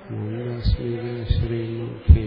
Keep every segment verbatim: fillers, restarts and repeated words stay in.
മന്ദസ്മിത ശ്രീമുഖി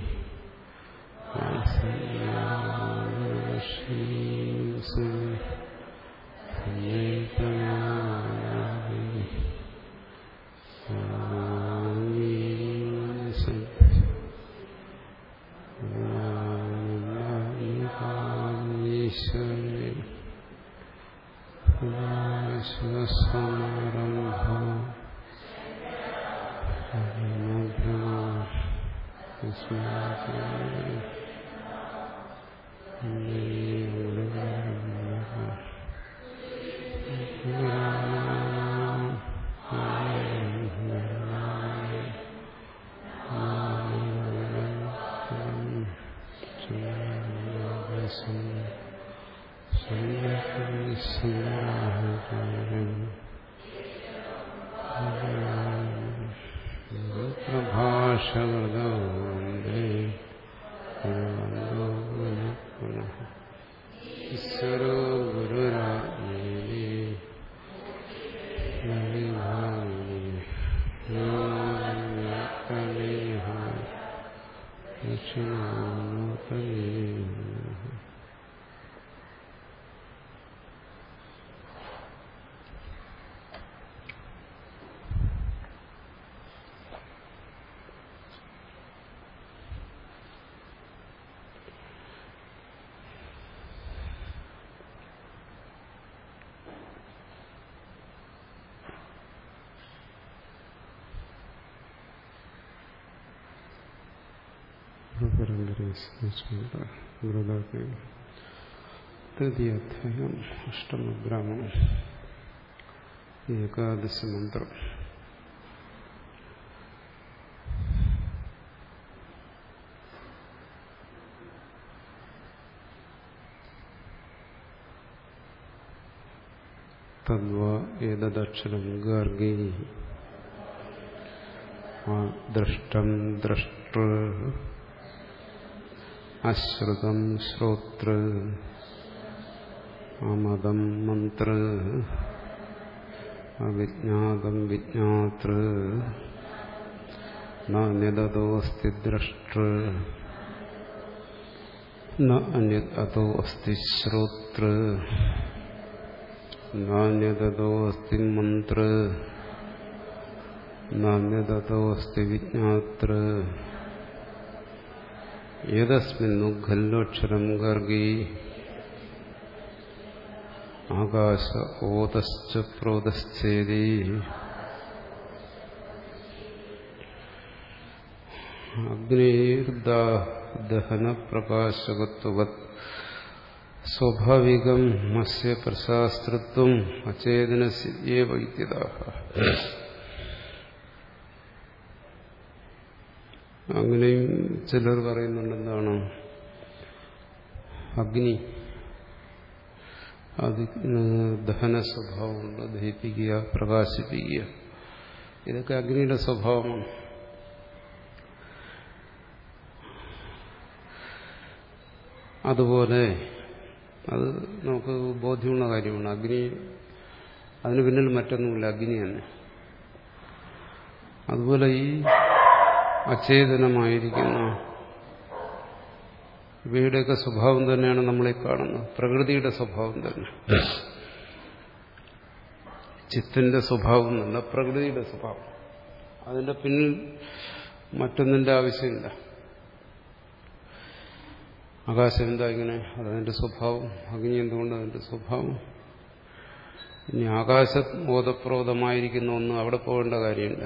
തൃതീയാധ്യായം അഷ്ടമബ്രാഹ്മണം ഏകാദശ മന്ത്രം. തദ്വാ ഏതദക്ഷരം ഗാർഗീ ദൃഷ്ടം ദ്രഷ്ടൃ അശ്രുതം ശ്രോതൃ അമതം മന്ത്ര അവിജ്ഞാതം വിജ്ഞാതൃ നാന്യതോസ്തി ദ്രഷ്ടൃ നാന്യതോ അസ്തി ശ്രോതൃ നാന്യതോ അസ്തി മന്ത്ര നാന്യതോ അസ്തി വിജ്ഞാതൃ ഏതസ്മിന്നു ഖല്ലോക്ഷരം ഗർഗീ ആകാശ ഓതശ്ച പ്രോതശ്ചേതി അഗ്നിർദഹന പ്രകാശകത്വവത് സ്വാഭാവികം മസ്യ പ്രശാസ്തൃത്വം അചേതനസ്യേവ ഇത്യതഃ. അങ്ങനെയും ചിലർ പറയുന്നുണ്ട്, എന്താണ് അഗ്നി അതിന് ദഹന സ്വഭാവമുണ്ട്, ദഹിപ്പിക്കുക, പ്രകാശിപ്പിക്കുക. ഇതൊക്കെ അഗ്നിയുടെ സ്വഭാവമാണ്. അതുപോലെ അത് നമുക്ക് ബോധ്യമുള്ള കാര്യമാണ്. അഗ്നി, അതിന് പിന്നിൽ മറ്റൊന്നുമില്ല, അഗ്നി തന്നെ. അതുപോലെ ഈ അചേതനമായിരിക്കുന്ന ഇവയുടെയൊക്കെ സ്വഭാവം തന്നെയാണ് നമ്മളെ കാണുന്നത്, പ്രകൃതിയുടെ സ്വഭാവം തന്നെ. ചിത്തിന്റെ സ്വഭാവം എന്നല്ല, പ്രകൃതിയുടെ സ്വഭാവം. അതിന്റെ പിന്നിൽ മറ്റൊന്നിന്റെ ആവശ്യമില്ല. ആകാശം എന്താ ഇങ്ങനെ, അതതിന്റെ സ്വഭാവം. അഗ്നി എന്തുകൊണ്ട് അതിന്റെ സ്വഭാവം. ഇനി ആകാശം ബോധപ്രോതമായിരിക്കുന്ന ഒന്ന് അവിടെ പോകേണ്ട കാര്യമില്ല.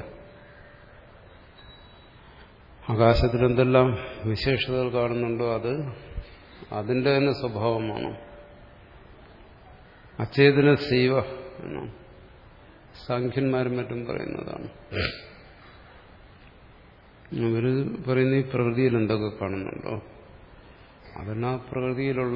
ആകാശത്തിൽ എന്തെല്ലാം വിശേഷതകൾ കാണുന്നുണ്ടോ അത് അതിന്റെ തന്നെ സ്വഭാവമാണ്. അചേതന സൈവ എന്നാണ് സാഖ്യന്മാരും മറ്റും പറയുന്നതാണ്. അവര് പറയുന്ന ഈ പ്രകൃതിയിൽ എന്തൊക്കെ കാണുന്നുണ്ടോ അതെല്ലാം പ്രകൃതിയിലുള്ള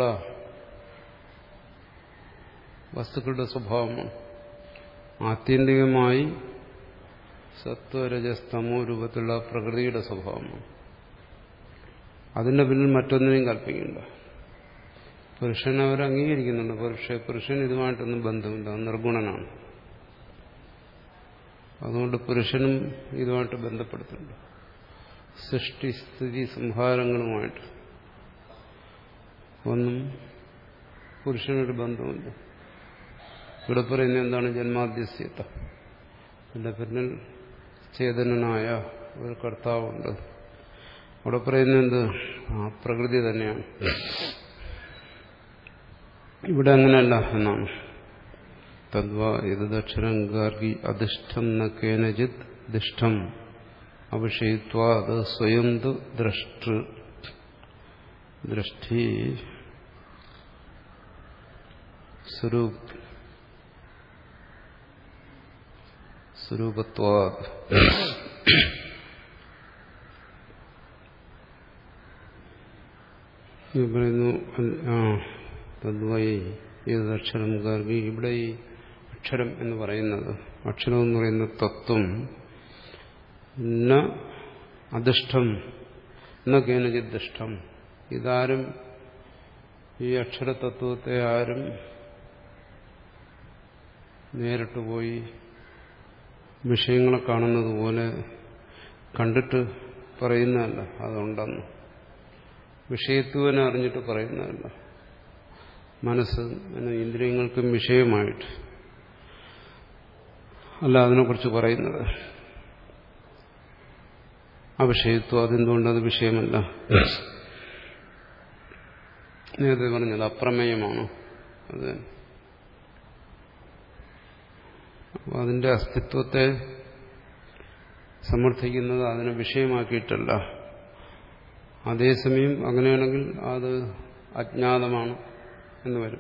വസ്തുക്കളുടെ സ്വഭാവമാണ്. ആത്യന്തികമായി സത്വരജസ്തമോ രൂപത്തിലുള്ള പ്രകൃതിയുടെ സ്വഭാവമാണ്. അതിന്റെ പിന്നിൽ മറ്റൊന്നിനെയും കൽപ്പിക്കില്ല. പുരുഷൻ അവർ അംഗീകരിക്കുന്നുണ്ട്. പുരുഷ പുരുഷൻ ഇതുമായിട്ടൊന്നും ബന്ധമില്ല, നിർഗുണനാണ്. അതുകൊണ്ട് പുരുഷനും ഇതുമായിട്ട് ബന്ധപ്പെടുത്തുന്നുണ്ട്. സൃഷ്ടി സ്ഥിതി സംഹാരങ്ങളുമായിട്ട് ഒന്നും പുരുഷനൊരു ബന്ധമില്ല. ഇവിടെ പറയുന്നത് എന്താണ്? ജന്മാദ്യസ്യത. ഇതിന്റെ പിന്നിൽ ചേതനനായ ഒരു കർത്താവുണ്ട്. അവിടെ പറയുന്നത് എന്ത്? ആ പ്രകൃതി തന്നെയാണ്. ഇവിടെ അങ്ങനെയല്ല എന്നാണ്. തദ്വാ യദക്ഷരം ഗാർഗി അധിഷ്ഠം ന കേനചിത് ദിഷ്ടം അവിഷയിത്വാ അത് സ്വയം ദ്രഷ്ടൃ ദൃഷ്ടി സ്വരൂപ സ്വരൂപത്വാ പറയുന്നു. തദ്വൈ ഏതക്ഷരം ഗാർഗി. ഇവിടെ ഈ അക്ഷരം എന്ന് പറയുന്നത്, അക്ഷരം എന്ന് പറയുന്ന തത്വം ന അധിഷ്ഠം ന കേനചിദ്ദിഷ്ടം. ഇതാരും ഈ അക്ഷരതത്വത്തെ ആരും നേരിട്ട് പോയി വിഷയങ്ങളെ കാണുന്നത് പോലെ കണ്ടിട്ട് പറയുന്നതല്ല. അതുണ്ടെന്ന് വിഷയത്വനെ അറിഞ്ഞിട്ട് പറയുന്നതല്ല. മനസ്സ് ഇന്ദ്രിയങ്ങൾക്കും വിഷയമായിട്ട് അല്ല അതിനെക്കുറിച്ച് പറയുന്നത്. അവിഷയത്വം അതെന്തുകൊണ്ടത് വിഷയമല്ല? നേരത്തെ പറഞ്ഞത് അപ്രമേയമാണ്. അത് അപ്പോൾ അതിന്റെ അസ്തിത്വത്തെ സമർത്ഥിക്കുന്നത് അതിനെ വിഷയമാക്കിയിട്ടല്ല. അതേസമയം അങ്ങനെയാണെങ്കിൽ അത് അജ്ഞാതമാണ് എന്ന് വരും.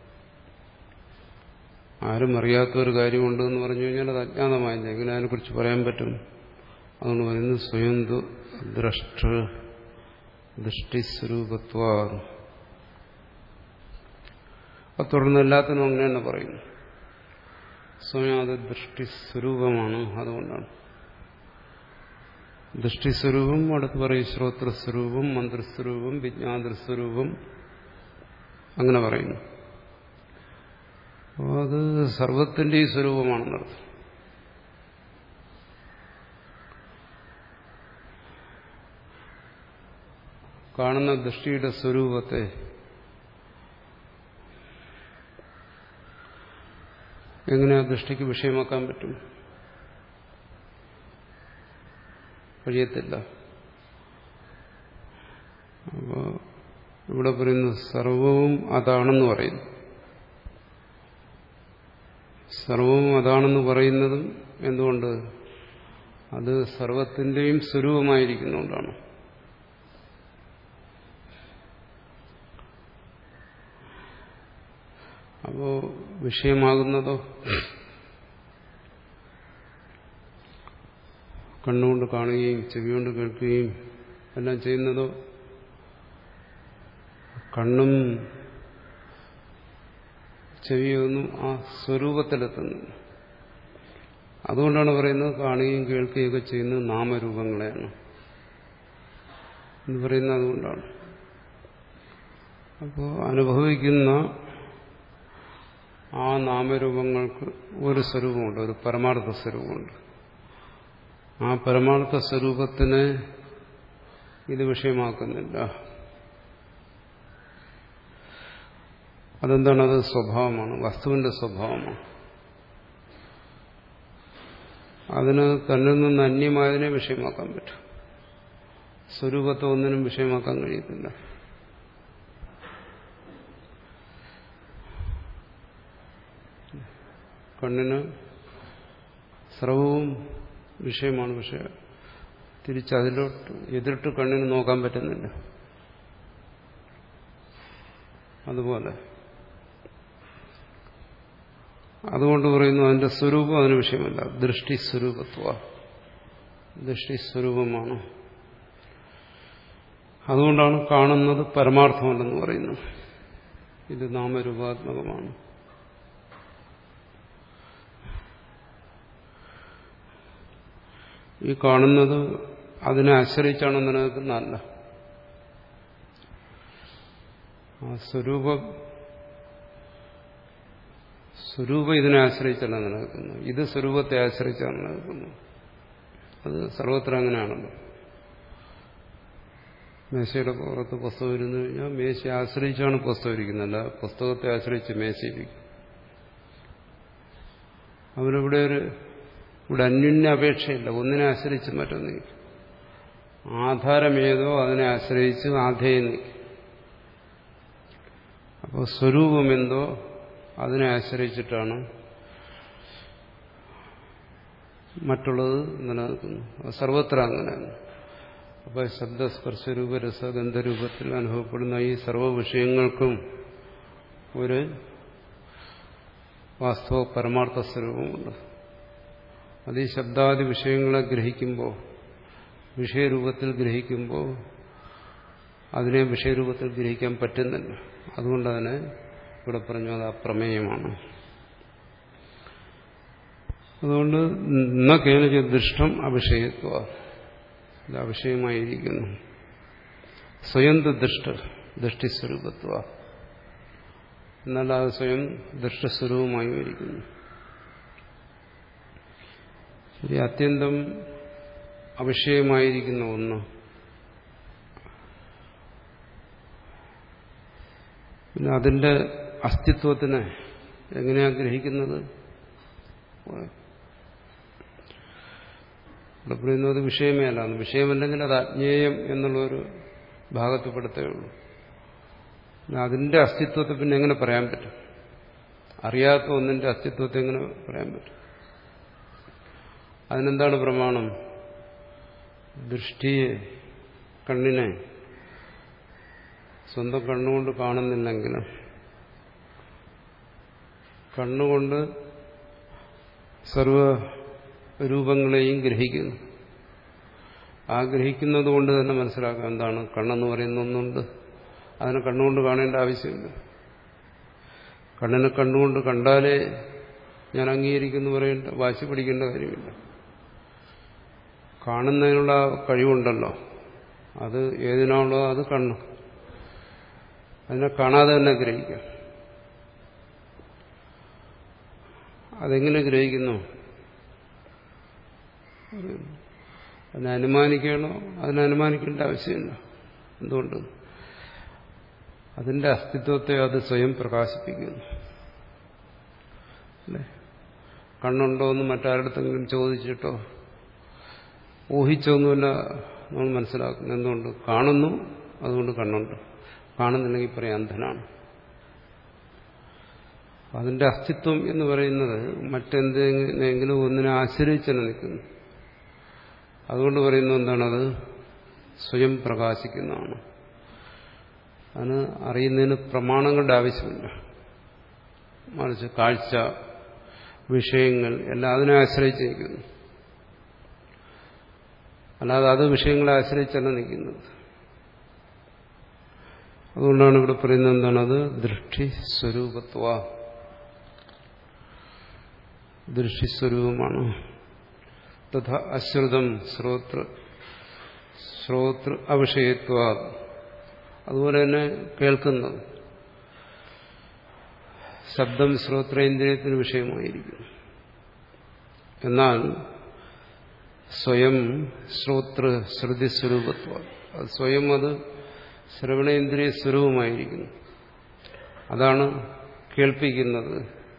ആരും അറിയാത്ത ഒരു കാര്യമുണ്ട് എന്ന് പറഞ്ഞു കഴിഞ്ഞാൽ അത് അജ്ഞാതമായില്ല. എങ്ങനെ അതിനെക്കുറിച്ച് പറയാൻ പറ്റും? അതുകൊണ്ട് പറയുന്നത് സ്വയം ദ്രഷ്ട ദൃഷ്ടിസ്വരൂപത്വ. അത് തുടർന്ന് എല്ലാത്തിനും അങ്ങനെ തന്നെ പറയുന്നു. സ്വയം അത് ദൃഷ്ടിസ്വരൂപമാണ്. അതുകൊണ്ടാണ് ദൃഷ്ടിസ്വരൂപം. അടുത്ത് പറയും ശ്രോത്രസ്വരൂപം, മന്ത്രസ്വരൂപം, വിജ്ഞാതൃസ്വരൂപം, അങ്ങനെ പറയുന്നു. അപ്പോൾ അത് സർവത്തിൻ്റെയും സ്വരൂപമാണെന്നർത്ഥം. കാണുന്ന ദൃഷ്ടിയുടെ സ്വരൂപത്തെ എങ്ങനെ ആ ദൃഷ്ടിക്ക് വിഷയമാക്കാൻ പറ്റും? കഴിയത്തില്ല. അപ്പോൾ ഇവിടെ പറയുന്നത് സർവവും അതാണെന്ന് പറയുന്നു. സർവവും അതാണെന്ന് പറയുന്നതും എന്തുകൊണ്ട്? അത് സർവത്തിൻ്റെയും സ്വരൂപമായിരിക്കുന്നുകൊണ്ടാണ്. അപ്പോ വിഷയമാകുന്നതോ കണ്ണുകൊണ്ട് കാണുകയും ചെവികൊണ്ട് കേൾക്കുകയും എല്ലാം ചെയ്യുന്നതോ കണ്ണും ചെവിയൊന്നും ആ സ്വരൂപത്തിലെത്തുന്നു. അതുകൊണ്ടാണ് പറയുന്നത് കാണുകയും കേൾക്കുകയൊക്കെ ചെയ്യുന്നത് നാമരൂപങ്ങളെയാണ് എന്ന് പറയുന്നത്. അതുകൊണ്ടാണ്. അപ്പോൾ അനുഭവിക്കുന്ന ആ നാമരൂപങ്ങൾക്ക് ഒരു സ്വരൂപമുണ്ട്, ഒരു പരമാർത്ഥ സ്വരൂപമുണ്ട്. ആ പരമാർത്ഥ സ്വരൂപത്തിനെ ഇത് വിഷയമാക്കുന്നില്ല. അതെന്താണ്? അത് സ്വഭാവമാണ്, വസ്തുവിന്റെ സ്വഭാവമാണ്. അതിന് തന്നിൽ നിന്ന് അന്യമായതിനെ വിഷയമാക്കാൻ പറ്റും. സ്വരൂപത്തെ ഒന്നിനും വിഷയമാക്കാൻ കഴിയത്തില്ല. കണ്ണിന് സർവവും വിഷയമാണ്. പക്ഷെ തിരിച്ചതിലോട്ട് എതിരിട്ട് കണ്ണിന് നോക്കാൻ പറ്റുന്നില്ല. അതുപോലെ അതുകൊണ്ട് പറയുന്നു അതിന്റെ സ്വരൂപം അതിന് വിഷയമല്ല. ദൃഷ്ടിസ്വരൂപത്വ, ദൃഷ്ടിസ്വരൂപമാണ്. അതുകൊണ്ടാണ് കാണുന്നത് പരമാർത്ഥമല്ലെന്ന് പറയുന്നത്. ഇത് നാമരൂപാത്മകമാണ്. ഈ കാണുന്നത് അതിനെ ആശ്രയിച്ചാണ് നിലനിൽക്കുന്നതല്ല. ആ സ്വരൂപം സ്വരൂപം ഇതിനെ ആശ്രയിച്ചല്ല നിലനിൽക്കുന്നു. ഇത് സ്വരൂപത്തെ ആശ്രയിച്ചാണ് നിലനിൽക്കുന്നത്. അത് സർവത്ര അങ്ങനെയാണല്ലോ. മേശയുടെ പുറത്ത് പുസ്തകം ഇരുന്നു കഴിഞ്ഞാൽ മേശയെ ആശ്രയിച്ചാണ് പുസ്തകം ഇരിക്കുന്നത്, അല്ല പുസ്തകത്തെ ആശ്രയിച്ച് മേശയിരിക്കും. അവരിവിടെ ഒരു ഇവിടെ അന്യോന്യ അപേക്ഷയില്ല. ഒന്നിനെ ആശ്രയിച്ച് മറ്റൊന്നിരിക്കും. ആധാരമേതോ അതിനെ ആശ്രയിച്ച് ആധേയം നിൽക്കും. അപ്പോൾ സ്വരൂപമെന്തോ അതിനെ ആശ്രയിച്ചിട്ടാണ് മറ്റുള്ളത് നിലനിൽക്കുന്നത്. സർവത്ര അങ്ങനെയാണ്. അപ്പോൾ ശബ്ദസ്പർശരൂപ രസഗന്ധരൂപത്തിൽ അനുഭവപ്പെടുന്ന ഈ സർവ്വ വിഷയങ്ങൾക്കും ഒരു വാസ്തവ പരമാർത്ഥ സ്വരൂപമുണ്ട്. അത് ഈ ശബ്ദാദി വിഷയങ്ങളെ ഗ്രഹിക്കുമ്പോൾ, വിഷയരൂപത്തിൽ ഗ്രഹിക്കുമ്പോൾ അതിനെ വിഷയരൂപത്തിൽ ഗ്രഹിക്കാൻ പറ്റുന്നില്ല. അതുകൊണ്ട് അതിനെ ഇവിടെ പറഞ്ഞു അത് അപ്രമേയമാണ്. അതുകൊണ്ട് ന കേനച ദൃഷ്ടം അവിഷയത്വ, ഇത് അവിഷയമായിരിക്കുന്നു. സ്വയം ദൃഷ്ട ദൃഷ്ടിസ്വരൂപത്വ, എന്നാൽ അത് സ്വയം ദൃഷ്ടസ്വരൂപമായും ഇരിക്കുന്നു. ഈ അത്യന്തം അവിഷയമായിരിക്കുന്ന ഒന്ന് പിന്നെ അതിന്റെ അസ്തിത്വത്തിനെ എങ്ങനെയാ ഗ്രഹിക്കുന്നത്? ഇവിടെ പറയുന്നത് വിഷയമേ അല്ല. വിഷയമല്ലെങ്കിൽ അത് അജ്ഞേയം എന്നുള്ളൊരു ഭാഗത്തുപെടുത്തേ ഉള്ളൂ. അതിന്റെ അസ്തിത്വത്തെ പിന്നെ എങ്ങനെ പറയാൻ പറ്റും? അറിയാത്ത ഒന്നിന്റെ അസ്തിത്വത്തെ എങ്ങനെ പറയാൻ പറ്റും? അതിനെന്താണ് പ്രമാണം? ദൃഷ്ടിയെ, കണ്ണിനെ സ്വന്തം കണ്ണുകൊണ്ട് കാണുന്നില്ലെങ്കിലും കണ്ണുകൊണ്ട് സർവരൂപങ്ങളെയും ഗ്രഹിക്കുന്നു. ആ ഗ്രഹിക്കുന്നത് കൊണ്ട് തന്നെ മനസ്സിലാക്കാം എന്താണ് കണ്ണെന്ന് പറയുന്ന ഒന്നുണ്ട്. അതിനെ കണ്ണുകൊണ്ട് കാണേണ്ട ആവശ്യമില്ല. കണ്ണിനെ കണ്ണുകൊണ്ട് കണ്ടാലേ ഞാൻ അംഗീകരിക്കുന്നു പറയേണ്ട വാശി പിടിക്കേണ്ട കാര്യമില്ല. കാണുന്നതിനുള്ള കഴിവുണ്ടല്ലോ, അത് ഏതിനാണോ അത് കണ്ണു. അതിനെ കാണാതെ തന്നെ ഗ്രഹിക്കാം. അതെങ്ങനെ ഗ്രഹിക്കുന്നു? അതിനെ അനുമാനിക്കണോ? അതിനെ അനുമാനിക്കേണ്ട ആവശ്യമില്ല. എന്തുകൊണ്ട്? അതിന്റെ അസ്തിത്വത്തെ അത് സ്വയം പ്രകാശിപ്പിക്കുന്നു. അല്ലേ? കണ്ണുണ്ടോ എന്ന് മറ്റാരുടെങ്കിലും ചോദിച്ചിട്ടോ ഊഹിച്ചൊന്നുമല്ല നമ്മൾ മനസ്സിലാക്കുന്നു. എന്തുകൊണ്ട്? കാണുന്നു, അതുകൊണ്ട് കണ്ണുണ്ട്. കാണുന്നില്ലെങ്കിൽ പറയാം അന്ധനാണ്. അതിന്റെ അസ്തിത്വം എന്ന് പറയുന്നത് മറ്റെന്തെങ്കിലും ഒന്നിനെ ആശ്രയിച്ചാണ് നിൽക്കുന്നു. അതുകൊണ്ട് പറയുന്നത് എന്താണത്? സ്വയം പ്രകാശിക്കുന്നതാണ്. അതിന് അറിയുന്നതിന് പ്രമാണങ്ങളുടെ ആവശ്യമില്ല. മറിച്ച് കാഴ്ച, വിഷയങ്ങൾ എല്ലാം അതിനെ ആശ്രയിച്ച് നിൽക്കുന്നു. അല്ലാതെ അത് വിഷയങ്ങളെ ആശ്രയിച്ചല്ല നിൽക്കുന്നത്. അതുകൊണ്ടാണ് ഇവിടെ പറയുന്നത് എന്താണത്? ദൃഷ്ടി സ്വരൂപത്വ, ദൃഷ്ടിസ്വരൂപമാണ്. തഥാ അശ്രുതം ശ്രോതൃ ശ്രോതൃ അവിഷയത്വ, അതുപോലെ തന്നെ കേൾക്കുന്നത് ശബ്ദം ശ്രോത്രേന്ദ്രിയത്തിന് വിഷയമായിരിക്കും. എന്നാൽ സ്വയം ശ്രോതൃ ശ്രുതിസ്വരൂപത്വം, അത് സ്വയം അത് ശ്രവണേന്ദ്രിയ സ്വരൂപമായിരിക്കുന്നു. അതാണ് കേൾപ്പിക്കുന്നത്.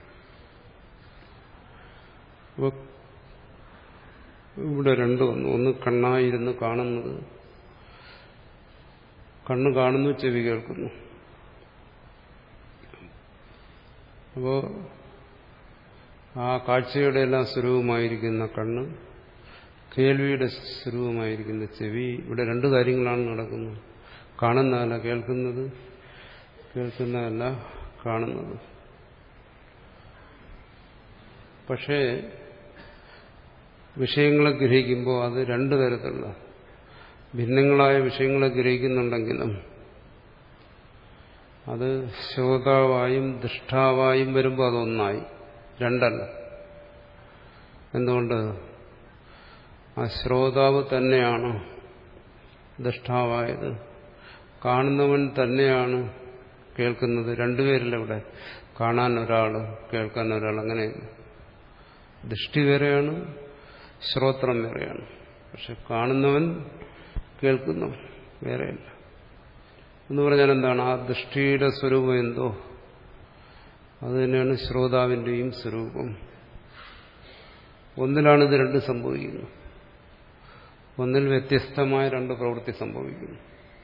ഇവിടെ രണ്ടും ഒന്ന് ഒന്ന് കണ്ണായിരുന്നു കാണുന്നത്. കണ്ണ് കാണുന്നു, ചെവി കേൾക്കുന്നു. അപ്പോ ആ കാഴ്ചയുടെ എല്ലാം സ്വരൂപമായിരിക്കുന്ന കണ്ണ്, കേൾവിയുടെ സ്വരൂപമായിരിക്കുന്ന ചെവി, ഇവിടെ രണ്ടു കാര്യങ്ങളാണ് നടക്കുന്നത്. കാണുന്നതല്ല കേൾക്കുന്നത്, കേൾക്കുന്നതല്ല കാണുന്നത്. പക്ഷേ വിഷയങ്ങളെ ഗ്രഹിക്കുമ്പോൾ അത് രണ്ടു തരത്തിലുള്ള ഭിന്നങ്ങളായ വിഷയങ്ങളെ ഗ്രഹിക്കുന്നുണ്ടെങ്കിലും അത് ശ്രോതാവായും ദൃഷ്ടാവായും വരുമ്പോൾ അതൊന്നായി, രണ്ടല്ല. എന്തുകൊണ്ട്? ആ ശ്രോതാവ് തന്നെയാണ് ദൃഷ്ടാവായത്, കാണുന്നവൻ തന്നെയാണ് കേൾക്കുന്നത്. രണ്ടുപേരില്ല ഇവിടെ. കാണാൻ ഒരാൾ, കേൾക്കാൻ ഒരാൾ, അങ്ങനെയല്ല. ദൃഷ്ടി വേറെയാണ്, ശ്രോത്രം വേറെയാണ്. പക്ഷെ കാണുന്നവൻ കേൾക്കുന്നവൻ വേറെയല്ല. എന്ന് പറഞ്ഞാൽ എന്താണ്? ആ ദൃഷ്ടിയുടെ സ്വരൂപം എന്തോ അത് തന്നെയാണ് ശ്രോതാവിന്റെയും സ്വരൂപം. ഒന്നിലാണ് ഇത് രണ്ടും സംഭവിക്കുന്നത്. ഒന്നിൽ വ്യത്യസ്തമായ രണ്ട് പ്രവൃത്തി സംഭവിക്കുന്നു.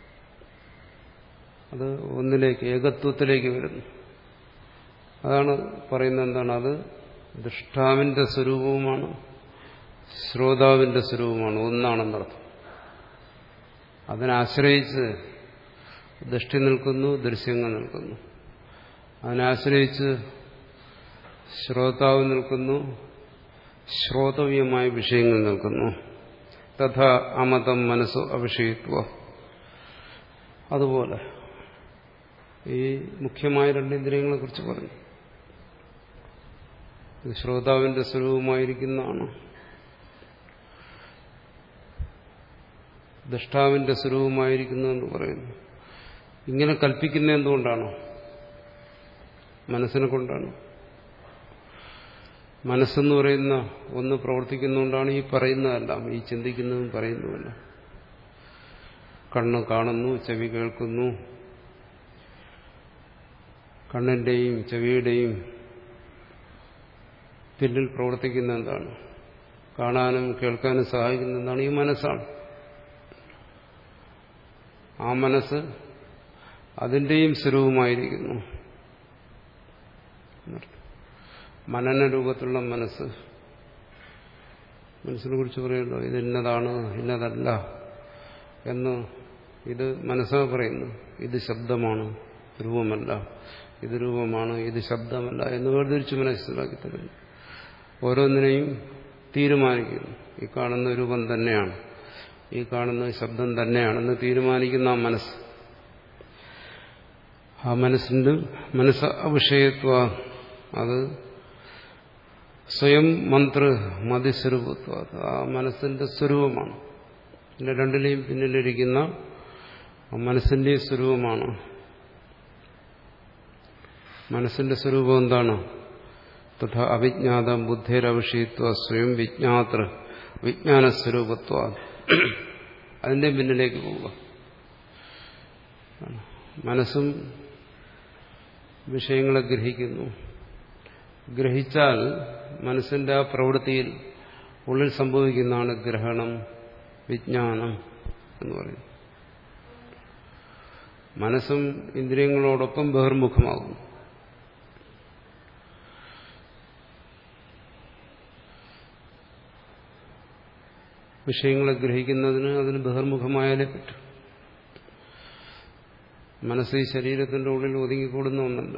അത് ഒന്നിലേക്ക്, ഏകത്വത്തിലേക്ക് വരുന്നു. അതാണ് പറയുന്നത്. എന്താണ്? അത് ദൃഷ്ടാവിന്റെ സ്വരൂപവുമാണ് ശ്രോതാവിന്റെ സ്വരൂപമാണ്, ഒന്നാണെന്നർത്ഥം. അതിനാശ്രയിച്ച് ദൃഷ്ടി നിൽക്കുന്നു, ദൃശ്യങ്ങൾ നിൽക്കുന്നു. അതിനാശ്രയിച്ച് ശ്രോതാവ് നിൽക്കുന്നു, ശ്രോതവ്യമായ വിഷയങ്ങൾ നിൽക്കുന്നു. തഥാ അമതം മനസ്സോ അവിഷയത്വ. അതുപോലെ ഈ മുഖ്യമായ രണ്ട് ഇന്ദ്രിയങ്ങളെ കുറിച്ച് പറഞ്ഞു. ഇത് ശ്രോതാവിന്റെ സ്വരൂപമായിരിക്കുന്നതാണ്, ദൃഷ്ടാവിന്റെ സ്വരൂപമായിരിക്കുന്നു എന്ന് പറയുന്നു. ഇങ്ങനെ കൽപ്പിക്കുന്ന എന്തുകൊണ്ടാണ്? മനസ്സിനെ കൊണ്ടാണ്. മനസ്സെന്ന് പറയുന്ന ഒന്ന് പ്രവർത്തിക്കുന്നതുകൊണ്ടാണ് ഈ പറയുന്നതെല്ലാം, ഈ ചിന്തിക്കുന്നതും പറയുന്നതുമല്ല. കണ്ണ് കാണുന്നു, ചെവി കേൾക്കുന്നു. കണ്ണിന്റെയും ചെവിയുടെയും പിന്നിൽ പ്രവർത്തിക്കുന്ന എന്താണ്? കാണാനും കേൾക്കാനും സഹായിക്കുന്ന എന്താണ്? ഈ മനസ്സാണ്. ആ മനസ്സ് അതിന്റെയും സ്വരൂപമായിരിക്കുന്നു. മനന രൂപത്തിലുള്ള മനസ്സ്. മനസ്സിനെ കുറിച്ച് പറയുമല്ലോ, ഇത് ഇന്നതാണ്, ഇന്നതല്ല എന്ന്. ഇത് മനസ്സാ പറയുന്നു. ഇത് ശബ്ദമാണ്, രൂപമല്ല. ഇത് രൂപമാണ്, ഇത് ശബ്ദമല്ല എന്ന് വേർതിരിച്ച് മനസ്സിലാക്കി തരുന്നു. ഓരോന്നിനെയും തീരുമാനിക്കുന്നു. ഈ കാണുന്ന രൂപം തന്നെയാണ്, ഈ കാണുന്ന ശബ്ദം തന്നെയാണെന്ന് തീരുമാനിക്കുന്ന ആ മനസ്സ്. ആ മനസ്സിന്റെ മനസ്സ് അവിഷയത്വ, അത് സ്വയം മന്ത്ര മതിസ്വരൂപത്വ, ആ മനസ്സിന്റെ സ്വരൂപമാണ്. ഇതിന്റെ രണ്ടിലെയും പിന്നിലിരിക്കുന്ന മനസ്സിന്റെ സ്വരൂപമാണ്. മനസ്സിന്റെ സ്വരൂപം എന്താണ്? തഥാ അവിജ്ഞാതം ബുദ്ധിരവിഷയത്വ സ്വയം വിജ്ഞാതൃ വിജ്ഞാനസ്വരൂപത്വ. അതിന്റെ പിന്നിലേക്ക് പോവുക. മനസ്സും വിഷയങ്ങളെ ഗ്രഹിക്കുന്നു. ഗ്രഹിച്ചാൽ മനസ്സിന്റെ ആ പ്രവൃത്തിയിൽ ഉള്ളിൽ സംഭവിക്കുന്നതാണ് ഗ്രഹണം, വിജ്ഞാനം എന്ന് പറയുന്നത്. മനസ്സും ഇന്ദ്രിയങ്ങളോടൊപ്പം ബഹിർമുഖമാകുന്നു. വിഷയങ്ങളെ ഗ്രഹിക്കുന്നതിന് അതിന് ബഹിർമുഖമായാലേ പറ്റും. മനസ്സ് ഈ ശരീരത്തിന്റെ ഉള്ളിൽ ഒതുങ്ങിക്കൂടുന്ന ഒന്നല്ല.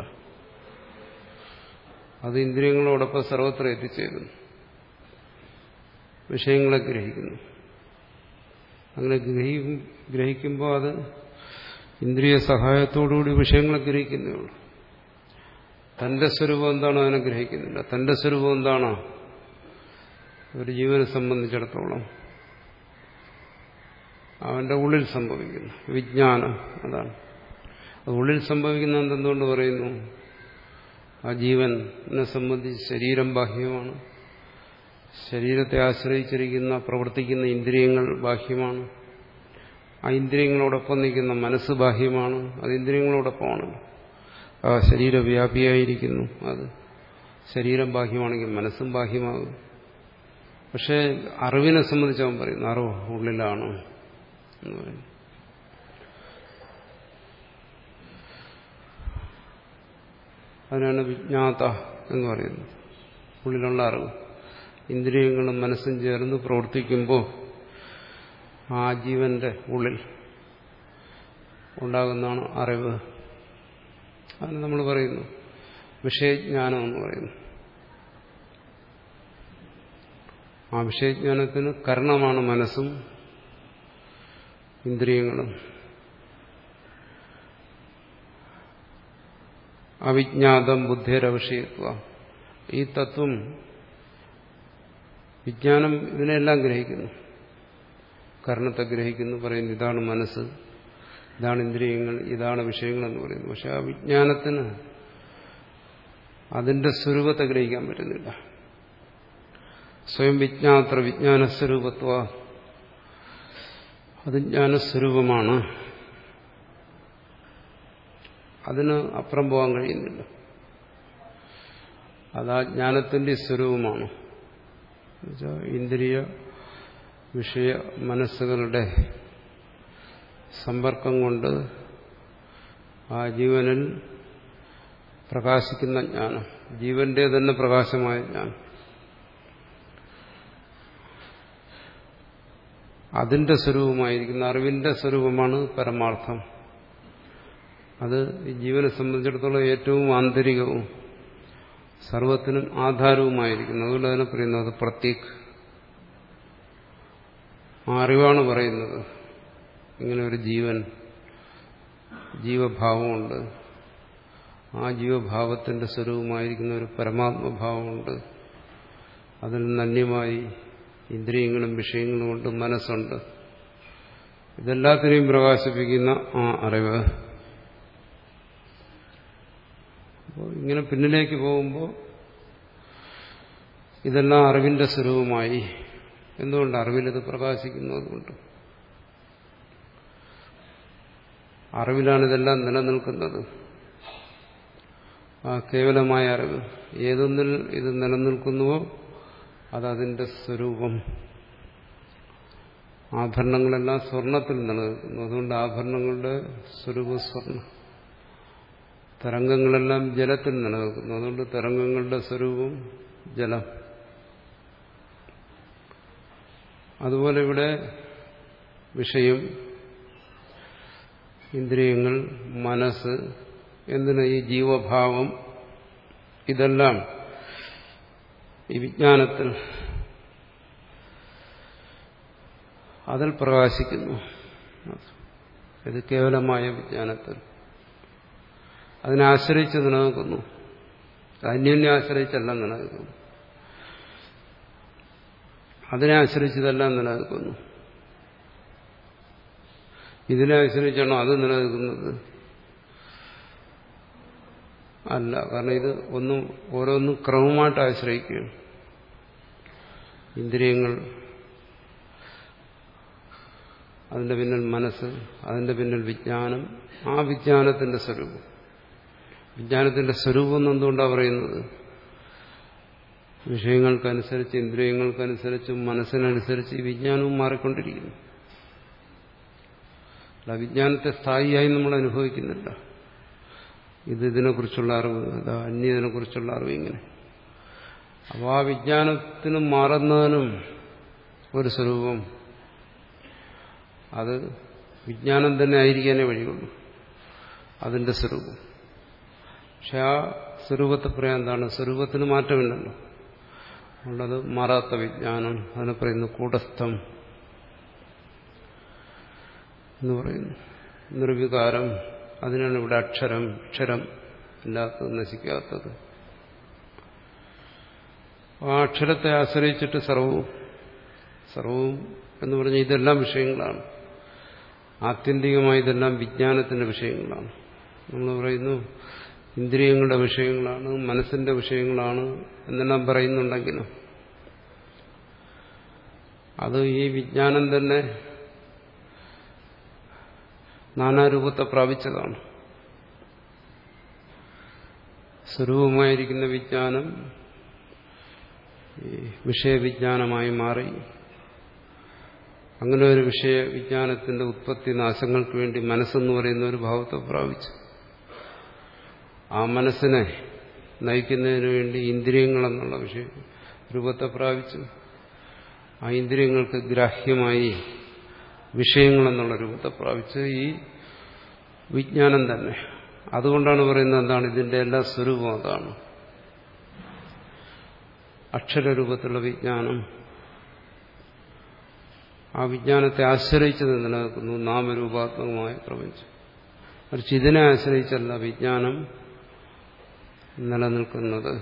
അത് ഇന്ദ്രിയങ്ങളോടൊപ്പം സർവത്ര എത്തിച്ചേരുന്നു, വിഷയങ്ങളെ ഗ്രഹിക്കുന്നു. അങ്ങനെ ഗ്രഹിക്കും ഗ്രഹിക്കുമ്പോൾ അത് ഇന്ദ്രിയ സഹായത്തോടുകൂടി വിഷയങ്ങളെ ഗ്രഹിക്കുന്നേ ഉള്ളൂ. തന്റെ സ്വരൂപം എന്താണോ അതിനെ ഗ്രഹിക്കുന്നില്ല. തന്റെ സ്വരൂപം എന്താണോ ഒരു ജീവനെ സംബന്ധിച്ചിടത്തോളം അവന്റെ ഉള്ളിൽ സംഭവിക്കുന്നു വിജ്ഞാനം. അതാണ് അത് ഉള്ളിൽ സംഭവിക്കുന്ന എന്തെന്തുകൊണ്ട് പറയുന്നു? ആ ജീവനെ സംബന്ധിച്ച് ശരീരം ബാഹ്യമാണ്. ശരീരത്തെ ആശ്രയിച്ചിരിക്കുന്ന പ്രവർത്തിക്കുന്ന ഇന്ദ്രിയങ്ങൾ ബാഹ്യമാണ്. ആ ഇന്ദ്രിയങ്ങളോടൊപ്പം നിൽക്കുന്ന മനസ്സ് ബാഹ്യമാണ്. അത് ഇന്ദ്രിയങ്ങളോടൊപ്പമാണ്. ആ ശരീരവ്യാപിയായിരിക്കുന്നു. അത് ശരീരം ബാഹ്യമാണെങ്കിൽ മനസ്സും ബാഹ്യമാകും. പക്ഷെ അറിവിനെ സംബന്ധിച്ച് അവൻ പറയുന്നു അറിവ് ഉള്ളിലാണ് എന്ന് പറയുന്നു. അതിനാണ് വിജ്ഞാത എന്ന് പറയുന്നത്. ഉള്ളിലുള്ള അറിവ്. ഇന്ദ്രിയങ്ങളും മനസ്സും ചേർന്ന് പ്രവർത്തിക്കുമ്പോൾ ആ ജീവന്റെ ഉള്ളിൽ ഉണ്ടാകുന്നതാണ് അറിവ്. അതിന് നമ്മൾ പറയുന്നു വിഷയജ്ഞാനം എന്ന് പറയുന്നു. ആ വിഷയജ്ഞാനത്തിന് കാരണമാണ് മനസ്സും ഇന്ദ്രിയങ്ങളും. അവിജ്ഞാതം ബുദ്ധിരവിഷയത്വ. ഈ തത്വം വിജ്ഞാനം ഇതിനെല്ലാം ഗ്രഹിക്കുന്നു. കർണത്തെ ഗ്രഹിക്കുന്നു, പറയുന്നു ഇതാണ് മനസ്സ്, ഇതാണ് ഇന്ദ്രിയങ്ങൾ, ഇതാണ് വിഷയങ്ങൾ എന്ന് പറയുന്നു. പക്ഷെ ആ വിജ്ഞാനത്തിന് അതിന്റെ സ്വരൂപത്തെ ഗ്രഹിക്കാൻ പറ്റുന്നില്ല. സ്വയം വിജ്ഞാത്ര വിജ്ഞാനസ്വരൂപത്വ, അത് ജ്ഞാനസ്വരൂപമാണ്, അതിന് അപ്പുറം പോകാൻ കഴിയുന്നില്ല. അത് ആ ജ്ഞാനത്തിന്റെ സ്വരൂപമാണ്. എന്നുവെച്ചാൽ ഇന്ദ്രിയ വിഷയ മനസ്സുകളുടെ സമ്പർക്കം കൊണ്ട് ആ ജീവനിൽ പ്രകാശിക്കുന്ന ജ്ഞാനം, ജീവന്റെ തന്നെ പ്രകാശമായ ജ്ഞാനം, അതിന്റെ സ്വരൂപമായിരിക്കുന്ന അറിവിന്റെ സ്വരൂപമാണ് പരമാർത്ഥം. അത് ഈ ജീവനെ സംബന്ധിച്ചിടത്തോളം ഏറ്റവും ആന്തരികവും സർവത്തിനും ആധാരവുമായിരിക്കുന്നു. അതുകൊണ്ട് അതിനെ പറയുന്നത് പ്രത്യേക്. ആ അറിവാണ് പറയുന്നത് ഇങ്ങനെ ഒരു ജീവൻ, ജീവഭാവമുണ്ട്, ആ ജീവഭാവത്തിന്റെ സ്വരൂപമായിരിക്കുന്ന ഒരു പരമാത്മഭാവമുണ്ട്, അതിൽ നന്യമായി ഇന്ദ്രിയങ്ങളും വിഷയങ്ങളും കൊണ്ട് മനസ്സുണ്ട്. ഇതെല്ലാത്തിനെയും പ്രകാശിപ്പിക്കുന്ന ആ അറിവ്. അപ്പോൾ ഇങ്ങനെ പിന്നിലേക്ക് പോകുമ്പോൾ ഇതെല്ലാം അറിവിന്റെ സ്വരൂപമായി. എന്തുകൊണ്ട്? അറിവിലത് പ്രകാശിക്കുന്നു. അതുകൊണ്ട് അറിവിലാണ് ഇതെല്ലാം നിലനിൽക്കുന്നത്. ആ കേവലമായ അറിവ് ഏതൊന്നിൽ ഇത് നിലനിൽക്കുന്നുവോ അതതിന്റെ സ്വരൂപം. ആഭരണങ്ങളെല്ലാം സ്വർണത്തിൽ നിലനിൽക്കുന്നു, അതുകൊണ്ട് ആഭരണങ്ങളുടെ സ്വരൂപം സ്വർണം. തരംഗങ്ങളെല്ലാം ജലത്തിൽ നിലനിൽക്കുന്നു, അതുകൊണ്ട് തരംഗങ്ങളുടെ സ്വരൂപം ജലം. അതുപോലെ ഇവിടെ വിഷയം, ഇന്ദ്രിയങ്ങൾ, മനസ്സ്, എന്തിന് ഈ ജീവഭാവം, ഇതെല്ലാം ഈ വിജ്ഞാനത്തിൽ അതിൽ പ്രകാശിക്കുന്നു. ഇത് കേവലമായ വിജ്ഞാനത്തിൽ അതിനെ ആശ്രയിച്ച് നിലനിൽക്കുന്നു. അന്യോന്യെ ആശ്രയിച്ചെല്ലാം നിലനിൽക്കുന്നു. അതിനെ ആശ്രയിച്ചതെല്ലാം നിലനിൽക്കുന്നു. ഇതിനെ ആശ്രയിച്ചാണോ അത് നിലനിൽക്കുന്നത്? അല്ല. കാരണം ഇത് ഒന്നും ഓരോന്നും ക്രമമായിട്ട് ആശ്രയിക്കുകയാണ്. ഇന്ദ്രിയങ്ങൾ, അതിന്റെ പിന്നിൽ മനസ്സ്, അതിന്റെ പിന്നിൽ വിജ്ഞാനം, ആ വിജ്ഞാനത്തിന്റെ സ്വരൂപം. വിജ്ഞാനത്തിന്റെ സ്വരൂപം എന്നെന്തുകൊണ്ടാണ് പറയുന്നത്? വിഷയങ്ങൾക്കനുസരിച്ച്, ഇന്ദ്രിയങ്ങൾക്കനുസരിച്ചും മനസ്സിനനുസരിച്ച് ഈ വിജ്ഞാനവും മാറിക്കൊണ്ടിരിക്കുന്നു. അല്ല, വിജ്ഞാനത്തെ സ്ഥായിയായി നമ്മൾ അനുഭവിക്കുന്നില്ല. ഇത് ഇതിനെക്കുറിച്ചുള്ള അറിവ്, ഇതാ അന്യതിനെക്കുറിച്ചുള്ള അറിവ്, ഇങ്ങനെ. അപ്പോൾ ആ വിജ്ഞാനത്തിനും മാറുന്നതിനും ഒരു സ്വരൂപം, അത് വിജ്ഞാനം തന്നെ ആയിരിക്കാനേ വഴിയുള്ളൂ, അതിന്റെ സ്വരൂപം. പക്ഷെ ആ സ്വരൂപത്തെ പറയാൻ എന്താണ്? സ്വരൂപത്തിന് മാറ്റമില്ലല്ലോ. ഉള്ളത് മാറാത്ത വിജ്ഞാനം, അതിനെ പറയുന്നു കൂടസ്ഥം എന്ന് പറയുന്നു. നിർവികാരം, അതിനാണ് ഇവിടെ അക്ഷരം, അക്ഷരം ഇല്ലാത്തത്, നശിക്കാത്തത്. ആ അക്ഷരത്തെ ആശ്രയിച്ചിട്ട് സർവവും, സർവവും എന്ന് പറഞ്ഞാൽ ഇതെല്ലാം വിഷയങ്ങളാണ്. ആത്യന്തികമായി ഇതെല്ലാം വിജ്ഞാനത്തിന്റെ വിഷയങ്ങളാണ്. നമ്മൾ പറയുന്നു ഇന്ദ്രിയങ്ങളുടെ വിഷയങ്ങളാണ്, മനസ്സിന്റെ വിഷയങ്ങളാണ് എന്നെല്ലാം പറയുന്നുണ്ടെങ്കിലും അത് ഈ വിജ്ഞാനം തന്നെ നാനാരൂപത്തെ പ്രാപിച്ചതാണ്. സ്വരൂപമായിരിക്കുന്ന വിജ്ഞാനം വിഷയവിജ്ഞാനമായി മാറി. അങ്ങനെ ഒരു വിഷയവിജ്ഞാനത്തിന്റെ ഉത്പത്തി നാശങ്ങൾക്ക് വേണ്ടി മനസ്സെന്ന് പറയുന്ന ഒരു ഭാവത്തെ പ്രാപിച്ചു. ആ മനസ്സിനെ നയിക്കുന്നതിന് വേണ്ടി ഇന്ദ്രിയങ്ങളെന്നുള്ള വിഷയ രൂപത്തെ പ്രാപിച്ചു. ആ ഇന്ദ്രിയങ്ങൾക്ക് ഗ്രാഹ്യമായി വിഷയങ്ങളെന്നുള്ള രൂപത്തെ പ്രാപിച്ച് ഈ വിജ്ഞാനം തന്നെ. അതുകൊണ്ടാണ് പറയുന്നത് എന്താണ്? ഇതിന്റെ എല്ലാ സ്വരൂപം അതാണ്. അക്ഷരരൂപത്തിലുള്ള വിജ്ഞാനം, ആ വിജ്ഞാനത്തെ ആശ്രയിച്ച് നിലനിൽക്കുന്നു നാമരൂപാത്മകമായ പ്രപഞ്ചം. മറിച്ച് ഇതിനെ ആശ്രയിച്ചല്ല വിജ്ഞാനം നിലനിൽക്കുന്നത്.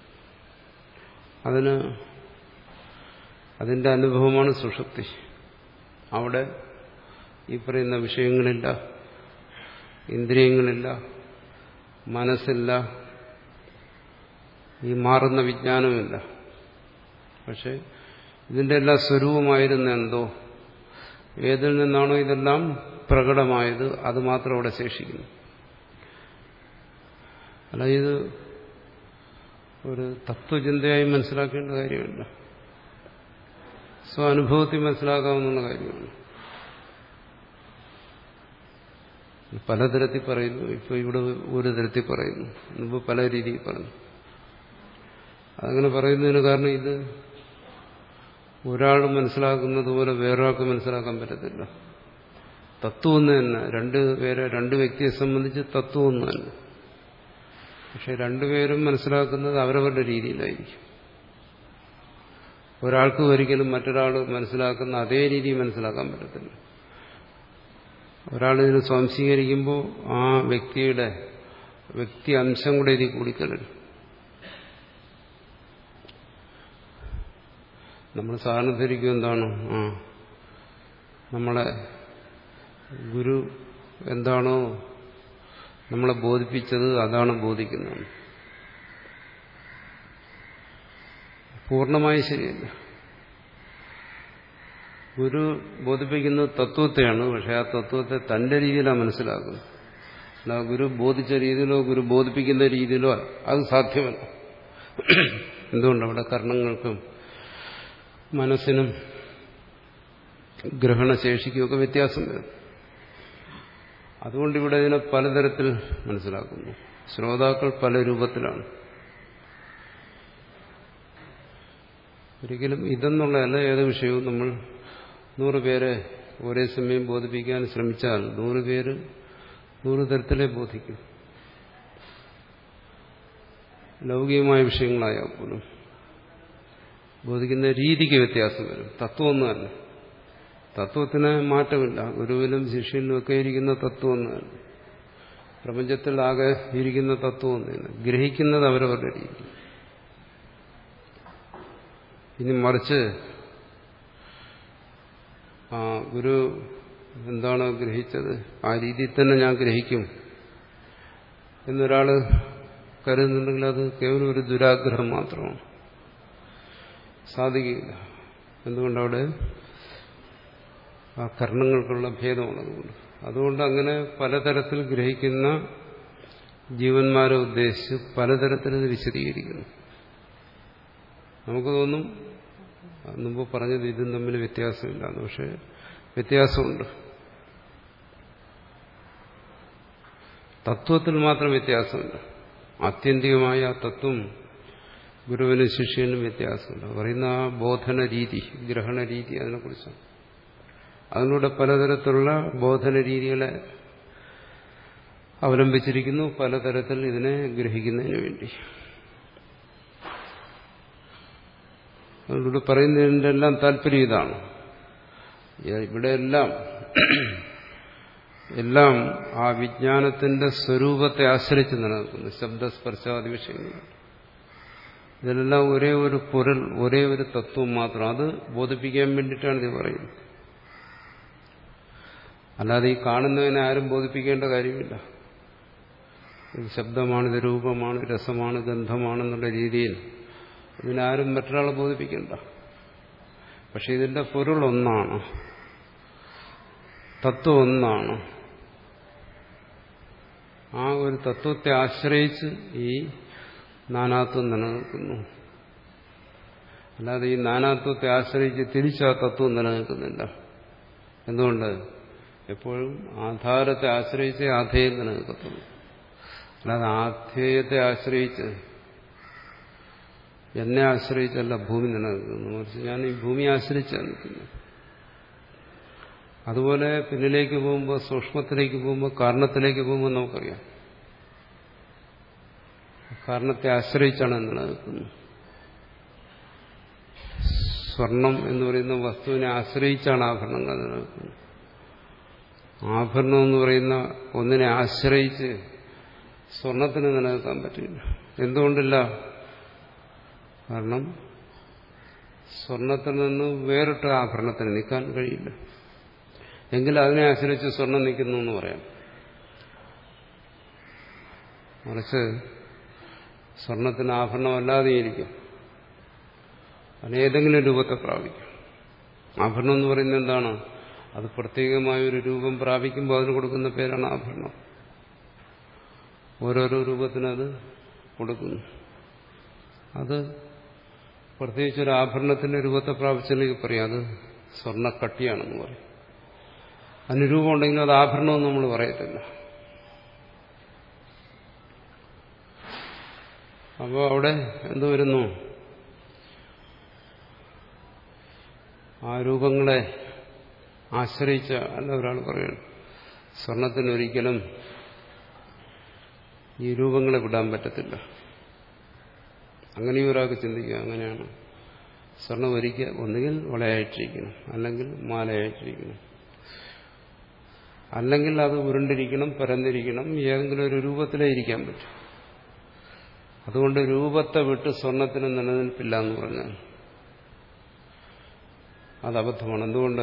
അതിന് അതിന്റെ അനുഭവമാണ് സുഷുപ്തി. അവിടെ ഈ പറയുന്ന വിഷയങ്ങളില്ല, ഇന്ദ്രിയങ്ങളില്ല, മനസ്സില്ല, ഈ മാറുന്ന വിജ്ഞാനമില്ല. പക്ഷെ ഇതിന്റെ എല്ലാം സ്വരൂപമായിരുന്ന എന്തോ, ഏതിൽ നിന്നാണോ ഇതെല്ലാം പ്രകടമായത് അത് മാത്രം അവിടെ ശേഷിക്കുന്നു. അല്ല, ഇത് ഒരു തത്വചിന്തയായി മനസ്സിലാക്കേണ്ട കാര്യമല്ല, സ്വാനുഭവത്തിൽ മനസ്സിലാക്കാവുന്ന കാര്യമാണ്. പലതരത്തിൽ പറയുന്നു. ഇപ്പൊ ഇവിടെ ഒരു തരത്തിൽ പറയുന്നു, മുമ്പ് പല രീതിയിൽ പറഞ്ഞു. അങ്ങനെ പറയുന്നതിന് കാരണം ഇത് ഒരാൾ മനസ്സിലാക്കുന്നത് പോലെ വേറൊരാൾക്ക് മനസ്സിലാക്കാൻ പറ്റത്തില്ല. തത്വം ഒന്ന് തന്നെ, രണ്ട് പേരെ രണ്ട് വ്യക്തിയെ സംബന്ധിച്ച് തത്വം ഒന്ന് തന്നെ. പക്ഷെ രണ്ടുപേരും മനസ്സിലാക്കുന്നത് അവരവരുടെ രീതിയിലായിരിക്കും. ഒരാൾക്ക് ഒരിക്കലും മറ്റൊരാൾ മനസ്സിലാക്കുന്ന അതേ രീതി മനസ്സിലാക്കാൻ പറ്റത്തില്ല. ഒരാൾ ഇതിനെ സ്വാംശീകരിക്കുമ്പോൾ ആ വ്യക്തിയുടെ വ്യക്തി അംശം കൂടെ ഇതിൽ കൂടിക്കലരും. നമ്മൾ സാധാരണ ധരിക്കും എന്താണ്, ആ നമ്മളെ ഗുരു എന്താണോ നമ്മളെ ബോധിപ്പിച്ചത് അതാണ് ബോധിക്കുന്നത്. പൂർണ്ണമായി ശരിയല്ല. ഗുരു ബോധിപ്പിക്കുന്നത് തത്വത്തെയാണ്, പക്ഷെ ആ തത്വത്തെ തന്റെ രീതിയിലാണ് മനസ്സിലാക്കുന്നത്. അല്ല, ഗുരു ബോധിച്ച രീതിയിലോ ഗുരു ബോധിപ്പിക്കുന്ന രീതിയിലോ അത് സാധ്യമല്ല. എന്തുകൊണ്ട്? അവിടെ കർണങ്ങൾക്കും മനസ്സിനും ഗ്രഹണശേഷിക്കുമൊക്കെ വ്യത്യാസം വരും. അതുകൊണ്ട് ഇവിടെ ഇതിനെ പലതരത്തിൽ മനസ്സിലാക്കുന്നു. ശ്രോതാക്കൾ പല രൂപത്തിലാണ്. ഒരിക്കലും ഇതെന്നുള്ളതല്ല, ഏത് വിഷയവും നമ്മൾ നൂറ് പേരെ ഒരേ സമയം ബോധിപ്പിക്കാൻ ശ്രമിച്ചാൽ നൂറ് പേര് നൂറ് തരത്തിലേ ബോധിക്കും. ലൗകികമായ വിഷയങ്ങളായാൽ പോലും ബോധിക്കുന്ന രീതിക്ക് വ്യത്യാസം വരും. തത്വം ഒന്ന് തന്നെ, തത്വത്തിന് മാറ്റമില്ല. ഗുരുവിലും ശിഷ്യനിലും ഒക്കെ ഇരിക്കുന്ന തത്വം ഒന്ന് തന്നെ, പ്രപഞ്ചത്തിൽ ആകെ ഇരിക്കുന്ന തത്വം ഒന്ന് തന്നെ. ഗ്രഹിക്കുന്നത് അവരവരുടെ രീതി. ഇനി മറിച്ച് ആ ഗുരു എന്താണോ ഗ്രഹിച്ചത് ആ രീതിയിൽ തന്നെ ഞാൻ ഗ്രഹിക്കും എന്നൊരാൾ കരുതുന്നുണ്ടെങ്കിൽ അത് കേവലം ഒരു ദുരാഗ്രഹം മാത്രമാണ്. സാധിക്കില്ല. എന്തുകൊണ്ടവിടെ ആ കർണങ്ങൾക്കുള്ള ഭേദമുള്ളതുകൊണ്ട്. അതുകൊണ്ട് അങ്ങനെ പലതരത്തിൽ ഗ്രഹിക്കുന്ന ജീവന്മാരെ ഉദ്ദേശിച്ച് പലതരത്തിൽ ഇത് വിശദീകരിക്കുന്നു. നമുക്ക് തോന്നും മുമ്പ് പറഞ്ഞത് ഇതും തമ്മിൽ വ്യത്യാസമില്ലാന്ന്. പക്ഷെ വ്യത്യാസമുണ്ട്. തത്വത്തിൽ മാത്രം വ്യത്യാസമില്ല. ആത്യന്തികമായ ആ തത്വം ഗുരുവിനും ശിഷ്യനും വ്യത്യാസമുണ്ട്. പറയുന്ന ആ ബോധന രീതി, ഗ്രഹണ രീതി, അതിനെക്കുറിച്ചാണ്. അതിലൂടെ പലതരത്തിലുള്ള ബോധന രീതികളെ അവലംബിച്ചിരിക്കുന്നു, പലതരത്തിൽ ഇതിനെ ഗ്രഹിക്കുന്നതിന് വേണ്ടി. അതിലൂടെ പറയുന്നതിൻ്റെ എല്ലാം താല്പര്യം ഇതാണ്. ഇവിടെയെല്ലാം എല്ലാം ആ വിജ്ഞാനത്തിന്റെ സ്വരൂപത്തെ ആശ്രയിച്ച് നിലനിൽക്കുന്നു. ശബ്ദസ്പർശാദി വിഷയങ്ങൾ ഇതിലെല്ലാം ഒരേ ഒരു പൊരുൾ, ഒരേ ഒരു തത്വം മാത്രം. അത് ബോധിപ്പിക്കാൻ വേണ്ടിയിട്ടാണ് ഇത് പറയുന്നത്. അല്ലാതെ ഈ കാണുന്നതിനെ ആരും ബോധിപ്പിക്കേണ്ട കാര്യമില്ല. ഇത് ശബ്ദമാണ്, ഇത് രൂപമാണ്, രസമാണ്, ഗന്ധമാണെന്നുള്ള രീതിയിൽ ഇതിനാരും മറ്റൊരാളെ ബോധിപ്പിക്കണ്ട. പക്ഷെ ഇതിന്റെ പൊരുൾ ഒന്നാണ്, തത്വം ഒന്നാണ്. ആ ഒരു തത്വത്തെ ആശ്രയിച്ച് ഈ നാനാത്വം നിലനിൽക്കുന്നു. അല്ലാതെ ഈ നാനാത്വത്തെ ആശ്രയിച്ച് തിരിച്ച് ആ തത്വം നിലനിൽക്കുന്നില്ല. എന്തുകൊണ്ട്? എപ്പോഴും ആധാരത്തെ ആശ്രയിച്ച് ആധേയം നിലനിൽക്കത്തുള്ളൂ. അല്ലാതെ ആധേയത്തെ ആശ്രയിച്ച്, എന്നെ ആശ്രയിച്ചല്ല ഭൂമി നിലനിൽക്കുന്നു. മറിച്ച് ഞാൻ ഈ ഭൂമിയെ ആശ്രയിച്ചാണ് നിൽക്കുന്നത്. അതുപോലെ പിന്നിലേക്ക് പോകുമ്പോൾ, സൂക്ഷ്മത്തിലേക്ക് പോകുമ്പോൾ, കാരണത്തിലേക്ക് പോകുമ്പോൾ നമുക്കറിയാം കാരണത്തെ ആശ്രയിച്ചാണ് നിലനിൽക്കുന്നത്. സ്വർണം എന്ന് പറയുന്ന വസ്തുവിനെ ആശ്രയിച്ചാണ് ആഭരണങ്ങൾ നിലനിൽക്കുന്നത്. ആഭരണം എന്ന് പറയുന്ന ഒന്നിനെ ആശ്രയിച്ച് സ്വർണത്തിന് നിലനിൽക്കാൻ പറ്റില്ല. എന്തുകൊണ്ടില്ല? കാരണം സ്വർണത്തിൽ നിന്ന് വേറിട്ട ആഭരണത്തിന് നിൽക്കാൻ കഴിയില്ല. എങ്കിലും അതിനെ ആശ്രയിച്ച് സ്വർണം നിൽക്കുന്നു എന്ന് പറയാം. മറിച്ച് സ്വർണത്തിന് ആഭരണമല്ലാതെ ഇരിക്കും, അതിനേതെങ്കിലും രൂപത്തെ പ്രാപിക്കും. ആഭരണം എന്ന് പറയുന്നത് എന്താണ്? അത് പ്രത്യേകമായൊരു രൂപം പ്രാപിക്കുമ്പോൾ അതിന് കൊടുക്കുന്ന പേരാണ് ആഭരണം. ഓരോരോ രൂപത്തിനത് കൊടുക്കുന്നു. അത് പ്രത്യേകിച്ച് ഒരു ആഭരണത്തിന്റെ രൂപത്തെ പ്രാപിച്ചില്ലെങ്കിൽ പറയാം അത് സ്വർണ്ണക്കട്ടിയാണെന്ന് പറയും. അതിന് രൂപം ഉണ്ടെങ്കിലും അത് ആഭരണമെന്ന് നമ്മൾ പറയത്തില്ല. അപ്പോൾ അവിടെ എന്ത് വരുന്നു? ആ രൂപങ്ങളെ ആശ്രയിച്ച അല്ല ഒരാൾ പറയുന്നു സ്വർണത്തിനൊരിക്കലും ഈ രൂപങ്ങളെ വിടാൻ പറ്റത്തില്ല. അങ്ങനെയും ഒരാൾക്ക് ചിന്തിക്കുക. അങ്ങനെയാണ് സ്വർണം ഒരിക്കൽ ഒന്നുകിൽ വളയായിട്ടിരിക്കണം, അല്ലെങ്കിൽ മാലയായിട്ടിരിക്കണം, അല്ലെങ്കിൽ അത് ഉരുണ്ടിരിക്കണം, പരന്നിരിക്കണം, ഏതെങ്കിലും ഒരു രൂപത്തിലേ ഇരിക്കാൻ പറ്റും. അതുകൊണ്ട് രൂപത്തെ വിട്ട് സ്വർണത്തിന് നിലനിൽപ്പില്ല എന്ന് പറഞ്ഞാൽ അത് അബദ്ധമാണ്. എന്തുകൊണ്ട്?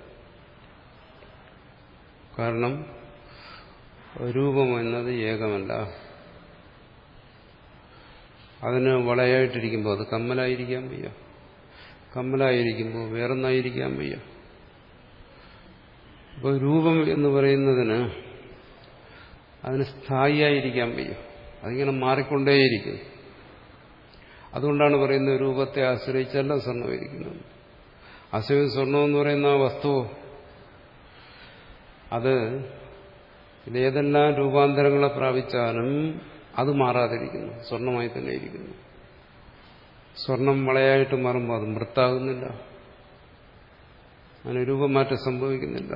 കാരണം രൂപം എന്നത് ഏകമല്ല. അതിന് വളയായിട്ടിരിക്കുമ്പോൾ അത് കമ്മലായിരിക്കാൻ വയ്യ, കമ്മലായിരിക്കുമ്പോൾ വേറൊന്നായിരിക്കാൻ വയ്യ. അപ്പോൾ രൂപം എന്ന് പറയുന്നതിന് അതിന് സ്ഥായിയായിരിക്കാൻ വയ്യ, അതിങ്ങനെ മാറിക്കൊണ്ടേയിരിക്കും. അതുകൊണ്ടാണ് പറയുന്നത് രൂപത്തെ ആശ്രയിച്ചല്ല സ്വർണ്ണമായിരിക്കുന്നത്. അസവ്യ സ്വർണം എന്ന് പറയുന്ന ആ വസ്തു അത് ഇതേതെല്ലാം രൂപാന്തരങ്ങളെ പ്രാപിച്ചാലും അത് മാറാതിരിക്കുന്നു, സ്വർണമായി തന്നെ ഇരിക്കുന്നു. സ്വർണം വളയായിട്ട് മാറുമ്പോൾ അത് മൃത്താകുന്നില്ല, അതിന് രൂപമാറ്റം സംഭവിക്കുന്നില്ല.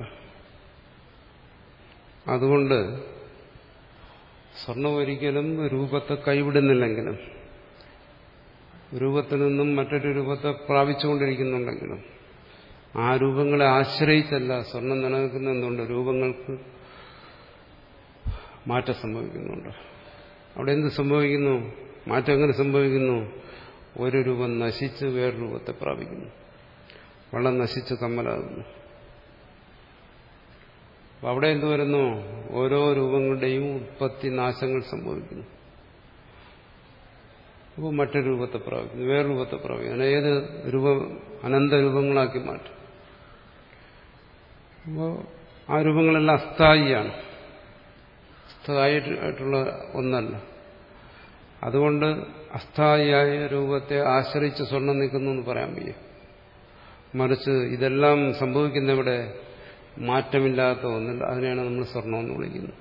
അതുകൊണ്ട് സ്വർണം ഒരിക്കലും രൂപത്തെ കൈവിടുന്നില്ലെങ്കിലും രൂപത്തിൽ നിന്നും മറ്റൊരു രൂപത്തെ പ്രാപിച്ചുകൊണ്ടിരിക്കുന്നുണ്ടെങ്കിലും ആ രൂപങ്ങളെ ആശ്രയിച്ചല്ല സ്വർണം നിലനിൽക്കുന്നതുകൊണ്ട് രൂപങ്ങൾക്ക് മാറ്റം സംഭവിക്കുന്നുണ്ട്. അവിടെ എന്ത് സംഭവിക്കുന്നു? മാറ്റം എങ്ങനെ സംഭവിക്കുന്നു? ഒരു രൂപം നശിച്ച് വേറൊരു രൂപത്തെ പ്രാപിക്കുന്നു, വെള്ളം നശിച്ച് കമ്മലാകുന്നു. അപ്പം അവിടെ എന്ത് വരുന്നു? ഓരോ രൂപങ്ങളുടെയും ഉത്പത്തി നാശങ്ങൾ സംഭവിക്കുന്നു. അപ്പോൾ മറ്റൊരു രൂപത്തെ പ്രാപിക്കുന്നു, വേറെ രൂപത്തെ പ്രാപിക്കുന്നു. അങ്ങനെ ഏത് രൂപം അനന്തരൂപങ്ങളാക്കി മാറ്റും. അപ്പോൾ ആ രൂപങ്ങളെല്ലാം അസ്ഥായിയാണ്, അസ്ഥായിട്ടുള്ള ഒന്നല്ല. അതുകൊണ്ട് അസ്ഥായിയായ രൂപത്തെ ആശ്രയിച്ച് സ്വർണം നിൽക്കുന്നു എന്ന് പറയാൻ വയ്യ. മറിച്ച് ഇതെല്ലാം സംഭവിക്കുന്ന ഇവിടെ മാറ്റമില്ലാത്ത ഒന്നില്ല, അതിനെയാണ് നമ്മൾ സ്വർണമെന്ന് വിളിക്കുന്നത്.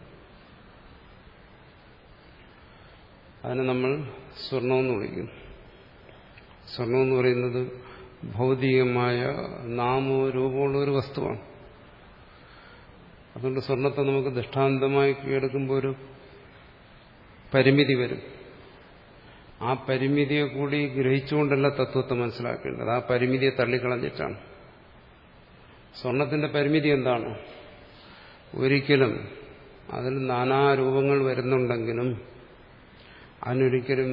അതിനെ നമ്മൾ സ്വർണമെന്ന് വിളിക്കുന്നു. സ്വർണമെന്ന് പറയുന്നത് ഭൗതികമായ നാമവും രൂപമുള്ള ഒരു വസ്തുവാണ്. അതുകൊണ്ട് സ്വർണത്തെ നമുക്ക് ദൃഷ്ടാന്തമായി എടുക്കുമ്പോൾ ഒരു പരിമിതി വരും. ആ പരിമിതിയെ കൂടി ഗ്രഹിച്ചുകൊണ്ടല്ല തത്വത്തെ മനസ്സിലാക്കേണ്ടത്, ആ പരിമിതിയെ തള്ളിക്കളഞ്ഞിട്ടാണ്. സ്വർണത്തിന്റെ പരിമിതി എന്താണ്? ഒരിക്കലും അതിൽ നാനാരൂപങ്ങൾ വരുന്നുണ്ടെങ്കിലും അതിനൊരിക്കലും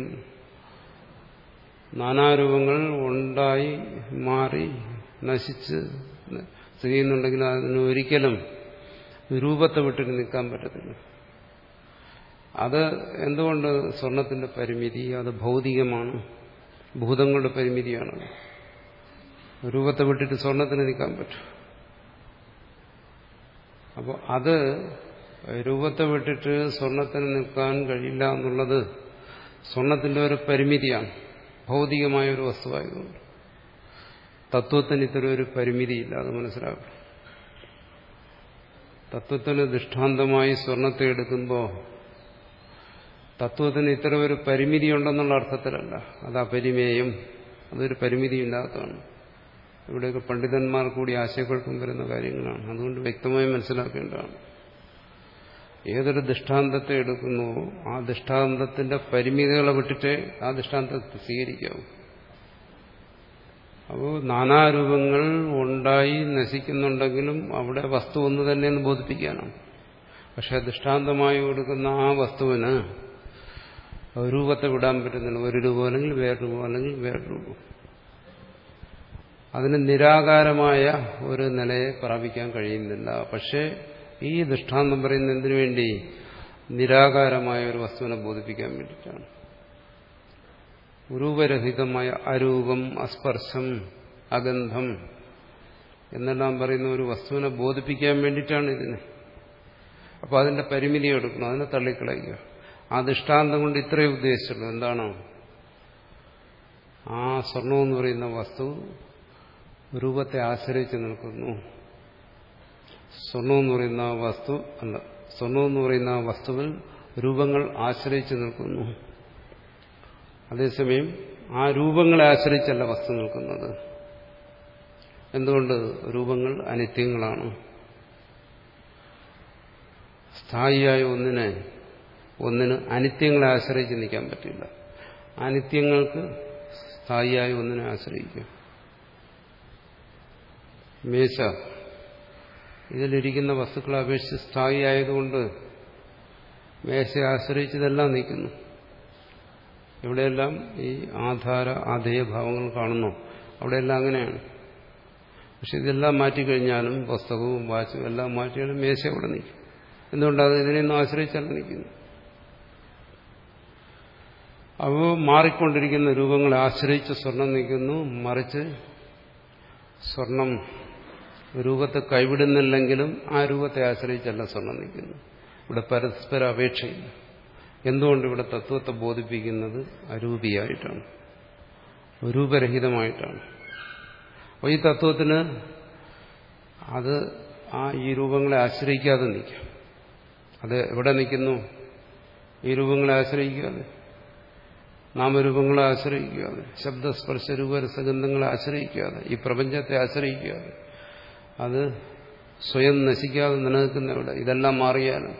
നാനാരൂപങ്ങൾ ഉണ്ടായി മാറി നശിച്ച് ചെയ്യുന്നുണ്ടെങ്കിൽ അതിന് ഒരിക്കലും രൂപത്തെ വിട്ടിട്ട് നിൽക്കാൻ പറ്റത്തില്ല. അത് എന്തുകൊണ്ട്? സ്വർണത്തിന്റെ പരിമിതി അത് ഭൗതികമാണ്, ഭൂതങ്ങളുടെ പരിമിതിയാണ്. രൂപത്തെ വിട്ടിട്ട് സ്വർണത്തിന് നിൽക്കാൻ പറ്റും. അപ്പോൾ അത് രൂപത്തെ വിട്ടിട്ട് സ്വർണത്തിന് നിൽക്കാൻ കഴിയില്ല എന്നുള്ളത് സ്വർണത്തിന്റെ ഒരു പരിമിതിയാണ്, ഭൗതികമായ ഒരു വസ്തുവായതുകൊണ്ട്. തത്വത്തിന് ഇത്തരം ഒരു പരിമിതിയില്ല, അത് മനസ്സിലാക്കണം. തത്വത്തിന് ദൃഷ്ടാന്തമായി സ്വർണത്തെ എടുക്കുമ്പോൾ തത്വത്തിന് ഇത്തരം ഒരു പരിമിതി ഉണ്ടെന്നുള്ള അർത്ഥത്തിലല്ല, അത് അപരിമേയം, അതൊരു പരിമിതിയില്ലാത്തതാണ്. ഇവിടെയൊക്കെ പണ്ഡിതന്മാർ കൂടി ആശയക്കുഴപ്പം വരുന്ന കാര്യങ്ങളാണ്. അതുകൊണ്ട് വ്യക്തമായി മനസ്സിലാക്കേണ്ടതാണ്. ഏതൊരു ദൃഷ്ടാന്തത്തെ എടുക്കുന്നുവോ ആ ദൃഷ്ടാന്തത്തിന്റെ പരിമിതികളെ വിട്ടിട്ട് ആ ദൃഷ്ടാന്തത്തെ സ്വീകരിക്കാവൂ. അപ്പോൾ നാനാരൂപങ്ങൾ ഉണ്ടായി നശിക്കുന്നുണ്ടെങ്കിലും അവിടെ വസ്തു ഒന്ന് തന്നെയെന്ന് ബോധിപ്പിക്കാനാണ്. പക്ഷെ ദൃഷ്ടാന്തമായി കൊടുക്കുന്ന ആ വസ്തുവിന് രൂപത്തെ വിടാൻ പറ്റുന്നില്ല. ഒരു രൂപം അല്ലെങ്കിൽ വേറെ രൂപം അല്ലെങ്കിൽ വേറെ രൂപം. അതിന് നിരാകാരമായ ഒരു നിലയെ പ്രാപിക്കാൻ കഴിയുന്നില്ല. പക്ഷേ ഈ ദൃഷ്ടാന്തം പറയുന്നത് എന്തിനു വേണ്ടി? നിരാകാരമായ ഒരു വസ്തുവിനെ ബോധിപ്പിക്കാൻ വേണ്ടിയിട്ടാണ്. രൂപരഹിതമായ അരൂപം, അസ്പർശം, അഗന്ധം എന്നെല്ലാം പറയുന്ന ഒരു വസ്തുവിനെ ബോധിപ്പിക്കാൻ വേണ്ടിയിട്ടാണ് ഇതിന്. അപ്പോൾ അതിന്റെ പരിമിതി എടുക്കണം, അതിനെ തള്ളിക്കളയുക. ആ ദൃഷ്ടാന്തം കൊണ്ട് ഇത്രയേ ഉദ്ദേശിച്ചുള്ളൂ. എന്താണോ ആ സ്വർണമെന്ന് പറയുന്ന വസ്തു രൂപത്തെ ആശ്രയിച്ച് നിൽക്കുന്നു. സ്വർണമെന്ന് പറയുന്ന വസ്തു അല്ല, സ്വർണമെന്ന് പറയുന്ന വസ്തുവിൽ രൂപങ്ങൾ ആശ്രയിച്ച് നിൽക്കുന്നു. അതേസമയം ആ രൂപങ്ങളെ ആശ്രയിച്ചല്ല വസ്തു നിൽക്കുന്നത്. എന്തുകൊണ്ട്? രൂപങ്ങൾ അനിത്യങ്ങളാണ്. സ്ഥായിയായ ഒന്നിനെ ഒന്നിന് അനിത്യങ്ങളെ ആശ്രയിച്ച് നിൽക്കാൻ പറ്റില്ല. അനിത്യങ്ങൾക്ക് സ്ഥായിയായ ഒന്നിനെ ആശ്രയിക്കും. മേശ ഇതിലിരിക്കുന്ന വസ്തുക്കളെ അപേക്ഷിച്ച് സ്ഥായിയായതുകൊണ്ട് മേശയെ ആശ്രയിച്ചതെല്ലാം നിൽക്കുന്നു. എവിടെയെല്ലാം ഈ ആധാര ആധേയഭാവങ്ങൾ കാണുന്നു അവിടെയെല്ലാം അങ്ങനെയാണ്. പക്ഷെ ഇതെല്ലാം മാറ്റിക്കഴിഞ്ഞാലും പുസ്തകവും വാച്ചും എല്ലാം മാറ്റിയാലും മേശ അവിടെ നിൽക്കും. എന്തുകൊണ്ടത് ഇതിനെയൊന്നും ആശ്രയിച്ചല്ല നിൽക്കുന്നു. അപ്പോൾ മാറിക്കൊണ്ടിരിക്കുന്ന രൂപങ്ങളെ ആശ്രയിച്ച് സ്വർണം നിൽക്കുന്നു. മറിച്ച് സ്വർണം രൂപത്തെ കൈവിടുന്നില്ലെങ്കിലും ആ രൂപത്തെ ആശ്രയിച്ചല്ല സ്വർണം നിൽക്കുന്നു. ഇവിടെ പരസ്പര അപേക്ഷയില്ല. എന്തുകൊണ്ട്? ഇവിടെ തത്വത്തെ ബോധിപ്പിക്കുന്നത് അരൂപിയായിട്ടാണ്, രൂപരഹിതമായിട്ടാണ്. അപ്പോൾ ഈ തത്വത്തിന് അത് ആ ഈ രൂപങ്ങളെ ആശ്രയിക്കാതെ നിൽക്കാം. അത് എവിടെ നിൽക്കുന്നു? ഈ രൂപങ്ങളെ ആശ്രയിക്കാതെ, നാമരൂപങ്ങളെ ആശ്രയിക്കാതെ, ശബ്ദസ്പർശ രൂപരസഗന്ധങ്ങളെ ആശ്രയിക്കാതെ, ഈ പ്രപഞ്ചത്തെ ആശ്രയിക്കാതെ, അത് സ്വയം നശിക്കാതെ നിലനിൽക്കുന്ന എവിടെ? ഇതെല്ലാം മാറിയാലും,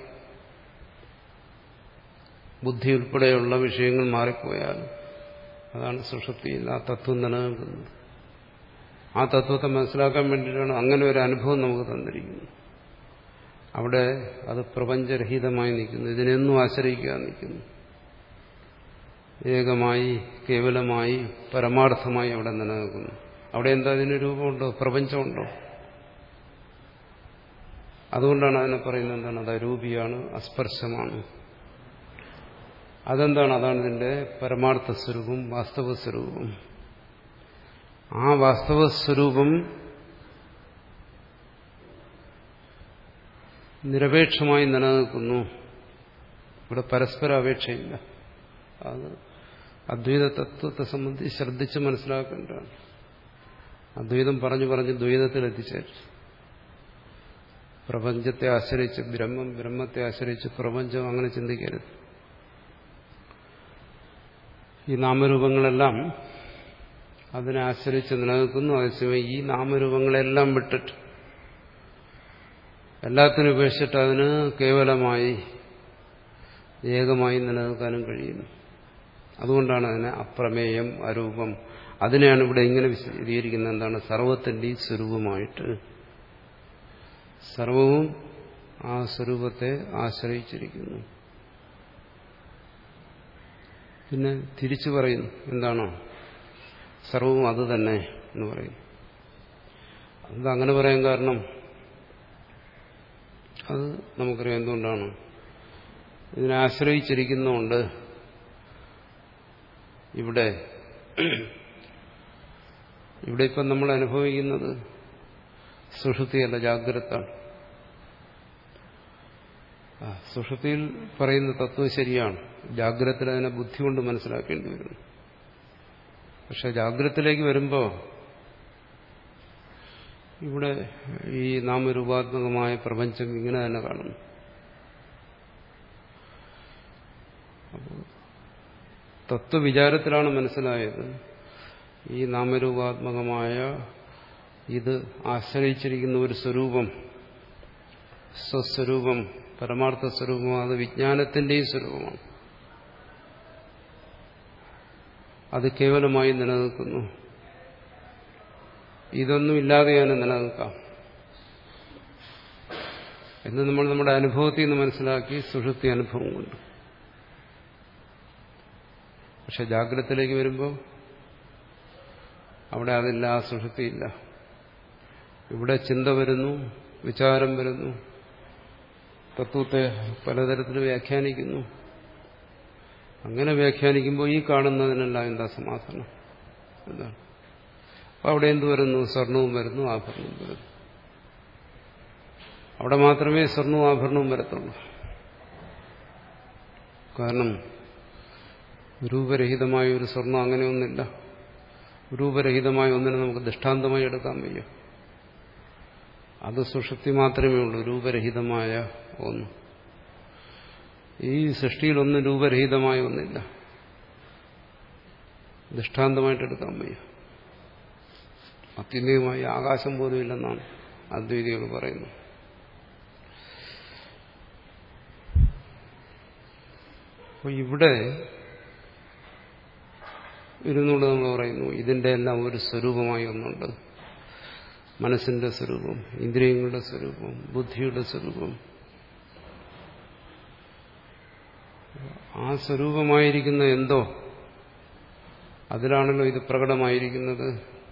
ബുദ്ധി ഉൾപ്പെടെയുള്ള വിഷയങ്ങൾ മാറിപ്പോയാലും അതാണ് സുഷുപ്തിയിൽ ആ തത്വം നിലനിൽക്കുന്നത്. ആ തത്വത്തെ മനസ്സിലാക്കാൻ വേണ്ടിയിട്ടാണ് അങ്ങനെ ഒരു അനുഭവം നമുക്ക് തന്നിരിക്കുന്നത്. അവിടെ അത് പ്രപഞ്ചരഹിതമായി നിൽക്കുന്നു, ഇതിനെന്നും ആശ്രയിക്കാതെ നിൽക്കുന്നു. ഏകമായി, കേവലമായി, പരമാർത്ഥമായി അവിടെ നിലനിൽക്കുന്നു. അവിടെ എന്താ അതിന് രൂപമുണ്ടോ? പ്രപഞ്ചമുണ്ടോ? അതുകൊണ്ടാണ് അതിനെ പറയുന്നത് എന്താണ്? അത് അരൂപിയാണ്, അസ്പർശമാണ്. അതെന്താണ്? അതാണ് ഇതിന്റെ പരമാർത്ഥ സ്വരൂപം, വാസ്തവ സ്വരൂപം. ആ വാസ്തവ സ്വരൂപം നിരപേക്ഷമായി നിലനിൽക്കുന്നു. ഇവിടെ പരസ്പര അപേക്ഷയില്ല. അത് അദ്വൈത തത്വത്തെ സംബന്ധിച്ച് ശ്രദ്ധിച്ച് മനസ്സിലാക്കേണ്ടതാണ്. അദ്വൈതം പറഞ്ഞു പറഞ്ഞ് ദ്വൈതത്തിൽ എത്തിച്ചേരും. പ്രപഞ്ചത്തെ ആശ്രയിച്ച് ബ്രഹ്മം, ബ്രഹ്മത്തെ ആശ്രയിച്ച് പ്രപഞ്ചം, അങ്ങനെ ചിന്തിക്കരുത്. ഈ നാമരൂപങ്ങളെല്ലാം അതിനെ ആശ്രയിച്ച് നിലനിൽക്കുന്നു. അതേസമയം ഈ നാമരൂപങ്ങളെല്ലാം വിട്ടിട്ട്, എല്ലാത്തിനും ഉപേക്ഷിച്ചിട്ട് അതിന് കേവലമായി, ഏകമായി നിലനിൽക്കാനും കഴിയുന്നു. അതുകൊണ്ടാണ് അതിനെ അപ്രമേയം, അരൂപം. അതിനെയാണ് ഇവിടെ ഇങ്ങനെ വിശദീകരിക്കുന്നത്. എന്താണ്? സർവത്തിൻ്റെയും സ്വരൂപമായിട്ട്. സർവവും ആ സ്വരൂപത്തെ ആശ്രയിച്ചിരിക്കുന്നു. പിന്നെ തിരിച്ചു പറയുന്നു. എന്താണോ? സർവവും അത് തന്നെ എന്ന് പറയും. അതങ്ങനെ പറയാൻ കാരണം അത് നമുക്കറിയാം. എന്തുകൊണ്ടാണ്? ഇതിനെ ആശ്രയിച്ചിരിക്കുന്നതുകൊണ്ട് ഇവിടെ ഇവിടെ ഇപ്പം നമ്മൾ അനുഭവിക്കുന്നത് സുഷുപ്തിയല്ല, ജാഗ്രതാണ്. സുഷുപ്തിയിൽ പറയുന്ന തത്വം ശരിയാണ്. ജാഗ്രതത്തിൽ അതിനെ ബുദ്ധി കൊണ്ട് മനസ്സിലാക്കേണ്ടി വരുന്നു. പക്ഷെ ജാഗ്രതത്തിലേക്ക് വരുമ്പോൾ ഇവിടെ ഈ നാമരൂപാത്മകമായ പ്രപഞ്ചം ഇങ്ങനെ തന്നെ കാണുന്നു. അപ്പോൾ തത്വവിചാരത്തിലാണ് മനസ്സിലായത് ഈ നാമരൂപാത്മകമായ ഇത് ആശ്രയിച്ചിരിക്കുന്ന ഒരു സ്വരൂപം, സ്വസ്വരൂപം, പരമാർത്ഥ സ്വരൂപം, അത് വിജ്ഞാനത്തിന്റെയും സ്വരൂപമാണ്. അത് കേവലമായി നിലനിൽക്കുന്നു. ഇതൊന്നും ഇല്ലാതെയാണ് നിലനിൽക്കാം എന്ന് നമ്മൾ നമ്മുടെ അനുഭവത്തിൽ നിന്ന് മനസ്സിലാക്കി, സുഷുപ്തി അനുഭവം കൊണ്ട്. പക്ഷെ ജാഗ്രതത്തിലേക്ക് വരുമ്പോൾ അവിടെ അതില്ല, ആ സുഷുപ്തിയില്ല. ഇവിടെ ചിന്ത വരുന്നു, വിചാരം വരുന്നു, തത്വത്തെ പലതരത്തിൽ വ്യാഖ്യാനിക്കുന്നു. അങ്ങനെ വ്യാഖ്യാനിക്കുമ്പോൾ ഈ കാണുന്നതിനെല്ലാം എന്താ സമാധാനം? എന്താണ്? അപ്പൊ അവിടെ എന്ത് വരുന്നു? സ്വർണവും വരുന്നു, ആഭരണവും വരുന്നു. അവിടെ മാത്രമേ സ്വർണവും ആഭരണവും വരത്തുള്ളൂ. കാരണം രൂപരഹിതമായ ഒരു സ്വർണം അങ്ങനെയൊന്നില്ല. രൂപരഹിതമായ ഒന്നിനെ നമുക്ക് ദൃഷ്ടാന്തമായി എടുക്കാൻ വയ്യ. അത് സുഷുപ്തി മാത്രമേ ഉള്ളൂ, രൂപരഹിതമായ ഒന്ന്. ഈ സൃഷ്ടിയിലൊന്നും രൂപരഹിതമായ ഒന്നില്ല, ദൃഷ്ടാന്തമായിട്ട് എടുക്കാൻ വയ്യ. അത്യന്തികമായി ആകാശം പോലും ഇല്ലെന്നാണ് അദ്വൈതികൾ പറയുന്നത്. അപ്പോൾ ഇവിടെ ഇരുന്നുകൊണ്ട് നമ്മൾ പറയുന്നു ഇതിന്റെ എല്ലാം ഒരു സ്വരൂപമായി ഒന്നുണ്ട്. മനസ്സിന്റെ സ്വരൂപം, ഇന്ദ്രിയങ്ങളുടെ സ്വരൂപം, ബുദ്ധിയുടെ സ്വരൂപം. ആ സ്വരൂപമായിരിക്കുന്ന എന്തോ അതിലാണല്ലോ ഇത് പ്രകടമായിരിക്കുന്നത്.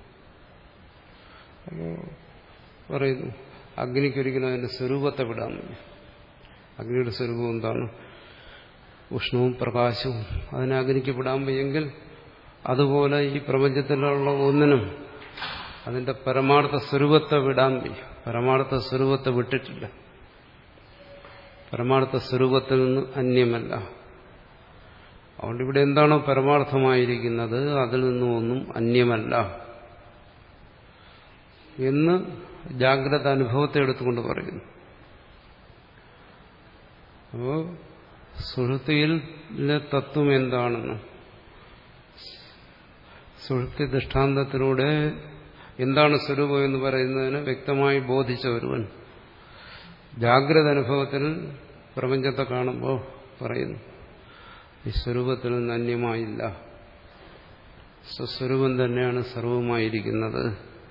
അപ്പോൾ പറയുന്നു അഗ്നിക്കൊരിക്കലും അതിന്റെ സ്വരൂപത്തെ വിടാൻ വയ്യ. അഗ്നിയുടെ സ്വരൂപം എന്താണ്? ഉഷ്ണവും പ്രകാശവും. അതിനെ അഗ്നിക്ക് വിടാൻ വയ്യെങ്കിൽ അതുപോലെ ഈ പ്രപഞ്ചത്തിലുള്ള ഒന്നിനും അതിന്റെ പരമാർത്ഥ സ്വരൂപത്തെ വിടാൻ വയ്യ. പരമാർത്ഥ സ്വരൂപത്തെ വിട്ടിട്ടില്ല. പരമാർത്ഥ സ്വരൂപത്തിൽ നിന്ന് അന്യമല്ല. അതുകൊണ്ട് ഇവിടെ എന്താണോ പരമാർത്ഥമായിരിക്കുന്നത് അതിൽ നിന്നും ഒന്നും അന്യമല്ല എന്ന് ജാഗ്രത അനുഭവത്തെ എടുത്തുകൊണ്ട് പറയുന്നു. അപ്പോ സുഷുപ്തിയിലെ തത്വം എന്താണെന്ന് സുഷുപ്തി ദൃഷ്ടാന്തത്തിലൂടെ എന്താണ് സ്വരൂപം എന്ന് പറയുന്നതിന് വ്യക്തമായി ബോധിച്ച ഒരുവൻ ജാഗ്രത അനുഭവത്തിൽ പ്രപഞ്ചത്തെ കാണുമ്പോൾ പറയുന്നു ഈ സ്വരൂപത്തിൽ നിന്ന് അന്യമായില്ല, സ്വസ്വരൂപം തന്നെയാണ് സർവമായിരിക്കുന്നത്.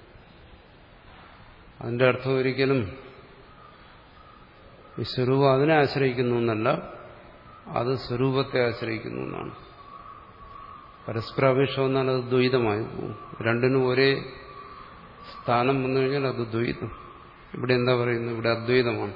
അതിന്റെ അർത്ഥം ഒരിക്കലും ഈ സ്വരൂപം അതിനെ ആശ്രയിക്കുന്നു എന്നല്ല, അത് സ്വരൂപത്തെ ആശ്രയിക്കുന്നു എന്നാണ്. പരസ്പരാപേക്ഷ വന്നാൽ അത് ദ്വൈതമായി പോകും. രണ്ടിനും ഒരേ സ്ഥാനം വന്നു കഴിഞ്ഞാൽ അത് ദ്വൈതം. ഇവിടെ എന്താ പറയുന്നത്? ഇവിടെ അദ്വൈതമാണ്.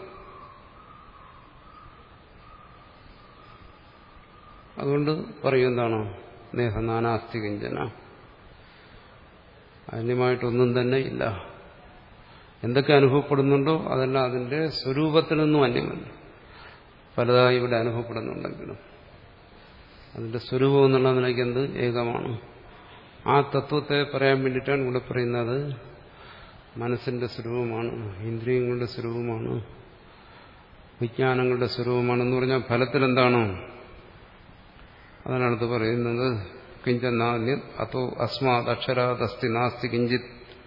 അതുകൊണ്ട് പറയും എന്താണോ നേഹ നാനാസ്തി കിഞ്ചന, അന്യമായിട്ടൊന്നും തന്നെ ഇല്ല. എന്തൊക്കെ അനുഭവപ്പെടുന്നുണ്ടോ അതെല്ലാം അതിന്റെ സ്വരൂപത്തിൽ നിന്നും അന്യമല്ല. പലതായി ഇവിടെ അനുഭവപ്പെടുന്നുണ്ടെങ്കിലും അതിന്റെ സ്വരൂപം എന്നുള്ള നിലയ്ക്ക് എന്ത് ഏകമാണ്. ആ തത്വത്തെ പറയാൻ വേണ്ടിയിട്ടാണ് ഇവിടെ പറയുന്നത് മനസ്സിന്റെ സ്വരൂപമാണ്, ഇന്ദ്രിയങ്ങളുടെ സ്വരൂപമാണ്, വിജ്ഞാനങ്ങളുടെ സ്വരൂപമാണെന്ന് പറഞ്ഞാൽ ഫലത്തിൽ എന്താണോ അതിനടുത്ത് പറയുന്നത് കിഞ്ചനാന്യ അതോ അസ്മാത് അക്ഷരാദസ്തി നാസ്തി കിഞ്ചിത്.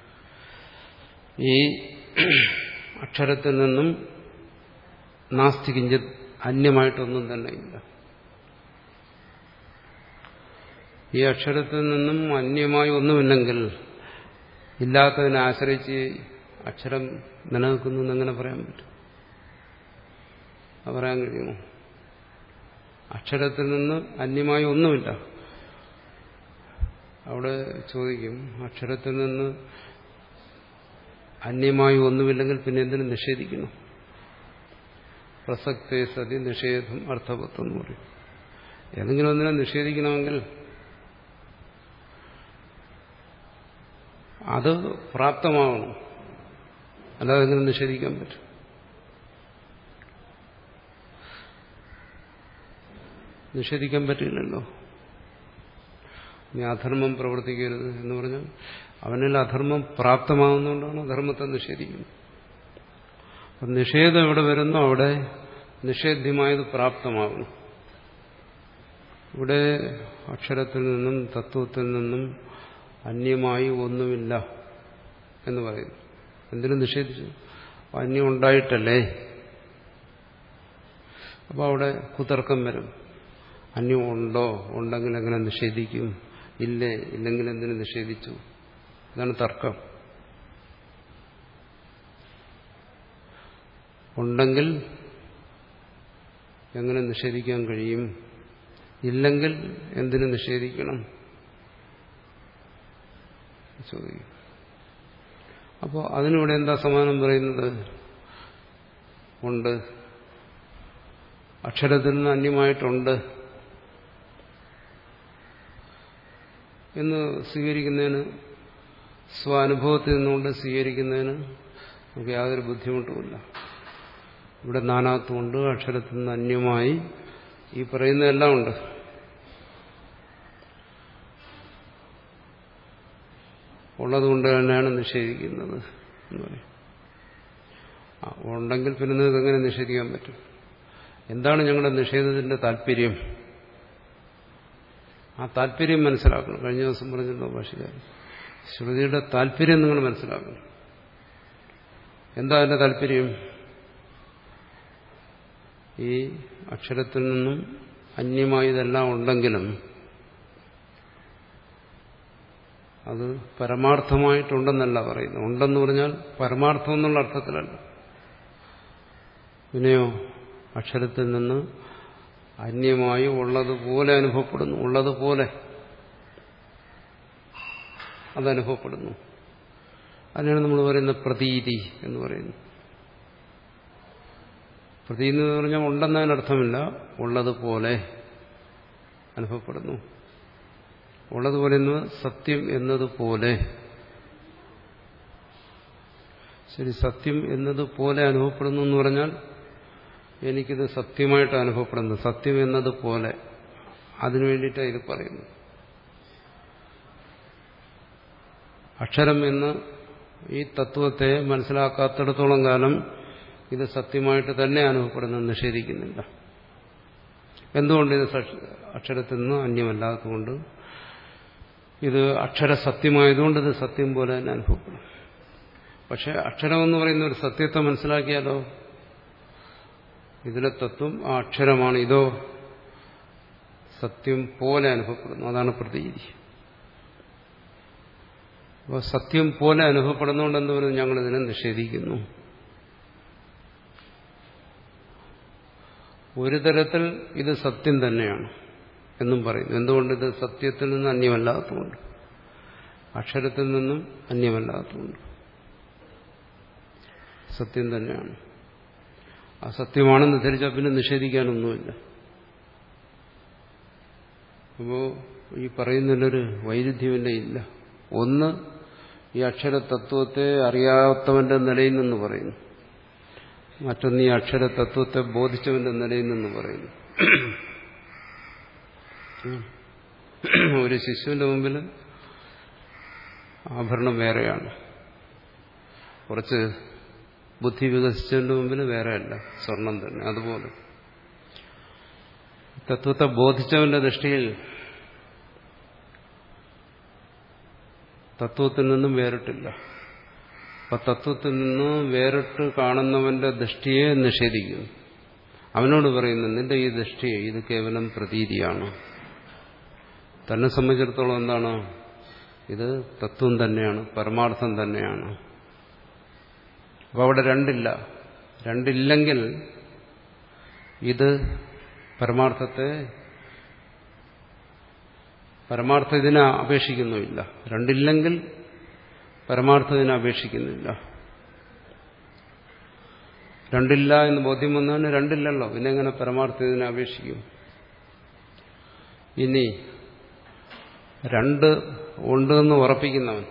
ഈ അക്ഷരത്തിൽ നിന്നും നാസ്തി കിഞ്ചിത്, അന്യമായിട്ടൊന്നും തന്നെ ഇല്ല. ഈ അക്ഷരത്തിൽ നിന്നും അന്യമായി ഒന്നുമില്ലെങ്കിൽ ഇല്ലാത്തതിനെ ആശ്രയിച്ച് അക്ഷരം നിലനിൽക്കുന്നു എന്നെങ്ങനെ പറയാൻ പറ്റും? അത് പറയാൻ കഴിയുമോ? അക്ഷരത്തിൽ നിന്ന് അന്യമായി ഒന്നുമില്ല. അവിടെ ചോദിക്കും അക്ഷരത്തിൽ നിന്ന് അന്യമായി ഒന്നുമില്ലെങ്കിൽ പിന്നെ എന്തിനും നിഷേധിക്കണം? പ്രസക്തേ സതി നിഷേധം അർത്ഥവത്വം എന്ന് പറയും. ഏതെങ്കിലും ഒന്നിനെ നിഷേധിക്കണമെങ്കിൽ അത് പ്രാപ്തമാവണം, അല്ലാതെ എങ്ങനെ നിഷേധിക്കാൻ പറ്റും? നിഷേധിക്കാൻ പറ്റില്ലല്ലോ. നീ അധർമ്മം പ്രവർത്തിക്കരുത് എന്ന് പറഞ്ഞാൽ അവനിൽ അധർമ്മം പ്രാപ്തമാകുന്നതുകൊണ്ടാണ് അധർമ്മത്തെ നിഷേധിക്കുന്നത്. അപ്പം നിഷേധം എവിടെ വരുന്നോ അവിടെ നിഷേധ്യമായത് പ്രാപ്തമാകുന്നു. ഇവിടെ അക്ഷരത്തിൽ നിന്നും തത്വത്തിൽ നിന്നും അന്യമായി ഒന്നുമില്ല എന്ന് പറയുന്നു. എന്തിനും നിഷേധിച്ചു? അന്യം ഉണ്ടായിട്ടല്ലേ. അപ്പോൾ അവിടെ കുതർക്കം വരും. അന്യം ഉണ്ടോ? ഉണ്ടെങ്കിൽ എങ്ങനെ നിഷേധിക്കും? ഇല്ലേ, ഇല്ലെങ്കിൽ എന്തിനു നിഷേധിച്ചു? ഇതാണ് തർക്കം. ഉണ്ടെങ്കിൽ എങ്ങനെ നിഷേധിക്കാൻ കഴിയും? ഇല്ലെങ്കിൽ എന്തിനു നിഷേധിക്കണം ചോദിക്കും. അപ്പോൾ അതിനിവിടെ എന്താ സമാനം പറയുന്നത്? ഉണ്ട്, അക്ഷരത്തിൽ നിന്ന് അന്യമായിട്ടുണ്ട് എന്ന് സ്വീകരിക്കുന്നതിന് സ്വാനുഭവത്തിൽ നിന്നുകൊണ്ട് സ്വീകരിക്കുന്നതിന് നമുക്ക് യാതൊരു ബുദ്ധിമുട്ടുമില്ല. ഇവിടെ നാനാത്വമുണ്ട്, അക്ഷരത്തിൽ നിന്ന് അന്യമായി ഈ പറയുന്നതെല്ലാം ഉണ്ട്. ഉള്ളതുകൊണ്ട് തന്നെയാണ് നിഷേധിക്കുന്നത് എന്ന് പറയും. ഉണ്ടെങ്കിൽ പിന്നെ നിങ്ങൾക്ക് എങ്ങനെ നിഷേധിക്കാൻ പറ്റും? എന്താണ് ഞങ്ങളുടെ നിഷേധത്തിന്റെ താല്പര്യം? ആ താല്പര്യം മനസ്സിലാക്കണം. കഴിഞ്ഞ ദിവസം പറഞ്ഞല്ലോ ഭാഷകാരൻ, ശ്രുതിയുടെ താല്പര്യം നിങ്ങൾ മനസ്സിലാക്കണം. എന്താ അതിന്റെ താല്പര്യം? ഈ അക്ഷരത്തിൽ നിന്നും അന്യമായി ഇതെല്ലാം ഉണ്ടെങ്കിലും അത് പരമാർത്ഥമായിട്ടുണ്ടെന്നല്ല പറയുന്നത്. ഉണ്ടെന്ന് പറഞ്ഞാൽ പരമാർത്ഥം എന്നുള്ള അർത്ഥത്തിലല്ല. പിന്നെയോ അക്ഷരത്തിൽ നിന്ന് അന്യമായി ഉള്ളതുപോലെ അനുഭവപ്പെടുന്നു. ഉള്ളതുപോലെ അതനുഭവപ്പെടുന്നു. അതിനാണ് നമ്മൾ പറയുന്ന പ്രതീതി എന്ന് പറയുന്നത്. പ്രതീതി എന്ന് പറഞ്ഞാൽ ഉണ്ടെന്നതിനർത്ഥമില്ല, ഉള്ളതുപോലെ അനുഭവപ്പെടുന്നു. ഉള്ളതുപോലെ എന്ന് സത്യം എന്നതുപോലെ. ശരി, സത്യം എന്നതുപോലെ അനുഭവപ്പെടുന്നു എന്ന് പറഞ്ഞാൽ എനിക്കിത് സത്യമായിട്ട് അനുഭവപ്പെടുന്നു. സത്യം എന്നതുപോലെ, അതിനു വേണ്ടിയിട്ടാണ് ഇത് പറയുന്നത്. അക്ഷരം എന്ന ഈ തത്വത്തെ മനസ്സിലാക്കാത്തിടത്തോളം കാലം ഇത് സത്യമായിട്ട് തന്നെ അനുഭവപ്പെടുന്നു, നിഷേധിക്കുന്നില്ല. എന്തുകൊണ്ട്? ഇത് അക്ഷരത്തിൽ നിന്ന് അന്യമല്ലാത്തതുകൊണ്ട്, ഇത് അക്ഷരസത്യമായതുകൊണ്ട് ഇത് സത്യം പോലെ തന്നെ അനുഭവപ്പെടും. പക്ഷെ അക്ഷരമെന്ന് പറയുന്ന ഒരു സത്യത്തെ മനസ്സിലാക്കിയാലോ, ഇതിലെ തത്വം ആ അക്ഷരമാണ്, ഇതോ സത്യം പോലെ അനുഭവപ്പെടുന്നു. അതാണ് പ്രതീതി. അപ്പോൾ സത്യം പോലെ അനുഭവപ്പെടുന്നതുകൊണ്ട് എന്ത് പറയുന്നു? ഞങ്ങളിതിനെ നിഷേധിക്കുന്നു. ഒരു തരത്തിൽ ഇത് സത്യം തന്നെയാണ് എന്നും പറയുന്നു. എന്തുകൊണ്ട്? ഇത് സത്യത്തിൽ നിന്ന് അന്യമല്ലാത്തതുകൊണ്ട്, അക്ഷരത്തിൽ നിന്നും അന്യമല്ലാത്തതുകൊണ്ട് സത്യം തന്നെയാണ്. ആ സത്യമാണെന്ന് ധരിച്ചാൽ പിന്നെ നിഷേധിക്കാനൊന്നുമില്ല. അപ്പോൾ ഈ പറയുന്നതിലൊരു വൈരുദ്ധ്യമില്ല ഇല്ല. ഒന്ന്, ഈ അക്ഷരതത്വത്തെ അറിയാത്തവന്റെ നിലയിൽ നിന്ന് പറയുന്നു. മറ്റൊന്ന്, ഈ അക്ഷരതത്വത്തെ ബോധിച്ചവന്റെ നിലയിൽ നിന്ന് പറയുന്നു. ഒരു ശിശുവിന്റെ മുമ്പിൽ ആഭരണം വേറെയാണ്, കുറച്ച് ബുദ്ധി വികസിച്ചതിന്റെ മുമ്പിൽ വേറെയല്ല, സ്വർണം തന്നെ. അതുപോലെ തത്വത്തെ ബോധിച്ചവന്റെ ദൃഷ്ടിയിൽ തത്വത്തിൽ നിന്നും വേറിട്ടില്ല. അപ്പൊ തത്വത്തിൽ നിന്ന് വേറിട്ട് കാണുന്നവന്റെ ദൃഷ്ടിയെ നിഷേധിക്കുന്നു. അവനോട് പറയുന്നു, നിന്റെ ഈ ദൃഷ്ടിയെ ഇത് കേവലം പ്രതീതിയാണ്. തന്നെ സംബന്ധിച്ചിടത്തോളം എന്താണ്? ഇത് തത്വം തന്നെയാണ്, പരമാർത്ഥം തന്നെയാണ്. അപ്പൊ അവിടെ രണ്ടില്ല. രണ്ടില്ലെങ്കിൽ ഇത് പരമാർത്ഥത്തെ പരമാർത്ഥ ഇതിനെ അപേക്ഷിക്കുന്നുമില്ല. രണ്ടില്ലെങ്കിൽ പരമാർത്ഥത്തിനെ അപേക്ഷിക്കുന്നില്ല. രണ്ടില്ല എന്ന് ബോധ്യം വന്നതിന് രണ്ടില്ലല്ലോ, പിന്നെ എങ്ങനെ പരമാർത്ഥത്തിനെ അപേക്ഷിക്കും? ഇനി രണ്ട് ഉണ്ടെന്ന് ഉറപ്പിക്കുന്നവൻ,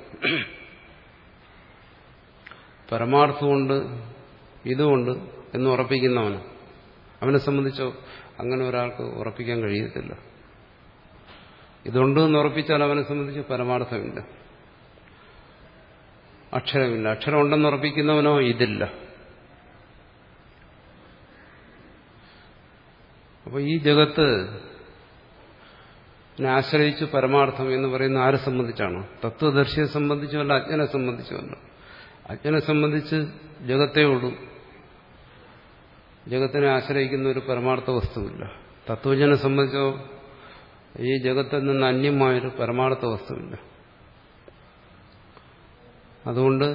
പരമാർത്ഥമുണ്ട് ഇതുകൊണ്ട് എന്ന് ഉറപ്പിക്കുന്നവൻ, അവനെ സംബന്ധിച്ചോ അങ്ങനെ ഒരാൾക്ക് ഉറപ്പിക്കാൻ കഴിയത്തില്ല. ഇതുണ്ട് എന്ന് ഉറപ്പിച്ചാൽ അവനെ സംബന്ധിച്ച് പരമാർത്ഥമില്ല, അക്ഷരമില്ല. അക്ഷരം ഉണ്ടെന്ന് ഉറപ്പിക്കുന്നവനോ ഇതില്ല. അപ്പോൾ ഈ ജഗത്ത് ആശ്രയിച്ച് പരമാർത്ഥം എന്ന് പറയുന്ന ആരെ സംബന്ധിച്ചാണ്? തത്വദർശിയെ സംബന്ധിച്ചുമല്ല, അജ്ഞനെ സംബന്ധിച്ചുമല്ല. അജ്ഞനെ സംബന്ധിച്ച് ജഗത്തേ ഉള്ളൂ. ജഗത്തിനെ ആശ്രയിക്കുന്ന ഒരു പരമാർത്ഥ വസ്തുവില്ല. തത്വജ്ഞനെ സംബന്ധിച്ചോ ഈ ജഗത്തിൽ നിന്ന് അന്യമായൊരു പരമാർത്ഥ വസ്തുവില്ല. അതുകൊണ്ട്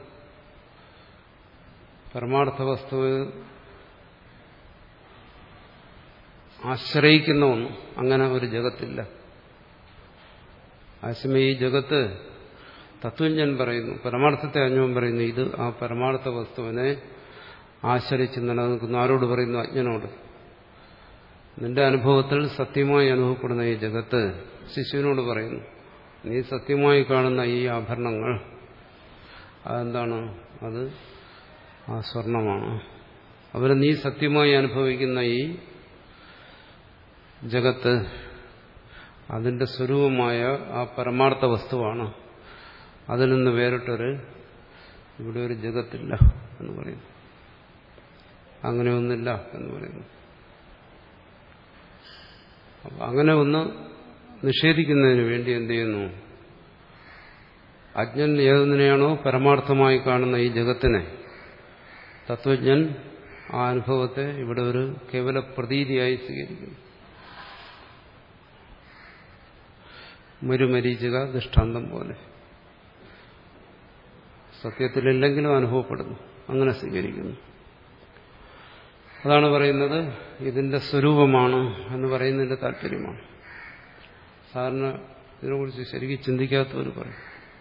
പരമാർത്ഥ വസ്തു ആശ്രയിക്കുന്ന ഒന്നും അങ്ങനെ ഒരു ജഗത്തില്ല. ആശമേ ഈ ജഗത്ത് തത്വജ്ഞൻ പറയുന്നു, പരമാർത്ഥത്തെ അജ്ഞൻ പറയുന്നു, ഇത് ആ പരമാർത്ഥ വസ്തുവിനെ ആശ്രയിച്ച് നിലനിൽക്കുന്നു. ആരോട് പറയുന്നു? അജ്ഞനോട്. നിന്റെ അനുഭവത്തിൽ സത്യമായി അനുഭവപ്പെടുന്ന ഈ ജഗത്ത് ശിശുവിനോട് പറയുന്നു, നീ സത്യമായി കാണുന്ന ഈ ആഭരണങ്ങൾ അതെന്താണ്? അത് ആ സ്വർണമാണ്. അവരെ നീ സത്യമായി അനുഭവിക്കുന്ന ഈ ജഗത്ത് അതിന്റെ സ്വരൂപമായ ആ പരമാർത്ഥ വസ്തുവാണ്. അതിൽ നിന്ന് വേറിട്ടൊരു ഇവിടെ ഒരു ജഗത്തില്ല എന്ന് പറയുന്നു. അങ്ങനെ ഒന്നില്ല എന്ന് പറയുന്നു. അപ്പൊ അങ്ങനെ ഒന്ന് നിഷേധിക്കുന്നതിന് വേണ്ടി എന്ത് ചെയ്യുന്നു? അജ്ഞൻ ഏതൊന്നിനെയാണോ പരമാർത്ഥമായി കാണുന്ന ഈ ജഗത്തിനെ, തത്വജ്ഞൻ ആ അനുഭവത്തെ ഇവിടെ ഒരു കേവല പ്രതീതിയായി സ്വീകരിക്കുന്നു. മരുമരീചിക ദൃഷ്ടാന്തം പോലെ സത്യത്തിലില്ലെങ്കിലും അനുഭവപ്പെടുന്നു, അങ്ങനെ സ്വീകരിക്കുന്നു. അതാണ് പറയുന്നത് ഇതിന്റെ സ്വരൂപമാണ് എന്ന് പറയുന്നതിന്റെ താല്പര്യമാണ്. സാധാരണ ഇതിനെക്കുറിച്ച് ശരിക്കും ചിന്തിക്കാത്തവർ പറയും.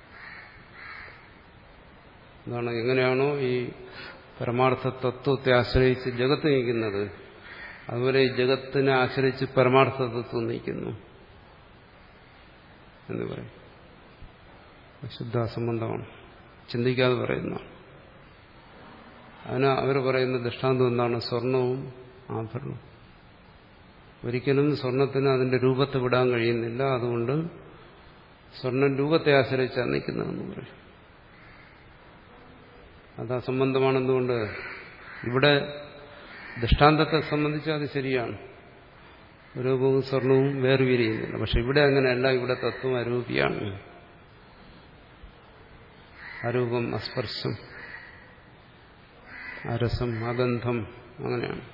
എന്താണ്? എങ്ങനെയാണോ ഈ പരമാർത്ഥ തത്വത്തെ ആശ്രയിച്ച് ജഗത്ത് നീക്കുന്നത്, അതുപോലെ ഈ ജഗത്തിനെ ആശ്രയിച്ച് പരമാർത്ഥ തത്വം നീക്കുന്നു എന്ന് പറയും. ശുദ്ധാസംബന്ധമാണ്, ചിന്തിക്കാതെ പറയുന്നതാണ്. അതിന് അവർ പറയുന്ന ദൃഷ്ടാന്തം എന്താണ്? സ്വർണവും ആഭരണവും. ഒരിക്കലും സ്വർണത്തിന് അതിന്റെ രൂപത്തെ വിടാൻ കഴിയുന്നില്ല. അതുകൊണ്ട് സ്വർണം രൂപത്തെ ആശ്രയിച്ചാണ് നിൽക്കുന്നതെന്ന് പറയും. അത് അസംബന്ധമാണെന്നുകൊണ്ട് ഇവിടെ ദൃഷ്ടാന്തത്തെ സംബന്ധിച്ച് അത് ശരിയാണ്. രൂപവും സ്വർണവും വേർപിരിയുന്നില്ല. പക്ഷെ ഇവിടെ അങ്ങനെയല്ല. ഇവിടെ തത്വം അരൂപിയാണ്. അരൂപം, അസ്പർശം, അരസം, അഗന്ധം, അങ്ങനെയാണ്.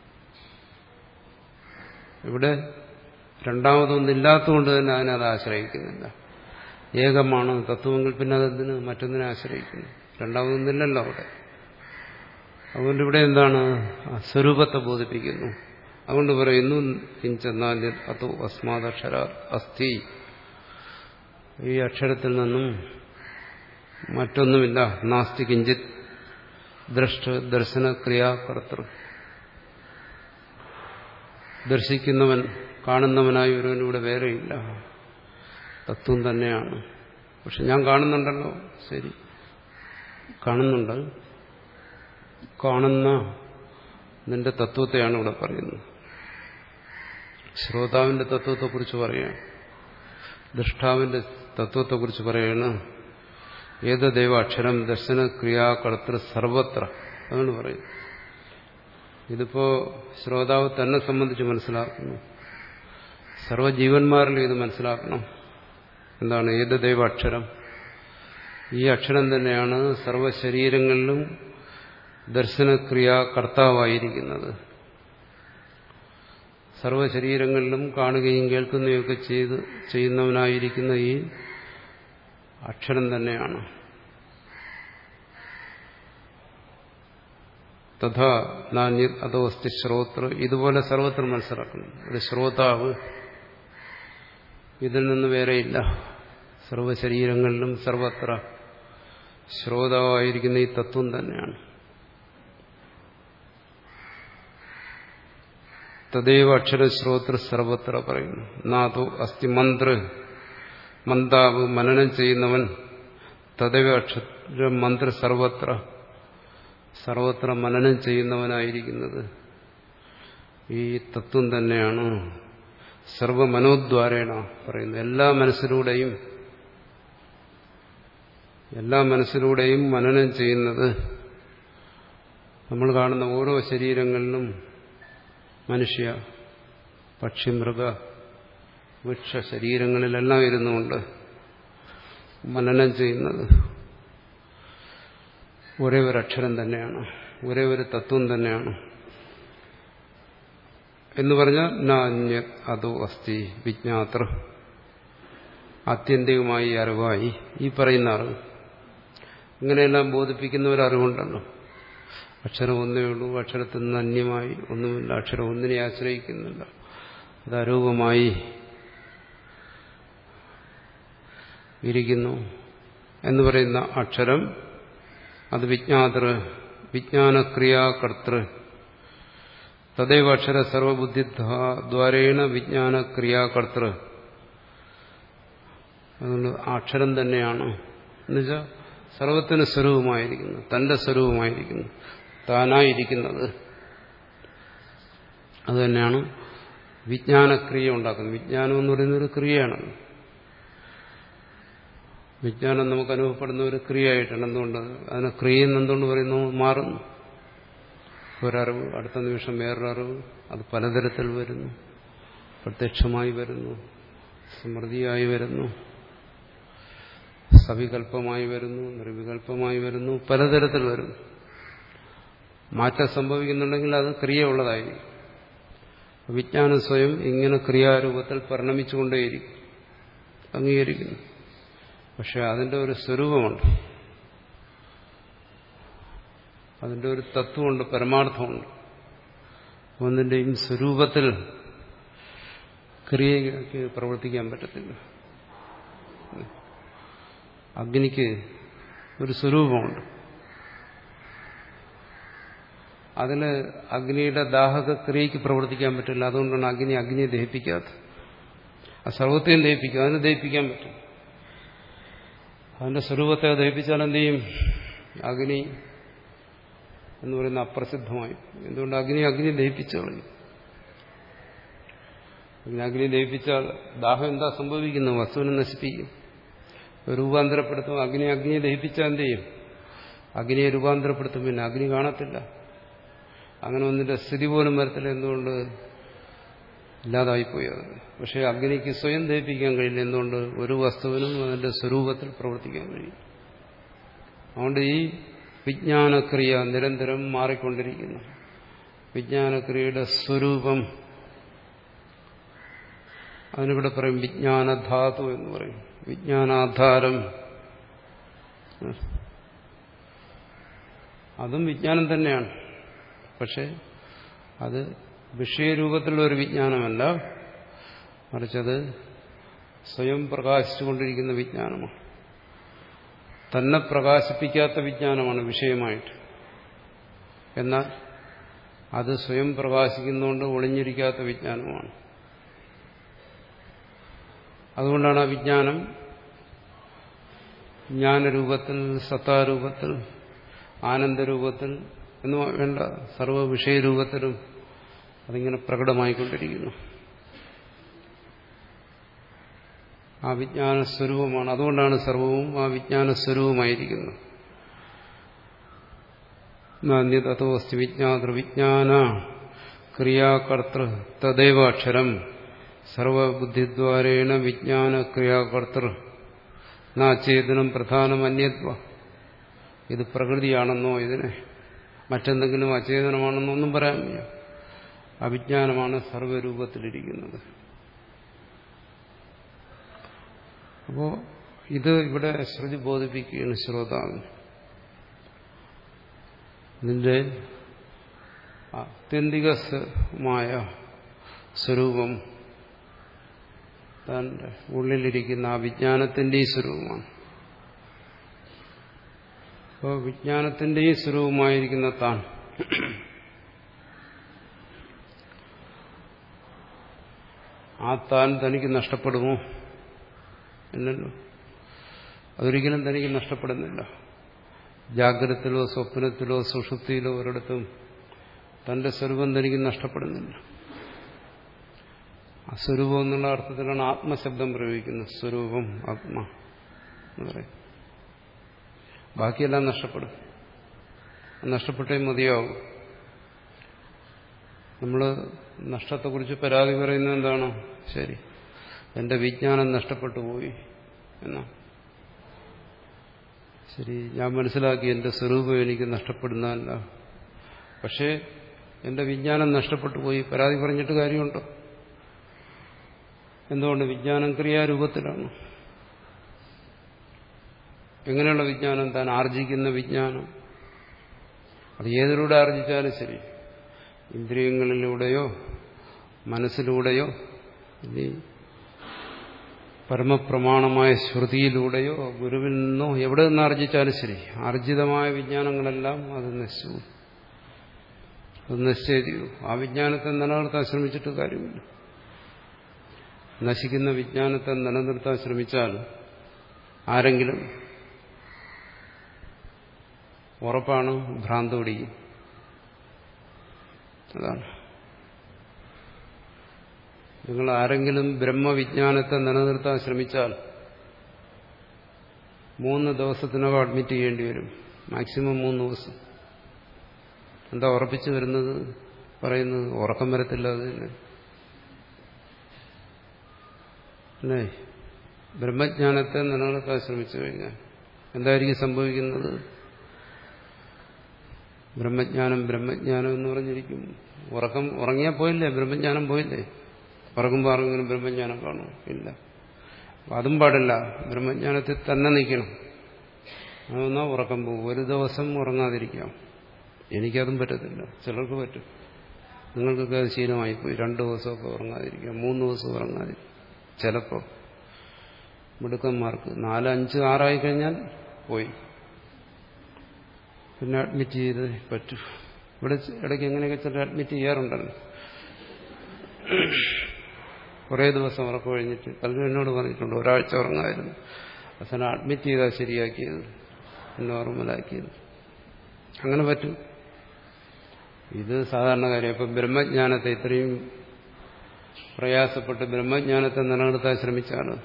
ഇവിടെ രണ്ടാമതൊന്നില്ലാത്തതുകൊണ്ട് തന്നെ അതിനത് ആശ്രയിക്കുന്നില്ല. ഏകമാണ് തത്വമെങ്കിൽ പിന്നെ അതെന്തിന് മറ്റൊന്നിനെ ആശ്രയിക്കുന്നു? രണ്ടാമതൊന്നില്ലല്ലോ അവിടെ. അതുകൊണ്ട് ഇവിടെ എന്താണ്? സ്വരൂപത്തെ ബോധിപ്പിക്കുന്നു. അതുകൊണ്ട് പറയുന്നു കിഞ്ചെന്നാൽ അതോ അസ്മാദക്ഷര അസ്ഥി, ഈ അക്ഷരത്തിൽ നിന്നും മറ്റൊന്നുമില്ല. നാസ്തി കിഞ്ചിത് ദ്രഷ്ട ദർശന ക്രിയാകർത്തൃ. ദർശിക്കുന്നവൻ, കാണുന്നവനായി ഒരുവനിവിടെ വേറെയില്ല, തത്വം തന്നെയാണ്. പക്ഷെ ഞാൻ കാണുന്നുണ്ടല്ലോ. ശരി, കാണുന്നുണ്ട്. കാണുന്ന നിന്റെ തത്വത്തെയാണ് ഇവിടെ പറയുന്നത്. ശ്രോതാവിന്റെ തത്വത്തെക്കുറിച്ച് പറയുകയാണ്, ദൃഷ്ടാവിന്റെ തത്വത്തെക്കുറിച്ച് പറയുകയാണ്. ഏതദൈവ അക്ഷരം ദർശന ക്രിയാകർത്തൃ സർവത്ര. അതാണ് പറയുന്നത്. ഇതിപ്പോ ശ്രോതാവ് തന്നെ സംബന്ധിച്ച് മനസ്സിലാക്കുന്നു. സർവ്വജീവന്മാരിലും ഇത് മനസ്സിലാക്കണം. എന്താണ്? ഏതദൈവ അക്ഷരം, ഈ അക്ഷരം തന്നെയാണ് സർവ്വശരീരങ്ങളിലും ദർശനക്രിയാകർത്താവായിരിക്കുന്നത്. സർവ്വശരീരങ്ങളിലും കാണുകയും കേൾക്കുകയൊക്കെ ചെയ്ത് ചെയ്യുന്നവനായിരിക്കുന്ന ഈ അക്ഷരം തന്നെയാണ്. തഥാ നാന്യത് അതോ അസ്തി ശ്രോതൃ. ഇതുപോലെ സർവത്ര മനസ്സിലാക്കണം. ഒരു ശ്രോതാവ് ഇതിൽ നിന്ന് വേറെയില്ല. സർവശരീരങ്ങളിലും സർവത്ര ശ്രോതാവായിരിക്കുന്ന ഈ തത്വം തന്നെയാണ്. തദൈവ അക്ഷരശ്രോതൃ സർവത്ര പറയുന്നു. നാതോ അസ്തി മന്ത്ര, മന്താവ് മനനം ചെയ്യുന്നവൻ. തദൈവ അക്ഷര മന്ത്ര സർവത്ര, സർവത്ര മനനം ചെയ്യുന്നവനായിരിക്കുന്നത് ഈ തത്വം തന്നെയാണ്. സർവമനോദ്വാരേണ പറയുന്നു. എല്ലാ മനസ്സിലൂടെയും എല്ലാ മനസ്സിലൂടെയും മനനം ചെയ്യുന്നത്. നമ്മൾ കാണുന്ന ഓരോ ശരീരങ്ങളിലും മനുഷ്യ, പക്ഷി, മൃഗ, വൃക്ഷ ശരീരങ്ങളിലെല്ലാം ഇരുന്നുകൊണ്ട് മനനം ചെയ്യുന്നത് ഒരേ ഒരു അക്ഷരം തന്നെയാണ്, ഒരേ ഒരു തത്വം തന്നെയാണ് എന്ന് പറഞ്ഞാൽ നാന്യ അതോ അസ്തി വിജ്ഞാതൃ. ആത്യന്തികമായി അറിവായി ഈ പറയുന്ന അറിവ്. ഇങ്ങനെയെല്ലാം ബോധിപ്പിക്കുന്ന ഒരു അറിവുണ്ടല്ലോ. അക്ഷരം ഒന്നേ ഉള്ളൂ, അക്ഷരത്തിൽ നിന്ന് അന്യമായി ഒന്നുമില്ല, അക്ഷരം ഒന്നിനെ ആശ്രയിക്കുന്നില്ല, അത് അരൂപമായി ഇരിക്കുന്നു എന്ന് പറയുന്ന അക്ഷരം, അത് വിജ്ഞാതൃ, വിജ്ഞാനക്രിയാകർത്തൃ. തദൈവ അക്ഷര സർവബുദ്ധിദ്വാരേണ വിജ്ഞാനക്രിയാകർത്തൃ. അതുകൊണ്ട് അക്ഷരം തന്നെയാണ് എന്നുവെച്ചാൽ സർവത്തിന് സ്വരൂപമായിരിക്കുന്നു, തന്റെ സ്വരൂപമായിരിക്കുന്നു, താനായിരിക്കുന്നത്. അതുതന്നെയാണ് വിജ്ഞാനക്രിയ ഉണ്ടാക്കുന്നത്. വിജ്ഞാനം എന്ന് പറയുന്ന ഒരു ക്രിയയാണ്. വിജ്ഞാനം നമുക്ക് അനുഭവപ്പെടുന്ന ഒരു ക്രിയയായിട്ടാണ്. എന്തുകൊണ്ട് അതിനെ ക്രിയ എന്തുകൊണ്ട് പറയുന്നു? മാറുന്നു. ഒരറിവ് അടുത്ത നിമിഷം വേറൊരറിവ്, അത് പലതരത്തിൽ വരുന്നു. പ്രത്യക്ഷമായി വരുന്നു, സ്മൃതിയായി വരുന്നു, സവികല്പമായി വരുന്നു, നിർവികല്പമായി വരുന്നു, പലതരത്തിൽ വരുന്നു. മാറ്റം സംഭവിക്കുന്നുണ്ടെങ്കിൽ അത് ക്രിയ ഉള്ളതായിരിക്കും. വിജ്ഞാനം സ്വയം ഇങ്ങനെ ക്രിയാരൂപത്തിൽ പരിണമിച്ചുകൊണ്ടേയിരിക്കും, അംഗീകരിക്കുന്നു. പക്ഷെ അതിന്റെ ഒരു സ്വരൂപമുണ്ട്, അതിന്റെ ഒരു തത്വമുണ്ട്, പരമാർത്ഥമുണ്ട്. ഒന്നിന്റെയും സ്വരൂപത്തിൽ ക്രിയയ്ക്ക് പ്രവർത്തിക്കാൻ പറ്റത്തില്ല. അഗ്നിക്ക് ഒരു സ്വരൂപമുണ്ട്. അതിന് അഗ്നിയുടെ ദാഹക ക്രിയയ്ക്ക് പ്രവർത്തിക്കാൻ പറ്റില്ല. അതുകൊണ്ടാണ് അഗ്നി അഗ്നിയെ ദഹിപ്പിക്കാത്തത്. ആ സർവത്തെയും ദഹിപ്പിക്കും, അതിനെ ദഹിപ്പിക്കാൻ പറ്റും. അതിന്റെ സ്വരൂപത്തെ ദഹിപ്പിച്ചാൽ എന്ത് ചെയ്യും? അഗ്നി എന്ന് പറയുന്ന അപ്രസിദ്ധമായി. എന്തുകൊണ്ട്? അഗ്നി അഗ്നി ദഹിപ്പിച്ചു കളയും. അഗ്നി അഗ്നി ദഹിപ്പിച്ചാൽ ദാഹം എന്താ സംഭവിക്കുന്നത്? വസ്തുവിനെ നശിപ്പിക്കും, രൂപാന്തരപ്പെടുത്തും. അഗ്നി അഗ്നിയെ ദഹിപ്പിച്ചാൽ എന്ത് ചെയ്യും? അഗ്നിയെ രൂപാന്തരപ്പെടുത്തും, പിന്നെ അഗ്നി കാണത്തില്ല. അങ്ങനെ ഒന്നിന്റെ സ്ഥിതി പോലും വരത്തില്ല. എന്തുകൊണ്ട്? ഇല്ലാതായിപ്പോയി അത്. പക്ഷെ അഗ്നിക്ക് സ്വയം ദഹിപ്പിക്കാൻ കഴിയില്ല. എന്തുകൊണ്ട്? ഒരു വസ്തുവിനും അതിന്റെ സ്വരൂപത്തിൽ പ്രവർത്തിക്കാൻ കഴിയും. അതുകൊണ്ട് ഈ വിജ്ഞാനക്രിയ നിരന്തരം മാറിക്കൊണ്ടിരിക്കുന്നു. വിജ്ഞാനക്രിയയുടെ സ്വരൂപം അതിനിവിടെ പറയും വിജ്ഞാനധാതു എന്ന് പറയും, വിജ്ഞാനാധാരം. അതും വിജ്ഞാനം തന്നെയാണ്. പക്ഷെ അത് വിഷയരൂപത്തിലുള്ള ഒരു വിജ്ഞാനമല്ല, മറിച്ചത് സ്വയം പ്രകാശിച്ചുകൊണ്ടിരിക്കുന്ന വിജ്ഞാനമാണ്. തന്നെ പ്രകാശിപ്പിക്കാത്ത വിജ്ഞാനമാണ് വിഷയമായിട്ട്. എന്നാൽ അത് സ്വയം പ്രകാശിക്കുന്നതുകൊണ്ട് ഒളിഞ്ഞിരിക്കാത്ത വിജ്ഞാനമാണ്. അതുകൊണ്ടാണ് ആ വിജ്ഞാനം ജ്ഞാനരൂപത്തിൽ, സത്താരൂപത്തിൽ, ആനന്ദരൂപത്തിൽ എന്ന് വേണ്ട സർവ്വ വിഷയരൂപത്തിലും അതിങ്ങനെ പ്രകടമായിക്കൊണ്ടിരിക്കുന്നു. ആ വിജ്ഞാനസ്വരൂപമാണ്. അതുകൊണ്ടാണ് സർവവും ആ വിജ്ഞാനസ്വരൂപമായിരിക്കുന്നത്. നാന്യതോസ്തി വിജ്ഞാതൃ വിജ്ഞാന ക്രിയാകർത്തൃ തദൈവ അക്ഷരം സർവബുദ്ധിദ്വാരേണ വിജ്ഞാന ക്രിയാകർത്തൃ നാചേതനം പ്രധാനം അന്യത്വ. ഇത് പ്രകൃതിയാണെന്നോ ഇതിനെ മറ്റെന്തെങ്കിലും അചേതനമാണെന്നോ ഒന്നും പറയാൻ വയ്യ. അവിജ്ഞാനമാണ് സർവ്വരൂപത്തിലിരിക്കുന്നത്. അപ്പോ ഇത് ഇവിടെ ശ്രുതി ബോധിപ്പിക്കുകയാണ് ശ്രോതാവിന്. ഇതിന്റെ ആത്യന്തികമായ സ്വരൂപം തന്റെ ഉള്ളിലിരിക്കുന്ന ആ വിജ്ഞാനത്തിന്റെ ഈ സ്വരൂപമാണ്. അപ്പോൾ വിജ്ഞാനത്തിന്റെ ഈ സ്വരൂപമായിരിക്കുന്ന താൻ ആ താൻ തനിക്ക് നഷ്ടപ്പെടുമോ? എന്നല്ലോ, അതൊരിക്കലും തനിക്ക് നഷ്ടപ്പെടുന്നില്ല. ജാഗ്രതത്തിലോ സ്വപ്നത്തിലോ സുഷുപ്തിയിലോ ഒരിടത്തും തന്റെ സ്വരൂപം തനിക്ക് നഷ്ടപ്പെടുന്നില്ല. ആ സ്വരൂപം എന്നുള്ള അർത്ഥത്തിലാണ് ആത്മശബ്ദം പ്രയോഗിക്കുന്നത്. സ്വരൂപം ആത്മ എന്ന് പറയും. ബാക്കിയെല്ലാം നഷ്ടപ്പെടും. നഷ്ടപ്പെട്ടേ മതിയാവും. നമ്മൾ നഷ്ടത്തെക്കുറിച്ച് പരാതി പറയുന്നത് എന്താണ്? ശരി, എന്റെ വിജ്ഞാനം നഷ്ടപ്പെട്ടു പോയി എന്നാ. ശരി, ഞാൻ മനസ്സിലാക്കി എന്റെ സ്വരൂപം എനിക്ക് നഷ്ടപ്പെടുന്നതല്ല. പക്ഷേ എന്റെ വിജ്ഞാനം നഷ്ടപ്പെട്ടു പോയി, പരാതി പറഞ്ഞിട്ട് കാര്യമുണ്ടോ? എന്തുകൊണ്ട്? വിജ്ഞാനം ക്രിയാരൂപത്തിലാണ്. എങ്ങനെയുള്ള വിജ്ഞാനം? താൻ ആർജിക്കുന്ന വിജ്ഞാനം. അത് ഏതിലൂടെ ആർജിച്ചാലും ശരി, ഇന്ദ്രിയങ്ങളിലൂടെയോ മനസ്സിലൂടെയോ ഇനി പരമപ്രമാണമായ ശ്രുതിയിലൂടെയോ ഗുരുവിൽ നിന്നോ എവിടെ നിന്ന് ആർജിച്ചാലും ശരി, ആർജിതമായ വിജ്ഞാനങ്ങളെല്ലാം അത് നശിച്ചു. അത് നശിച്ചേ തീരൂ. ആ വിജ്ഞാനത്തെ നിലനിർത്താൻ ശ്രമിച്ചിട്ട് കാര്യമില്ല. നശിക്കുന്ന വിജ്ഞാനത്തെ നിലനിർത്താൻ ശ്രമിച്ചാൽ ആരെങ്കിലും ഉറപ്പാണ് ഭ്രാന്ത് പിടിക്കും. അതാണ്. നിങ്ങൾ ആരെങ്കിലും ബ്രഹ്മവിജ്ഞാനത്തെ നിലനിർത്താൻ ശ്രമിച്ചാൽ മൂന്ന് ദിവസത്തിനകം അഡ്മിറ്റ് ചെയ്യേണ്ടി വരും. മാക്സിമം മൂന്ന് ദിവസം. എന്താ ഉറപ്പിച്ചു വരുന്നത്? പറയുന്നത് ഉറക്കം വരത്തില്ല. അത് തന്നെ അല്ലേ? ബ്രഹ്മജ്ഞാനത്തെ നിലനിർത്താൻ ശ്രമിച്ചു കഴിഞ്ഞാൽ എന്തായിരിക്കും സംഭവിക്കുന്നത്? ബ്രഹ്മജ്ഞാനം ബ്രഹ്മജ്ഞാനം എന്ന് പറഞ്ഞിരിക്കും. ഉറക്കം ഉറങ്ങിയാൽ പോയില്ലേ? ബ്രഹ്മജ്ഞാനം പോയില്ലേ? ഉറങ്ങുമ്പോൾ ആരെങ്കിലും ബ്രഹ്മജ്ഞാനം കാണും? ഇല്ല. അതും പാടില്ല. ബ്രഹ്മജ്ഞാനത്തിൽ തന്നെ നിൽക്കണം. അതെന്നാൽ ഉറക്കം പോകും. ഒരു ദിവസം ഉറങ്ങാതിരിക്കാം. എനിക്കതും പറ്റത്തില്ല. ചിലർക്ക് പറ്റും. നിങ്ങൾക്കൊക്കെ അത് ശീലമായിപ്പോയി. രണ്ടു ദിവസമൊക്കെ ഉറങ്ങാതിരിക്കാം, മൂന്ന് ദിവസം ഉറങ്ങാതിരിക്കാം. ചിലപ്പോൾ മിടുക്കന്മാർക്ക് നാല് അഞ്ച് ആറായി കഴിഞ്ഞാൽ പോയി, പിന്നെ അഡ്മിറ്റ് ചെയ്ത് പറ്റൂ. ഇവിടെ ഇടയ്ക്ക് എങ്ങനെയൊക്കെ ചില അഡ്മിറ്റ് ചെയ്യാറുണ്ടല്ലോ. കുറേ ദിവസം ഉറക്കം കഴിഞ്ഞിട്ട് പലരും എന്നോട് പറഞ്ഞിട്ടുണ്ട് ഒരാഴ്ച ഉറങ്ങായിരുന്നു, അവസാനം അഡ്മിറ്റ് ചെയ്താൽ ശരിയാക്കിയത്, നോർമലാക്കിയത്. അങ്ങനെ പറ്റും. ഇത് സാധാരണ കാര്യം. ഇപ്പം ബ്രഹ്മജ്ഞാനത്തെ ഇത്രയും പ്രയാസപ്പെട്ട് ബ്രഹ്മജ്ഞാനത്തെ നിലനിർത്താൻ ശ്രമിച്ചാണ്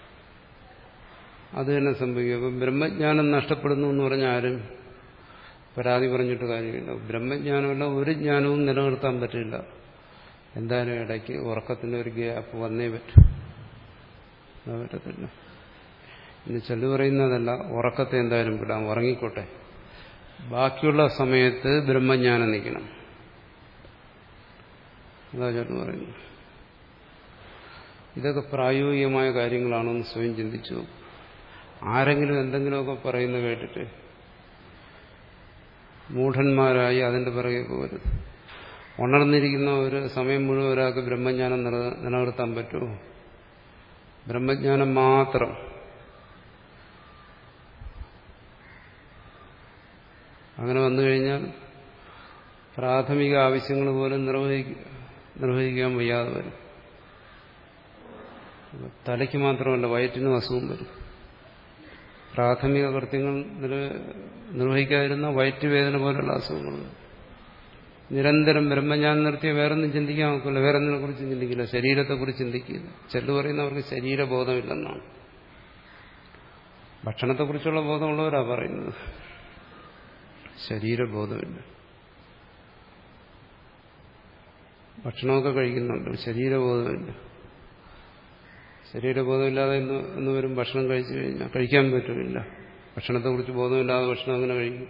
അത് തന്നെ സംഭവിക്കും. അപ്പം ബ്രഹ്മജ്ഞാനം നഷ്ടപ്പെടുന്നു എന്ന് പറഞ്ഞാൽ ആരും പരാതി പറഞ്ഞിട്ട് കാര്യമില്ല. ബ്രഹ്മജ്ഞാനമല്ല ഒരു ജ്ഞാനവും നിലനിർത്താൻ പറ്റില്ല. എന്തായാലും ഇടയ്ക്ക് ഉറക്കത്തിന് ഒരു ഗ്യാപ്പ് വന്നേ പറ്റും. അത് പറ്റത്തില്ല. ഇനി ചെല്ലു പറയുന്നതല്ല, ഉറക്കത്തെ എന്തായാലും വിടാം, ഉറങ്ങിക്കോട്ടെ. ബാക്കിയുള്ള സമയത്ത് ബ്രഹ്മജ്ഞാനം നിൽക്കണം. അതാ ചെല്ലു പറയുന്നു. ഇതൊക്കെ പ്രായോഗികമായ കാര്യങ്ങളാണെന്ന് സ്വയം ചിന്തിച്ചു. ആരെങ്കിലും എന്തെങ്കിലുമൊക്കെ പറയുന്നത് കേട്ടിട്ട് മൂഢന്മാരായി അതിന്റെ പിറകെ പോകരുത്. ഉണർന്നിരിക്കുന്ന ഒരു സമയം മുഴുവൻ ഒരാൾക്ക് ബ്രഹ്മജ്ഞാനം നിലനിർത്താൻ പറ്റുമോ? ബ്രഹ്മജ്ഞാനം മാത്രം. അങ്ങനെ വന്നു കഴിഞ്ഞാൽ പ്രാഥമിക ആവശ്യങ്ങൾ പോലും നിർവഹിക്കാൻ വയ്യാതെ വരും. തലയ്ക്ക് മാത്രമല്ല, വയറ്റിനും അസുഖം വരും. പ്രാഥമിക കൃത്യങ്ങൾ നിർവഹിക്കാതിരുന്ന വയറ്റുവേദന പോലുള്ള അസുഖങ്ങൾ. നിരന്തരം ബ്രഹ്മജ്ഞാനം നിർത്തിയ വേറൊന്നും ചിന്തിക്കാൻ നോക്കില്ല, വേറൊന്നിനെ കുറിച്ച് ചിന്തിക്കില്ല, ശരീരത്തെക്കുറിച്ച് ചിന്തിക്കില്ല. ചെല്ലു പറയുന്നവർക്ക് ശരീരബോധമില്ലെന്നാണ്. ഭക്ഷണത്തെക്കുറിച്ചുള്ള ബോധമുള്ളവരാ പറയുന്നത്, ശരീരബോധമില്ല. ഭക്ഷണമൊക്കെ കഴിക്കുന്നുണ്ട്, ശരീരബോധമില്ല. ശരീരബോധമില്ലാതെ എന്ന് എന്ന് വരും ഭക്ഷണം കഴിച്ചു കഴിഞ്ഞാൽ കഴിക്കാൻ പറ്റില്ല. ഭക്ഷണത്തെക്കുറിച്ച് ബോധമില്ലാതെ ഭക്ഷണം അങ്ങനെ കഴിക്കും.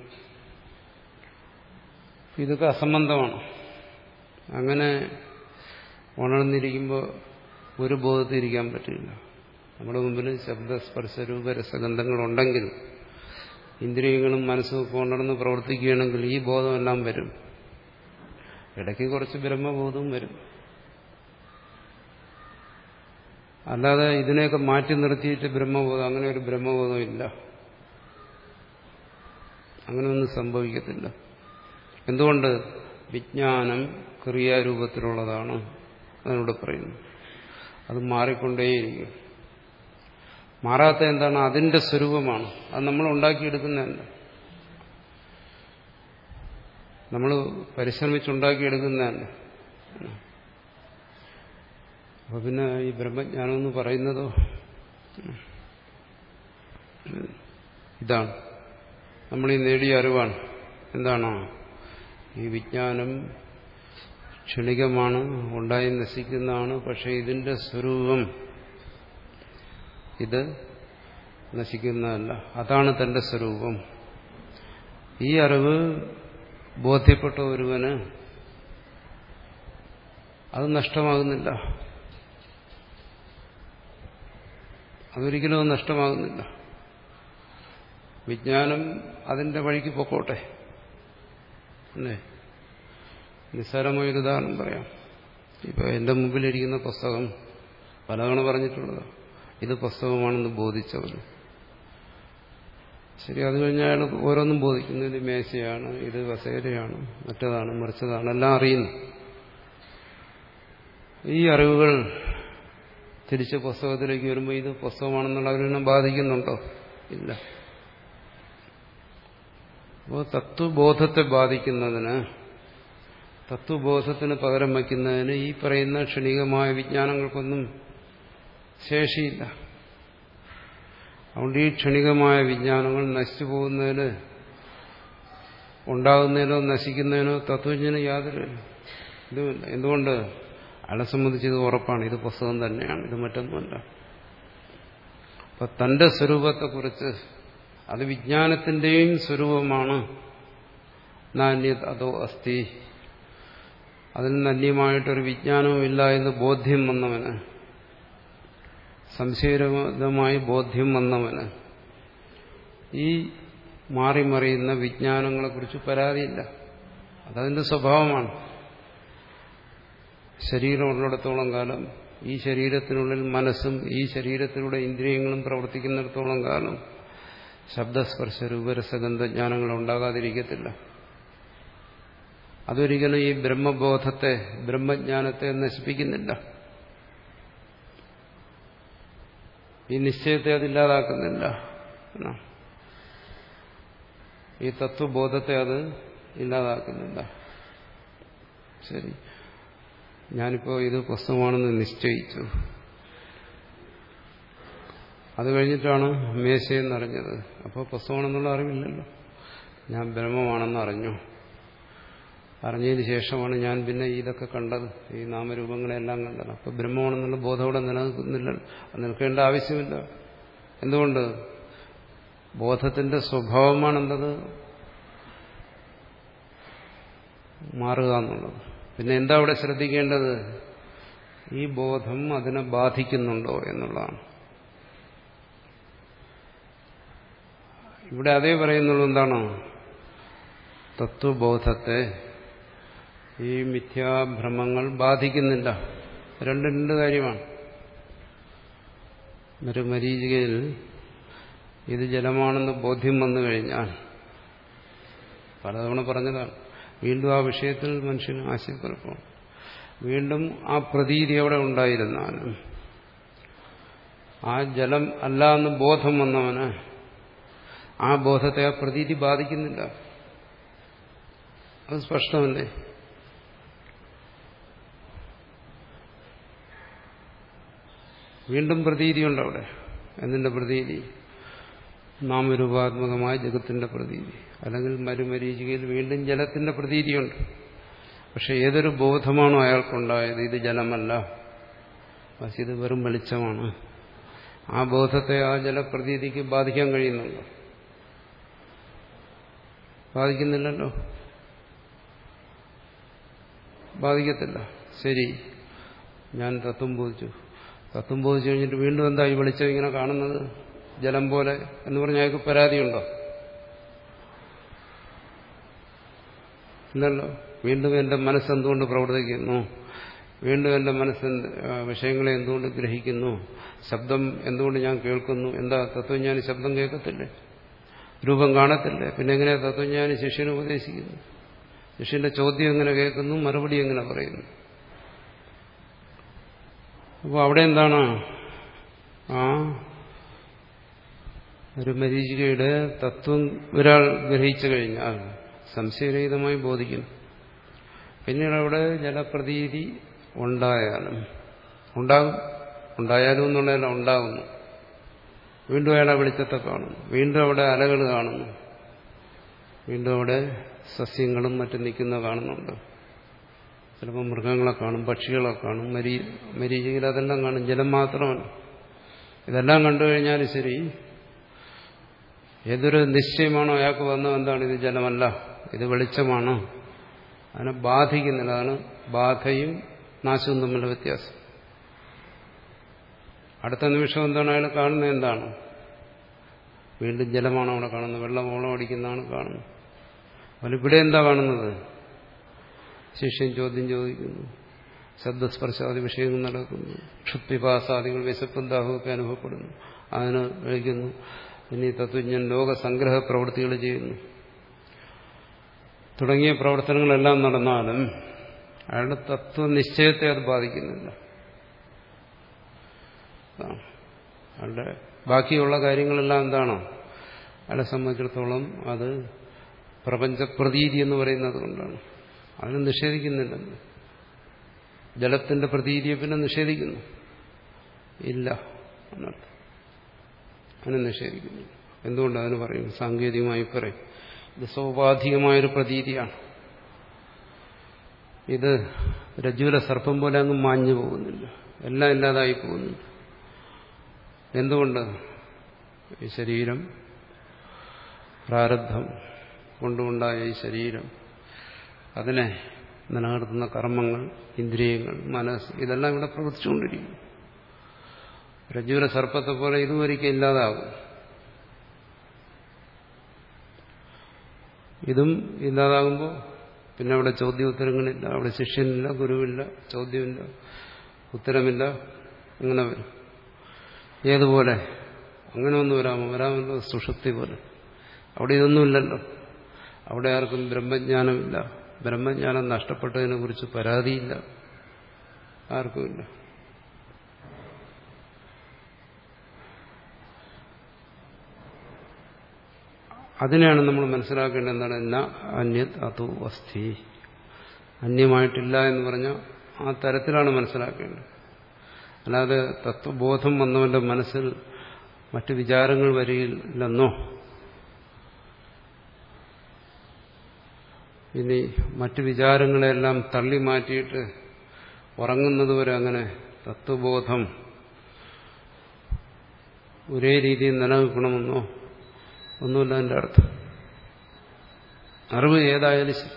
ഇതൊക്കെ അസംബന്ധമാണ്. അങ്ങനെ ഉണർന്നിരിക്കുമ്പോൾ ഒരു ബോധത്തിൽ ഇരിക്കാൻ പറ്റില്ല. നമ്മുടെ മുമ്പിൽ ശബ്ദസ്പർശ രൂപ രസഗന്ധങ്ങളുണ്ടെങ്കിൽ ഇന്ദ്രിയങ്ങളും മനസ്സും ഒക്കെ ഉണർന്ന് പ്രവർത്തിക്കുകയാണെങ്കിൽ ഈ ബോധമെല്ലാം വരും. ഇടയ്ക്ക് കുറച്ച് ബ്രഹ്മബോധവും വരും. അല്ലാതെ ഇതിനെയൊക്കെ മാറ്റി നിർത്തിയിട്ട് ബ്രഹ്മബോധം, അങ്ങനെ ഒരു ബ്രഹ്മബോധം ഇല്ല. അങ്ങനെയൊന്നും സംഭവിക്കത്തില്ല. എന്തുകൊണ്ട്? വിജ്ഞാനം ക്രിയാരൂപത്തിലുള്ളതാണ്. അതിനോട് പറയുന്നു. അത് മാറിക്കൊണ്ടേയിരിക്കും. മാറാത്ത എന്താണ്? അതിന്റെ സ്വരൂപമാണ്. അത് നമ്മൾ ഉണ്ടാക്കിയെടുക്കുന്നതല്ല, നമ്മൾ പരിശ്രമിച്ചുണ്ടാക്കിയെടുക്കുന്നതല്ല. അപ്പൊ പിന്നെ ഈ ബ്രഹ്മജ്ഞാനം എന്ന് പറയുന്നതോ ഇതാണ് നമ്മൾ ഈ നേടിയ അറിവാണ്. എന്താണോ ഈ വിജ്ഞാനം ക്ഷണികമാണ്, ഉണ്ടായി നശിക്കുന്നതാണ്. പക്ഷെ ഇതിന്റെ സ്വരൂപം ഇത് നശിക്കുന്നതല്ല, അതാണ് തന്റെ സ്വരൂപം. ഈ അറിവ് ബോധ്യപ്പെട്ട ഒരുവന് അത് നഷ്ടമാകുന്നില്ല. അതൊരിക്കലും നഷ്ടമാകുന്നില്ല. വിജ്ഞാനം അതിന്റെ വഴിക്ക് പൊക്കോട്ടെ. അല്ലേ? നിസ്സാരമായൊരു ഉദാഹരണം പറയാം. ഇപ്പൊ എന്റെ മുമ്പിലിരിക്കുന്ന പുസ്തകം പലതവണ പറഞ്ഞിട്ടുള്ളത്, ഇത് പുസ്തകമാണെന്ന് ബോധിച്ചവർ. ശരി, അത് കഴിഞ്ഞാൽ അയാൾ ഓരോന്നും ബോധിക്കുന്നു. ഇത് മേശയാണ്, ഇത് കസേരയാണ്, മറ്റതാണ്, മറിച്ചതാണ്, എല്ലാം അറിയുന്നു. ഈ അറിവുകൾ തിരിച്ച് പുസ്തകത്തിലേക്ക് വരുമ്പോൾ ഇത് പുസ്തകമാണെന്നുള്ള അവരെന്നെ ബാധിക്കുന്നുണ്ടോ? ഇല്ല. അപ്പോൾ തത്വബോധത്തെ ബാധിക്കുന്നതിന്, തത്വബോധത്തിന് പകരം വയ്ക്കുന്നതിന് ഈ പറയുന്ന ക്ഷണികമായ വിജ്ഞാനങ്ങൾക്കൊന്നും ശേഷിയില്ല. അതുകൊണ്ട് ഈ ക്ഷണികമായ വിജ്ഞാനങ്ങൾ നശിച്ചു പോകുന്നതിന്, ഉണ്ടാകുന്നതിനോ നശിക്കുന്നതിനോ തത്വജ്ഞന് യാതൊരു ഇതുമില്ല. എന്തുകൊണ്ട്? അയാളെ സംബന്ധിച്ച് ഇത് ഉറപ്പാണ്, ഇത് പുസ്തകം തന്നെയാണ്, ഇത് മറ്റൊന്നുമല്ല. അപ്പൊ തന്റെ സ്വരൂപത്തെക്കുറിച്ച്, അത് വിജ്ഞാനത്തിന്റെയും സ്വരൂപമാണ്, നാന്യത് അതോ അസ്തി, അതിൽ നിന്ന് അന്യമായിട്ടൊരു വിജ്ഞാനവും ഇല്ല എന്ന് ബോധ്യം വന്നവന്, സംശയരഹിതമായി ബോധ്യം വന്നവന് ഈ മാറിമറിയുന്ന വിജ്ഞാനങ്ങളെക്കുറിച്ച് പരാതിയില്ല. അതതിന്റെ സ്വഭാവമാണ്. ശരീരമുള്ളിടത്തോളം കാലം, ഈ ശരീരത്തിനുള്ളിൽ മനസ്സും ഈ ശരീരത്തിലൂടെ ഇന്ദ്രിയങ്ങളും പ്രവർത്തിക്കുന്നിടത്തോളം കാലം ശബ്ദസ്പർശ രൂപരസഗന്ധജ്ഞാനങ്ങൾ ഉണ്ടാകാതിരിക്കത്തില്ല. അതൊരിക്കലും ഈ ബ്രഹ്മബോധത്തെ, ബ്രഹ്മജ്ഞാനത്തെ നശിപ്പിക്കുന്നില്ല. ഈ നിശ്ചയത്തെ അതില്ലാതാക്കുന്നില്ല. ഈ തത്വബോധത്തെ അത് ഇല്ലാതാക്കുന്നില്ല. ശരി, ഞാനിപ്പോ ഇത് പുസ്തകമാണെന്ന് നിശ്ചയിച്ചു. അത് കഴിഞ്ഞിട്ടാണ് മേശയെന്നറിഞ്ഞത്. അപ്പോൾ പുസ്തകമാണെന്നുള്ള അറിവില്ലല്ലോ. ഞാൻ ബ്രഹ്മമാണെന്ന് അറിഞ്ഞു. അറിഞ്ഞതിന് ശേഷമാണ് ഞാൻ പിന്നെ ഇതൊക്കെ കണ്ടത്, ഈ നാമരൂപങ്ങളെല്ലാം കണ്ടത്. അപ്പോൾ ബ്രഹ്മമാണെന്നുള്ള ബോധം അവിടെ നിലനിൽക്കുന്നില്ല, നിൽക്കേണ്ട ആവശ്യമില്ല. എന്തുകൊണ്ട്? ബോധത്തിന്റെ സ്വഭാവമാണെന്നത് മാറുക എന്നുള്ളത്. പിന്നെ എന്താ അവിടെ ശ്രദ്ധിക്കേണ്ടത്? ഈ ബോധം അതിനെ ബാധിക്കുന്നുണ്ടോ എന്നുള്ളതാണ്. ഇവിടെ അതേ പറയുന്നുള്ളൂ. എന്താണ്? തത്വബോധത്തെ ഈ മിഥ്യാഭ്രമങ്ങൾ ബാധിക്കുന്നില്ല. രണ്ട് രണ്ട് കാര്യമാണ്. ഒരു മരീചികയിൽ ഇത് ജലമാണെന്ന് ബോധ്യം വന്നു കഴിഞ്ഞാൽ, പലതവണ പറഞ്ഞതാണ്, വീണ്ടും ആ വിഷയത്തിൽ മനുഷ്യന് ആശയക്കുഴപ്പമാണ്. വീണ്ടും ആ പ്രതീതി അവിടെ ഉണ്ടായിരുന്നാലും ആ ജലം അല്ല എന്ന് ബോധം വന്നവന് ആ ബോധത്തെ ആ പ്രതീതി ബാധിക്കുന്നില്ല. അത് സ്പഷ്ടമല്ലേ? വീണ്ടും പ്രതീതിയുണ്ട് അവിടെ. എന്തിന്റെ പ്രതീതി? നാമരൂപാത്മകമായ ജഗത്തിന്റെ പ്രതീതി. അല്ലെങ്കിൽ മരുമരീചികയിൽ വീണ്ടും ജലത്തിന്റെ പ്രതീതിയുണ്ട്. പക്ഷെ ഏതൊരു ബോധമാണോ അയാൾക്കുണ്ടായത്, ഇത് ജലമല്ല, പക്ഷെ ഇത് വെറും വെളിച്ചമാണ്, ആ ബോധത്തെ ആ ജലപ്രതീതിക്ക് ബാധിക്കാൻ കഴിയുന്നുണ്ടോ? ബാധിക്കുന്നില്ലല്ലോ. ബാധിക്കത്തില്ല. ശരി, ഞാൻ തത്വം ബോധിച്ചു. തത്വം ബോധിച്ചു കഴിഞ്ഞിട്ട് വീണ്ടും എന്താ ഈ വെളിച്ചം ഇങ്ങനെ കാണുന്നത് ജലം പോലെ എന്ന് പറഞ്ഞാൽ അയാൾക്ക് പരാതിയുണ്ടോ? ഇല്ലല്ലോ. വീണ്ടും എന്റെ മനസ്സെന്തുകൊണ്ട് പ്രവർത്തിക്കുന്നു, വീണ്ടും എന്റെ മനസ്സ് വിഷയങ്ങളെ എന്തുകൊണ്ട് ഗ്രഹിക്കുന്നു, ശബ്ദം എന്തുകൊണ്ട് ഞാൻ കേൾക്കുന്നു? എന്താ തത്വജ്ഞാനി ശബ്ദം കേൾക്കത്തില്ലേ, രൂപം കാണത്തില്ലേ? പിന്നെ എങ്ങനെയാ തത്വജ്ഞാനി ശിഷ്യനെ ഉപദേശിക്കുന്നു? ശിഷ്യന്റെ ചോദ്യം എങ്ങനെ കേൾക്കുന്നു, മറുപടി എങ്ങനെ പറയുന്നു? അപ്പോൾ അവിടെ എന്താണ്? ആ ഒരു മരീചികയുടെ തത്വം ഒരാൾ ഗ്രഹിച്ചു കഴിഞ്ഞാൽ സംശയരഹിതമായി ബോധിക്കും. പിന്നീട് അവിടെ ജലപ്രതീതി ഉണ്ടായാലും ഉണ്ടാകും, ഉണ്ടായാലും എന്നുള്ളതല്ല, ഉണ്ടാകുന്നു. വീണ്ടും അയാളെ വെളിച്ചത്തെ കാണുന്നു, വീണ്ടും അവിടെ അലകൾ കാണുന്നു, വീണ്ടും അവിടെ സസ്യങ്ങളും മറ്റും നിൽക്കുന്ന കാണുന്നുണ്ട്. ചിലപ്പോൾ മൃഗങ്ങളെ കാണും, പക്ഷികളെ കാണും, മരീ മരീചികയിൽ അതെല്ലാം കാണും. ജലം മാത്രമാണ്. ഇതെല്ലാം കണ്ടു കഴിഞ്ഞാൽ ശരി, ഏതൊരു നിശ്ചയമാണോ അയാൾക്ക് വന്നത്, എന്താണ് ഇത് ജലമല്ല, ഇത് വെളിച്ചമാണ്, അതിനെ ബാധിക്കുന്നില്ല. അതാണ് ബാധയും നാശവും തമ്മിലുള്ള വ്യത്യാസം. അടുത്ത നിമിഷം എന്താണ് അയാൾ കാണുന്നത്? എന്താണ്? വീണ്ടും ജലമാണ് അവിടെ കാണുന്നത്, വെള്ളം ഓളം അടിക്കുന്നതാണ് കാണുന്നത്. അപ്പോൾ ഇവിടെ എന്താ കാണുന്നത്? ശിഷ്യൻ ചോദ്യം ചോദിക്കുന്നു, ശബ്ദസ്പർശാദി വിഷയങ്ങൾ നടക്കുന്നു, ക്ഷുത്പിപാസാദികൾ വിശപ്പും ദാഹമൊക്കെ അനുഭവപ്പെടുന്നു, അതിന് കഴിക്കുന്നു. ഇനി തത്വജ്ഞൻ ലോകസംഗ്രഹ പ്രവൃത്തികൾ ചെയ്യുന്നു. തുടങ്ങിയ പ്രവർത്തനങ്ങളെല്ലാം നടന്നാലും അയാളുടെ തത്വനിശ്ചയത്തെ അത് ബാധിക്കുന്നില്ല. അയാളുടെ ബാക്കിയുള്ള കാര്യങ്ങളെല്ലാം എന്താണോ അയാളെ സംബന്ധിച്ചിടത്തോളം അത് പ്രപഞ്ചപ്രതീതി എന്ന് പറയുന്നത് കൊണ്ടാണ്. അതിനെ നിഷേധിക്കുന്നില്ല. ജലത്തിന്റെ പ്രതീതിയെ പിന്നെ നിഷേധിക്കുന്നു ഇല്ല എന്നർത്ഥം. അതിനെ നിഷേധിക്കുന്നു. എന്തുകൊണ്ട് അതിന് പറയും? സാങ്കേതികമായി പറയും ഇത് സോപാധികമായൊരു പ്രതീതിയാണ്. ഇത് രജ്ജുവിലെ സർപ്പം പോലെ അങ്ങ് മാഞ്ഞു പോകുന്നില്ല, എല്ലാം ഇല്ലാതായി പോകുന്നില്ല. എന്തുകൊണ്ട്? ഈ ശരീരം, പ്രാരബ്ധം കൊണ്ടുണ്ടായ ഈ ശരീരം, അതിനെ നിലനിർത്തുന്ന കർമ്മങ്ങൾ, ഇന്ദ്രിയങ്ങൾ, മനസ്സ്, ഇതെല്ലാം ഇവിടെ പ്രവർത്തിച്ചുകൊണ്ടിരിക്കും. രജ്ജുവിലെ സർപ്പത്തെ പോലെ ഇതും ഒരിക്കലും ഇല്ലാതാകും. ഇതും ഇല്ലാതാകുമ്പോൾ പിന്നെ അവിടെ ചോദ്യോത്തരങ്ങളില്ല, അവിടെ ശിഷ്യനില്ല, ഗുരുവില്ല, ചോദ്യമില്ല, ഉത്തരമില്ല. അങ്ങനെ വരും. ഏതുപോലെ? അങ്ങനെ ഒന്നും വരാമോ? വരാമല്ലോ, സുഷുപ്തി പോലെ. അവിടെ ഇതൊന്നുമില്ലല്ലോ. അവിടെ ആർക്കും ബ്രഹ്മജ്ഞാനമില്ല, ബ്രഹ്മജ്ഞാനം നഷ്ടപ്പെട്ടതിനെ കുറിച്ച് പരാതിയില്ല, ആർക്കുമില്ല. അതിനെയാണ് നമ്മൾ മനസ്സിലാക്കേണ്ടത്. എന്താണ്? ന അന്യത് അതോ അസ്ഥി. അന്യമായിട്ടില്ല എന്ന് പറഞ്ഞാൽ ആ തരത്തിലാണ് മനസ്സിലാക്കേണ്ടത്. അല്ലാതെ തത്വബോധം വന്നവന്റെ മനസ്സിൽ മറ്റു വിചാരങ്ങൾ വരില്ലെന്നോ ഇനി മറ്റു വിചാരങ്ങളെല്ലാം തള്ളി മാറ്റിയിട്ട് ഉറങ്ങുന്നതുവരെ അങ്ങനെ തത്വബോധം ഒരേ രീതിയിൽ നിലനിൽക്കണമെന്നോ ഒന്നുമില്ല എൻ്റെ അർത്ഥം. അറിവ് ഏതായാലും ശരി,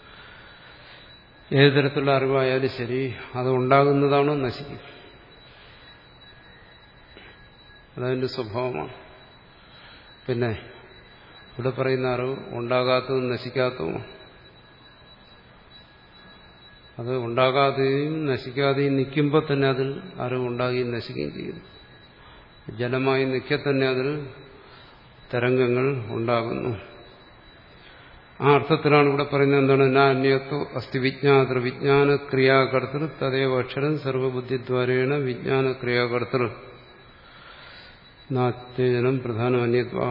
ഏത് തരത്തിലുള്ള അറിവായാലും ശരി, അത് ഉണ്ടാകുന്നതാണോ നശിക്കും. അതതിൻ്റെ സ്വഭാവമാണ്. പിന്നെ ഇവിടെ പറയുന്ന അറിവ് ഉണ്ടാകാത്തതും നശിക്കാത്തതുമാണ്. അത് ഉണ്ടാകാതെയും നശിക്കാതെയും നിൽക്കുമ്പോൾ തന്നെ അതിൽ അറിവുണ്ടാകുകയും നശിക്കുകയും ചെയ്യുന്നു. ജലമായി നിൽക്കെ തന്നെ അതിൽ തരംഗങ്ങൾ ഉണ്ടാകുന്നു. ആ അർത്ഥത്തിലാണ് ഇവിടെ പറയുന്നത്. എന്താണ്? ന അന്യത്വ അസ്തി വിജ്ഞാതൃ വിജ്ഞാന ക്രിയാകർത്തൃ തദൈവ അക്ഷരം സർവബുദ്ധിദ്വാരേണ വിജ്ഞാന ക്രിയാകർത്തൃ നാത്യേജനം പ്രധാനം അന്യത്വ.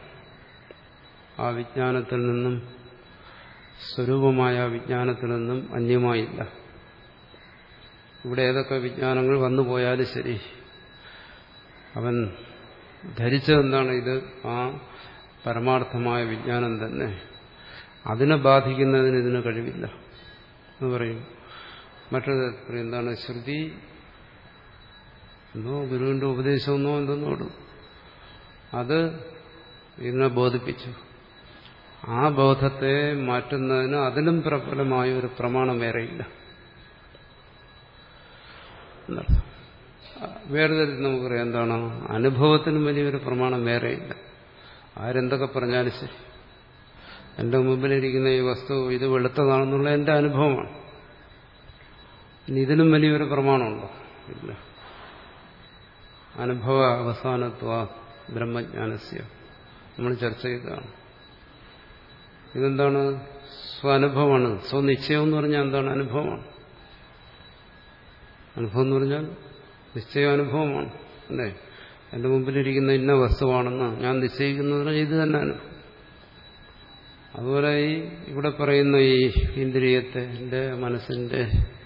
ആ വിജ്ഞാനത്തിൽ നിന്നും, സ്വരൂപമായ വിജ്ഞാനത്തിൽ നിന്നും അന്യമായില്ല. ഇവിടെ ഏതൊക്കെ വിജ്ഞാനങ്ങൾ വന്നുപോയാലും ശരി, അവൻ ധരിച്ചതെന്താണ്? ഇത് ആ പരമാർത്ഥമായ വിജ്ഞാനം തന്നെ. അതിനെ ബാധിക്കുന്നതിന് ഇതിന് കഴിവില്ല എന്ന് പറയും. മറ്റൊരു പറയും എന്താണ്? ശ്രുതി എന്നോ ഗുരുവിന്റെ ഉപദേശമെന്നോ എന്തെന്നോടും അത് ഇതിനെ ബോധിപ്പിച്ചു. ആ ബോധത്തെ മാറ്റുന്നതിന് അതിലും പ്രബലമായ ഒരു പ്രമാണം വേറെയില്ല എന്നർത്ഥം. വേറെ തരത്തിൽ നമുക്കറിയാം എന്താണ്? അനുഭവത്തിനും വലിയൊരു പ്രമാണം വേറെയില്ല. ആരെന്തൊക്കെ പറഞ്ഞാലും ശരി, എൻ്റെ മുമ്പിലിരിക്കുന്ന ഈ വസ്തു ഇത് വെളുത്തതാണെന്നുള്ള എൻ്റെ അനുഭവമാണ്. ഇനി ഇതിലും വലിയൊരു പ്രമാണമുണ്ടോ? ഇല്ല. അനുഭവ അവസാനത്വ ബ്രഹ്മജ്ഞാനസ്യ നമ്മൾ ചർച്ച ചെയ്തതാണ്. ഇതെന്താണ്? സ്വാനുഭവമാണ്. സ്വനിശ്ചയം എന്ന് പറഞ്ഞാൽ എന്താണ്? അനുഭവമാണ്. അനുഭവം എന്ന് പറഞ്ഞാൽ നിശ്ചയാനുഭവമാണ്. അല്ലേ? എൻ്റെ മുമ്പിലിരിക്കുന്ന ഇന്ന വസ്തുവാണെന്ന് ഞാൻ നിശ്ചയിക്കുന്നതിന് ഇത് തന്നെ അനുഭവം. അതുപോലെ ഈ ഇവിടെ പറയുന്ന ഈ ഇന്ദ്രിയത്തെ, എൻ്റെ മനസ്സിന്റെ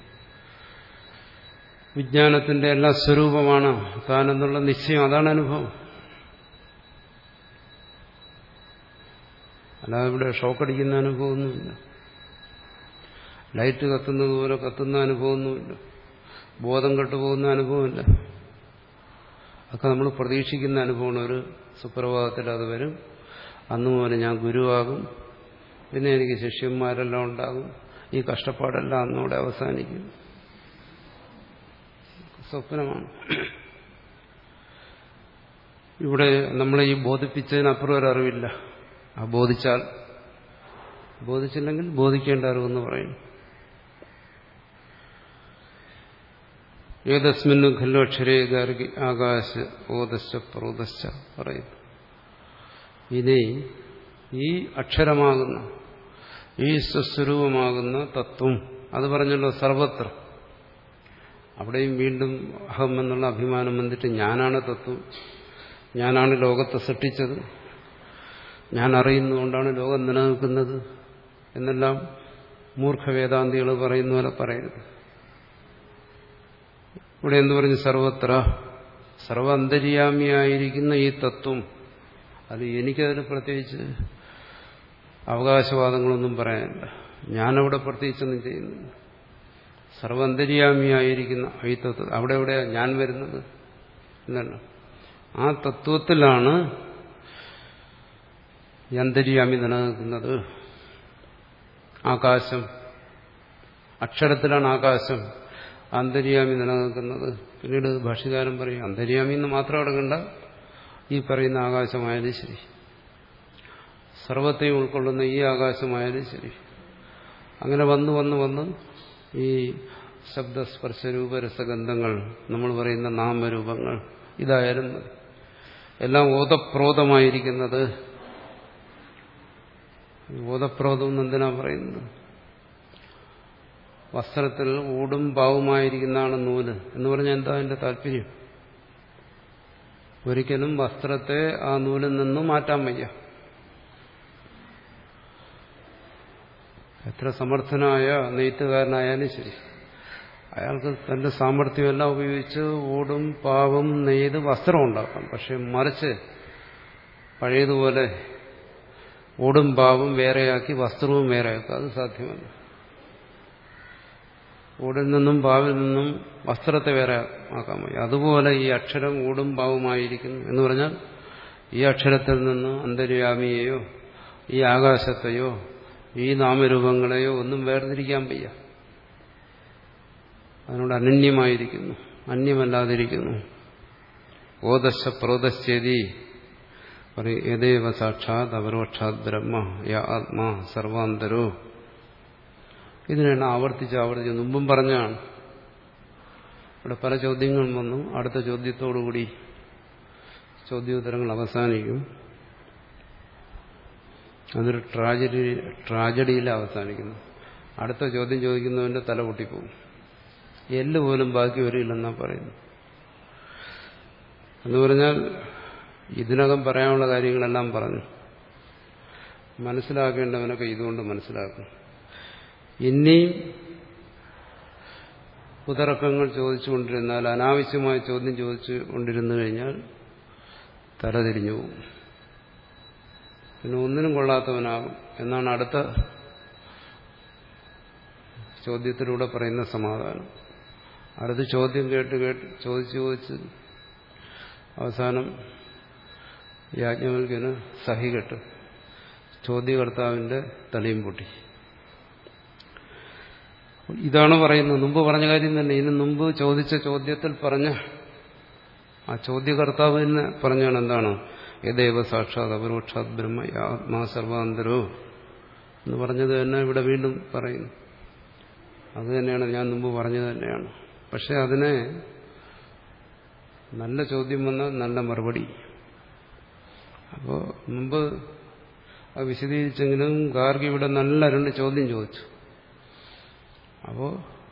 വിജ്ഞാനത്തിന്റെ എല്ലാ സ്വരൂപമാണ് താനെന്നുള്ള നിശ്ചയം, അതാണ് അനുഭവം. അല്ലാതെ ഇവിടെ ഷോക്കടിക്കുന്ന അനുഭവമൊന്നുമില്ല, ലൈറ്റ് കത്തുന്നത് പോലെ കത്തുന്ന അനുഭവമൊന്നുമില്ല, ബോധം കെട്ടുപോകുന്ന അനുഭവമില്ല. അതൊക്കെ നമ്മൾ പ്രതീക്ഷിക്കുന്ന അനുഭവമാണ്. ഒരു സുപ്രഭാതത്തിൽ അത് വരും, അന്നു മുതൽ ഞാൻ ഗുരുവാകും, പിന്നെ എനിക്ക് ശിഷ്യന്മാരെല്ലാം ഉണ്ടാകും, ഈ കഷ്ടപ്പാടെല്ലാം അന്നോടെ അവസാനിക്കും. സ്വപ്നമാണ്. ഇവിടെ നമ്മളെ ഈ ബോധിപ്പിച്ചതിനപ്പുറം ഒരു അറിവില്ല. ആ ബോധിച്ചാൽ, ബോധിച്ചില്ലെങ്കിൽ ബോധിക്കേണ്ട അറിവെന്ന് പറയുന്നു. ഏതസ്മിന്നു ഖല്ലു അക്ഷരേ ഗാർഗി ആകാശ ഓദശ്ച പ്രോദശ്ച പറയുന്നു. ഇനി ഈ അക്ഷരമാകുന്ന, ഈ സ്വസ്വരൂപമാകുന്ന തത്വം, അത് പറഞ്ഞല്ലോ സർവത്ര. അവിടെയും വീണ്ടും അഹം എന്നുള്ള അഭിമാനം വന്നിട്ട് ഞാനാണ് തത്വം, ഞാനാണ് ലോകത്തെ സൃഷ്ടിച്ചത്, ഞാൻ അറിയുന്നതുകൊണ്ടാണ് ലോകം നിലനിൽക്കുന്നത് എന്നെല്ലാം മൂർഖവേദാന്തികൾ പറയുന്ന പോലെ പറയരുത്. ഇവിടെ എന്തു പറഞ്ഞു? സർവത്ര സർവ അന്തര്യാമിയായിരിക്കുന്ന ഈ തത്വം, അത് എനിക്കതിന് പ്രത്യേകിച്ച് അവകാശവാദങ്ങളൊന്നും പറയാനില്ല. ഞാനവിടെ പ്രത്യേകിച്ചൊന്നും ചെയ്യുന്നില്ല. സർവ അന്തര്യാമിയായിരിക്കുന്ന ഈ തത്വം, അവിടെ എവിടെയാണ് ഞാൻ വരുന്നത് എന്നല്ല, ആ തത്വത്തിലാണ് ഈ അന്തര്യാമി നിലനിൽക്കുന്നത്. ആകാശം, അക്ഷരത്തിലാണ് ആകാശം അന്തര്യാമി നിലനിൽക്കുന്നത്. പിന്നീട് ഭാഷ്യകാരൻ പറയും അന്തര്യാമി എന്ന് മാത്രം അടങ്ങണ്ട, ഈ പറയുന്ന ആകാശമായാലും ശരി, സർവത്തെയും ഉൾക്കൊള്ളുന്ന ഈ ആകാശമായാലും ശരി. അങ്ങനെ വന്ന് വന്ന് വന്ന് ഈ ശബ്ദസ്പർശരൂപ രസഗന്ധങ്ങൾ, നമ്മൾ പറയുന്ന നാമരൂപങ്ങൾ, ഇതായാലും മതി, എല്ലാം ഓതപ്രോതമായിരിക്കുന്നത്. ഓതപ്രോതം എന്നെന്തിനാ പറയുന്നത്? വസ്ത്രത്തിൽ ഊടും പാവുമായിരിക്കുന്നതാണ് നൂല് എന്ന് പറഞ്ഞാൽ എന്താ അതിന്റെ താല്പര്യം? ഒരിക്കലും വസ്ത്രത്തെ ആ നൂലിൽ നിന്നും മാറ്റാൻ വയ്യ. എത്ര സമർത്ഥനായ നെയ്ത്തുകാരനായാലും ശരി, അയാൾക്ക് തന്റെ സാമർഥ്യമെല്ലാം ഉപയോഗിച്ച് ഊടും പാവും നെയ്ത് വസ്ത്രം ഉണ്ടാക്കാം. പക്ഷെ മറിച്ച് പഴയതുപോലെ ഊടും പാവും വേറെയാക്കി വസ്ത്രവും വേറെയാക്കുക, അത് സാധ്യമല്ല. ഊടിൽ നിന്നും പാവിൽ നിന്നും വസ്ത്രത്തെ വേറെ ആക്കാൻ വയ്യ. അതുപോലെ ഈ അക്ഷരം ഊടും പാവുമായിരിക്കുന്നു എന്ന് പറഞ്ഞാൽ ഈ അക്ഷരത്തിൽ നിന്ന് അന്തര്യാമിയെയോ ഈ ആകാശത്തെയോ ഈ നാമരൂപങ്ങളെയോ ഒന്നും വേർതിരിക്കാൻ വയ്യ. അതിനോട് അനന്യമായിരിക്കുന്നു, അന്യമല്ലാതിരിക്കുന്നു. ഓദശ പ്രോദശ്ചേതി പറയും യദേവ സാക്ഷാത് അപരോക്ഷാത് ബ്രഹ്മ യ ആത്മാ സർവാന്തരോ. ഇതിനാണ് ആവർത്തിച്ച് ആവർത്തിച്ച് മുമ്പും പറഞ്ഞാണ്. ഇവിടെ പല ചോദ്യങ്ങളും വന്നു. അടുത്ത ചോദ്യത്തോടുകൂടി ചോദ്യോത്തരങ്ങൾ അവസാനിക്കും. അതൊരു ട്രാജഡി ട്രാജഡിയിൽ അവസാനിക്കുന്നു. അടുത്ത ചോദ്യം ചോദിക്കുന്നവന്റെ തല പൊട്ടിപ്പോകും. എല്ല് പോലും ബാക്കി വരില്ലെന്നാ പറയുന്നു. എന്ന് പറഞ്ഞാൽ ഇതിനകം പറയാനുള്ള കാര്യങ്ങളെല്ലാം പറഞ്ഞു. മനസ്സിലാക്കേണ്ടവനൊക്കെ ഇതുകൊണ്ട് മനസ്സിലാക്കും. ഇനിയും പുതറക്കങ്ങൾ ചോദിച്ചുകൊണ്ടിരുന്നാൽ, അനാവശ്യമായ ചോദ്യം ചോദിച്ചു കൊണ്ടിരുന്നു കഴിഞ്ഞാൽ തലതിരിഞ്ഞു പോകും. പിന്നെ ഒന്നിനും കൊള്ളാത്തവനാകും എന്നാണ് അടുത്ത ചോദ്യത്തിലൂടെ പറയുന്ന സമാധാനം. അടുത്ത ചോദ്യം കേട്ട് കേട്ട് ചോദിച്ച് ചോദിച്ച് അവസാനം യാജ്ഞവൽക്യന് സഹി കെട്ട് ചോദ്യകർത്താവിന്റെ തലയും പൊട്ടി. ഇതാണ് പറയുന്നത്. മുമ്പ് പറഞ്ഞ കാര്യം തന്നെ. ഇതിന് മുമ്പ് ചോദിച്ച ചോദ്യത്തിൽ പറഞ്ഞ ആ ചോദ്യകർത്താവ് തന്നെ പറഞ്ഞാണ് എന്താണ്? യദേവ സാക്ഷാത് അപരോക്ഷാത് ബ്രഹ്മ ആത്മാ സർവാന്തരോ എന്ന് പറഞ്ഞത് തന്നെ ഇവിടെ വീണ്ടും പറയുന്നു. അത് തന്നെയാണ് ഞാൻ മുമ്പ് പറഞ്ഞത് തന്നെയാണ്. പക്ഷെ അതിനെ നല്ല ചോദ്യം വന്നാൽ നല്ല മറുപടി. അപ്പോൾ മുമ്പ് അത് വിശദീകരിച്ചെങ്കിലും ഗാർഗി ഇവിടെ നല്ല രണ്ട് ചോദ്യം ചോദിച്ചു. അപ്പോൾ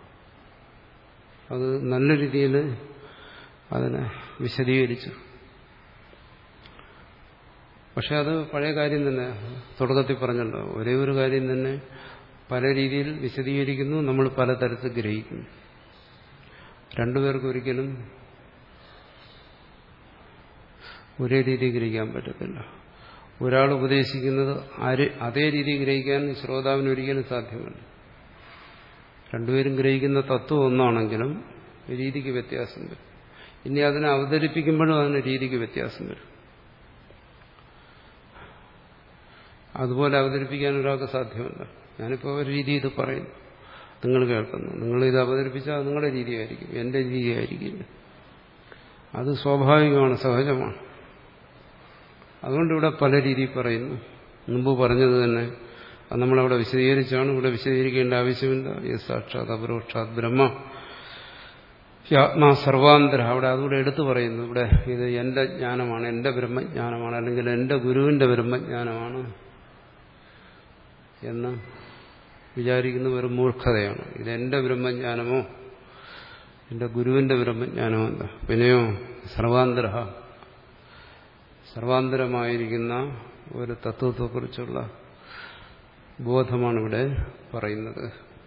അത് നല്ല രീതിയിൽ അതിനെ വിശദീകരിച്ചു. പക്ഷെ അത് പഴയ കാര്യം തന്നെ, തുടക്കത്തിൽ പറഞ്ഞല്ലോ, ഒരേ ഒരു കാര്യം തന്നെ പല രീതിയിൽ വിശദീകരിക്കുന്നു, നമ്മൾ പലതരത്തിൽ ഗ്രഹിക്കുന്നു. രണ്ടുപേർക്കും ഒരിക്കലും ഒരേ രീതി ഗ്രഹിക്കാൻ പറ്റത്തില്ല. ഒരാൾ ഉപദേശിക്കുന്നത് അതേ രീതി ഗ്രഹിക്കാൻ ശ്രോതാവിന് ഒരിക്കലും സാധ്യമല്ല. രണ്ടുപേരും ഗ്രഹിക്കുന്ന തത്വം ഒന്നാണെങ്കിലും രീതിക്ക് വ്യത്യാസം വരും. ഇനി അതിനെ അവതരിപ്പിക്കുമ്പോഴും അതിന് രീതിക്ക് വ്യത്യാസം വരും. അതുപോലെ അവതരിപ്പിക്കാൻ ഒരാൾക്ക് സാധ്യമല്ല. ഞാനിപ്പോൾ ഒരു രീതി ഇത് പറയുന്നു, നിങ്ങൾ കേൾക്കുന്നു. നിങ്ങളിത് അവതരിപ്പിച്ചാൽ അത് നിങ്ങളുടെ രീതിയായിരിക്കും, എന്റെ രീതിയായിരിക്കില്ല. അത് സ്വാഭാവികമാണ്, സഹജമാണ്. അതുകൊണ്ട് ഇവിടെ പല രീതിയിൽ പറയുന്നു. മുമ്പ് പറഞ്ഞത് തന്നെ അത് നമ്മളവിടെ വിശദീകരിച്ചാണ്. ഇവിടെ വിശദീകരിക്കേണ്ട ആവശ്യമില്ല. യസ് സാക്ഷാത് അപരോക്ഷാത് ബ്രഹ്മ ആത്മാ സർവാന്തര. അവിടെ അതുകൂടെ എടുത്തു പറയുന്നു. ഇവിടെ ഇത് എന്റെ ജ്ഞാനമാണ്, എന്റെ ബ്രഹ്മജ്ഞാനമാണ്, അല്ലെങ്കിൽ എന്റെ ഗുരുവിന്റെ ബ്രഹ്മജ്ഞാനമാണ് എന്ന് വിചാരിക്കുന്ന വെറും മൂർഖതയാണ്. ഇതെന്റെ ബ്രഹ്മജ്ഞാനമോ എന്റെ ഗുരുവിന്റെ ബ്രഹ്മജ്ഞാനമോ എന്താ? പിന്നെയോ സർവാന്തര, സർവാന്തരമായിരിക്കുന്ന ഒരു തത്വത്തെക്കുറിച്ചുള്ള ബോധമാണ് ഇവിടെ പറയുന്നത്.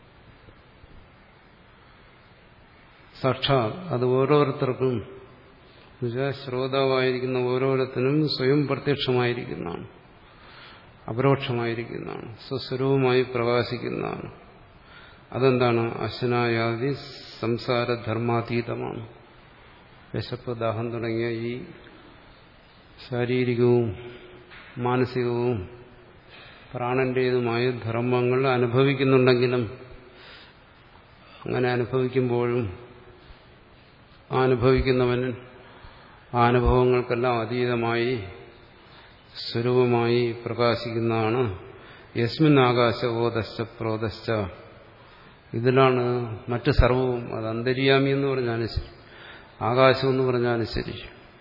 സാക്ഷാ അത് ഓരോരുത്തർക്കും എന്നുവെച്ചാൽ ശ്രോതാവായിരിക്കുന്ന ഓരോരുത്തരും സ്വയം പ്രത്യക്ഷമായിരിക്കുന്നതാണ്, അപരോക്ഷമായിരിക്കുന്നതാണ്, സ്വസ്വരൂപമായി പ്രകാശിക്കുന്നതാണ്. അതെന്താണ്? അശനായാതി സംസാരധർമാതീതമാണ്. വിശപ്പ്, ദാഹം തുടങ്ങിയ ഈ ശാരീരികവും മാനസികവും പ്രാണന്റേതുമായ ധർമ്മങ്ങൾ അനുഭവിക്കുന്നുണ്ടെങ്കിലും അങ്ങനെ അനുഭവിക്കുമ്പോഴും ആ അനുഭവിക്കുന്നവൻ ആ അനുഭവങ്ങൾക്കെല്ലാം അതീതമായി സ്വരൂപമായി പ്രകാശിക്കുന്നതാണ്. യസ്മിൻ ആകാശബോധശ്ച പ്രോതശ്ച, ഇതിലാണ് മറ്റ് സർവവും. അത് അന്തര്യാമി എന്ന് പറഞ്ഞാലും ശരി, ആകാശം എന്ന് പറഞ്ഞാലും ശരി.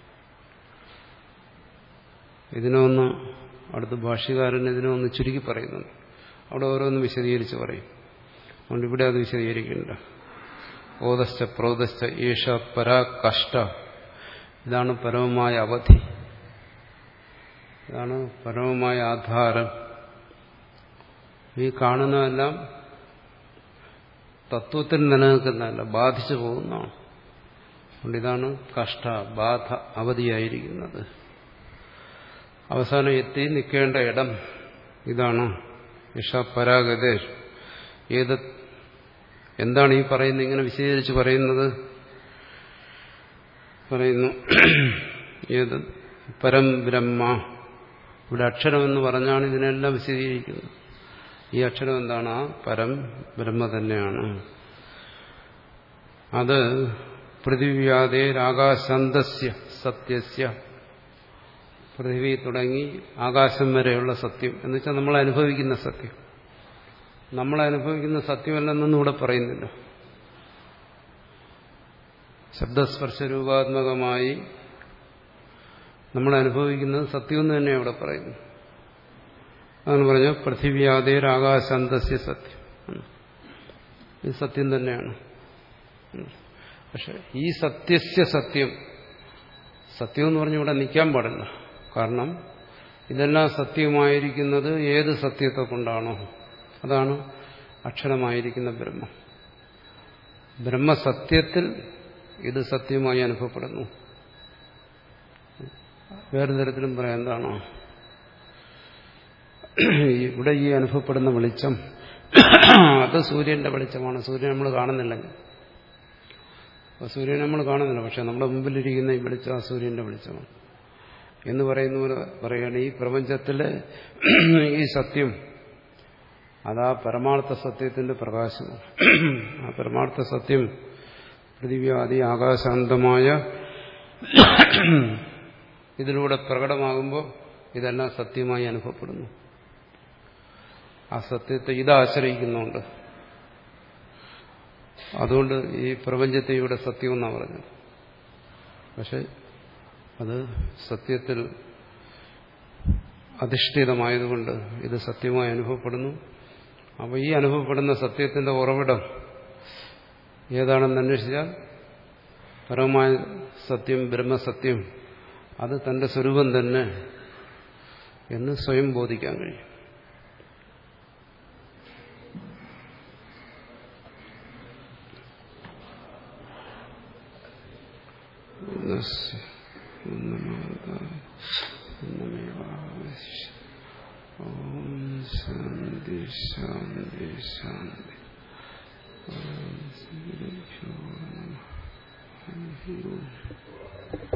ഇതിനൊന്ന് അടുത്ത ഭാഷ്യകാരൻ ഇതിനൊന്ന് ചുരുക്കി പറയുന്നുണ്ട്. അവിടെ ഓരോന്ന് വിശദീകരിച്ച് പറയും. അതുകൊണ്ട് ഇവിടെ അത് വിശദീകരിക്കണ്ട. ഓതശ്ച പ്രോതശ്ച ഈഷ പരാകഷ്ട, ഇതാണ് പരമമായ അവധി, ഇതാണ് പരമമായ ആധാരം. ഈ കാണുന്നതെല്ലാം തത്വത്തിൽ നിലനിൽക്കുന്നതല്ല, ബാധിച്ചു പോകുന്നതാണ്. അതുകൊണ്ട് ഇതാണ് കഷ്ട, ബാധ, അവധിയായിരിക്കുന്നത്. അവസാനം എത്തി നിൽക്കേണ്ട ഇടം ഇതാണ്. ഇഷ പരാഗതേ, ഏത് എന്താണ് ഈ പറയുന്നത്? ഇങ്ങനെ വിശദീകരിച്ച് പറയുന്നത് പറയുന്നു ഏത് പരം ബ്രഹ്മ. ഇവിടെ അക്ഷരം എന്ന് പറഞ്ഞാണ് ഇതിനെല്ലാം വിശദീകരിക്കുന്നത്. ഈ അക്ഷരം എന്താണ്? ആ പരം ബ്രഹ്മ തന്നെയാണ്. അത് പൃഥിവ്യാദേരാകാശാന്തസ്യ സത്യസ്യ, പൃഥിവി തുടങ്ങി ആകാശം വരെയുള്ള സത്യം എന്ന് വെച്ചാൽ നമ്മൾ അനുഭവിക്കുന്ന സത്യം. നമ്മൾ അനുഭവിക്കുന്ന സത്യമല്ലെന്നൊന്നും ഇവിടെ പറയുന്നില്ല. ശബ്ദസ്പർശരൂപാത്മകമായി നമ്മൾ അനുഭവിക്കുന്നത് സത്യമെന്ന് തന്നെ ഇവിടെ പറയുന്നു. അതാണ് പറഞ്ഞ പൃഥിവ്യാദേരാകാശാന്തസ്യ സത്യം, ഇത് സത്യം തന്നെയാണ്. പക്ഷെ ഈ സത്യസ്യ സത്യം, സത്യം എന്ന് പറഞ്ഞ് ഇവിടെ നിൽക്കാൻ പാടില്ല. കാരണം ഇതെല്ലാം സത്യമായിരിക്കുന്നത് ഏത് സത്യത്തെ കൊണ്ടാണോ അതാണ് അക്ഷരമായിരിക്കുന്ന ബ്രഹ്മം. ബ്രഹ്മസത്യത്തിൽ ഇത് സത്യമായി അനുഭവപ്പെടുന്നു. വേറെ തരത്തിലും പറയാം, എന്താണോ ഇവിടെ ഈ അനുഭവപ്പെടുന്ന വെളിച്ചം അത് സൂര്യന്റെ വെളിച്ചമാണ്. സൂര്യൻ നമ്മൾ കാണുന്നില്ലെങ്കിൽ, അപ്പോൾ സൂര്യനെ നമ്മൾ കാണുന്നില്ല, പക്ഷെ നമ്മുടെ മുമ്പിലിരിക്കുന്ന ഈ വെളിച്ചം ആ സൂര്യന്റെ വെളിച്ചമാണ് എന്ന് പറയുന്ന പോലെ പറയുകയാണ്. ഈ പ്രപഞ്ചത്തിലെ ഈ സത്യം അതാ പരമാർത്ഥ സത്യത്തിന്റെ പ്രകാശമാണ്. ആ പരമാർത്ഥ സത്യം പൃഥിവ്യാദി ആകാശാന്തമായ ഇതിലൂടെ പ്രകടമാകുമ്പോൾ ഇതെല്ലാം സത്യമായി അനുഭവപ്പെടുന്നു. ആ സത്യത്തെ ഇതാശ്രയിക്കുന്നുണ്ട്. അതുകൊണ്ട് ഈ പ്രപഞ്ചത്തെ ഇവിടെ സത്യമെന്നാണ് പറഞ്ഞത്. പക്ഷെ അത് സത്യത്തിൽ അധിഷ്ഠിതമായതുകൊണ്ട് ഇത് സത്യമായി അനുഭവപ്പെടുന്നു. അപ്പോൾ ഈ അനുഭവപ്പെടുന്ന സത്യത്തിന്റെ ഉറവിടം ഏതാണെന്ന് അന്വേഷിച്ചാൽ പരമമായ സത്യം, ബ്രഹ്മസത്യം, അത് തന്റെ സ്വരൂപം തന്നെ എന്ന് സ്വയം ബോധിക്കാൻ കഴിയും. ഓം ശാന്തി ശാന്തി ശാന്തി. ഓം ശ്രീ ഗുരുഭ്യോ നമഃ.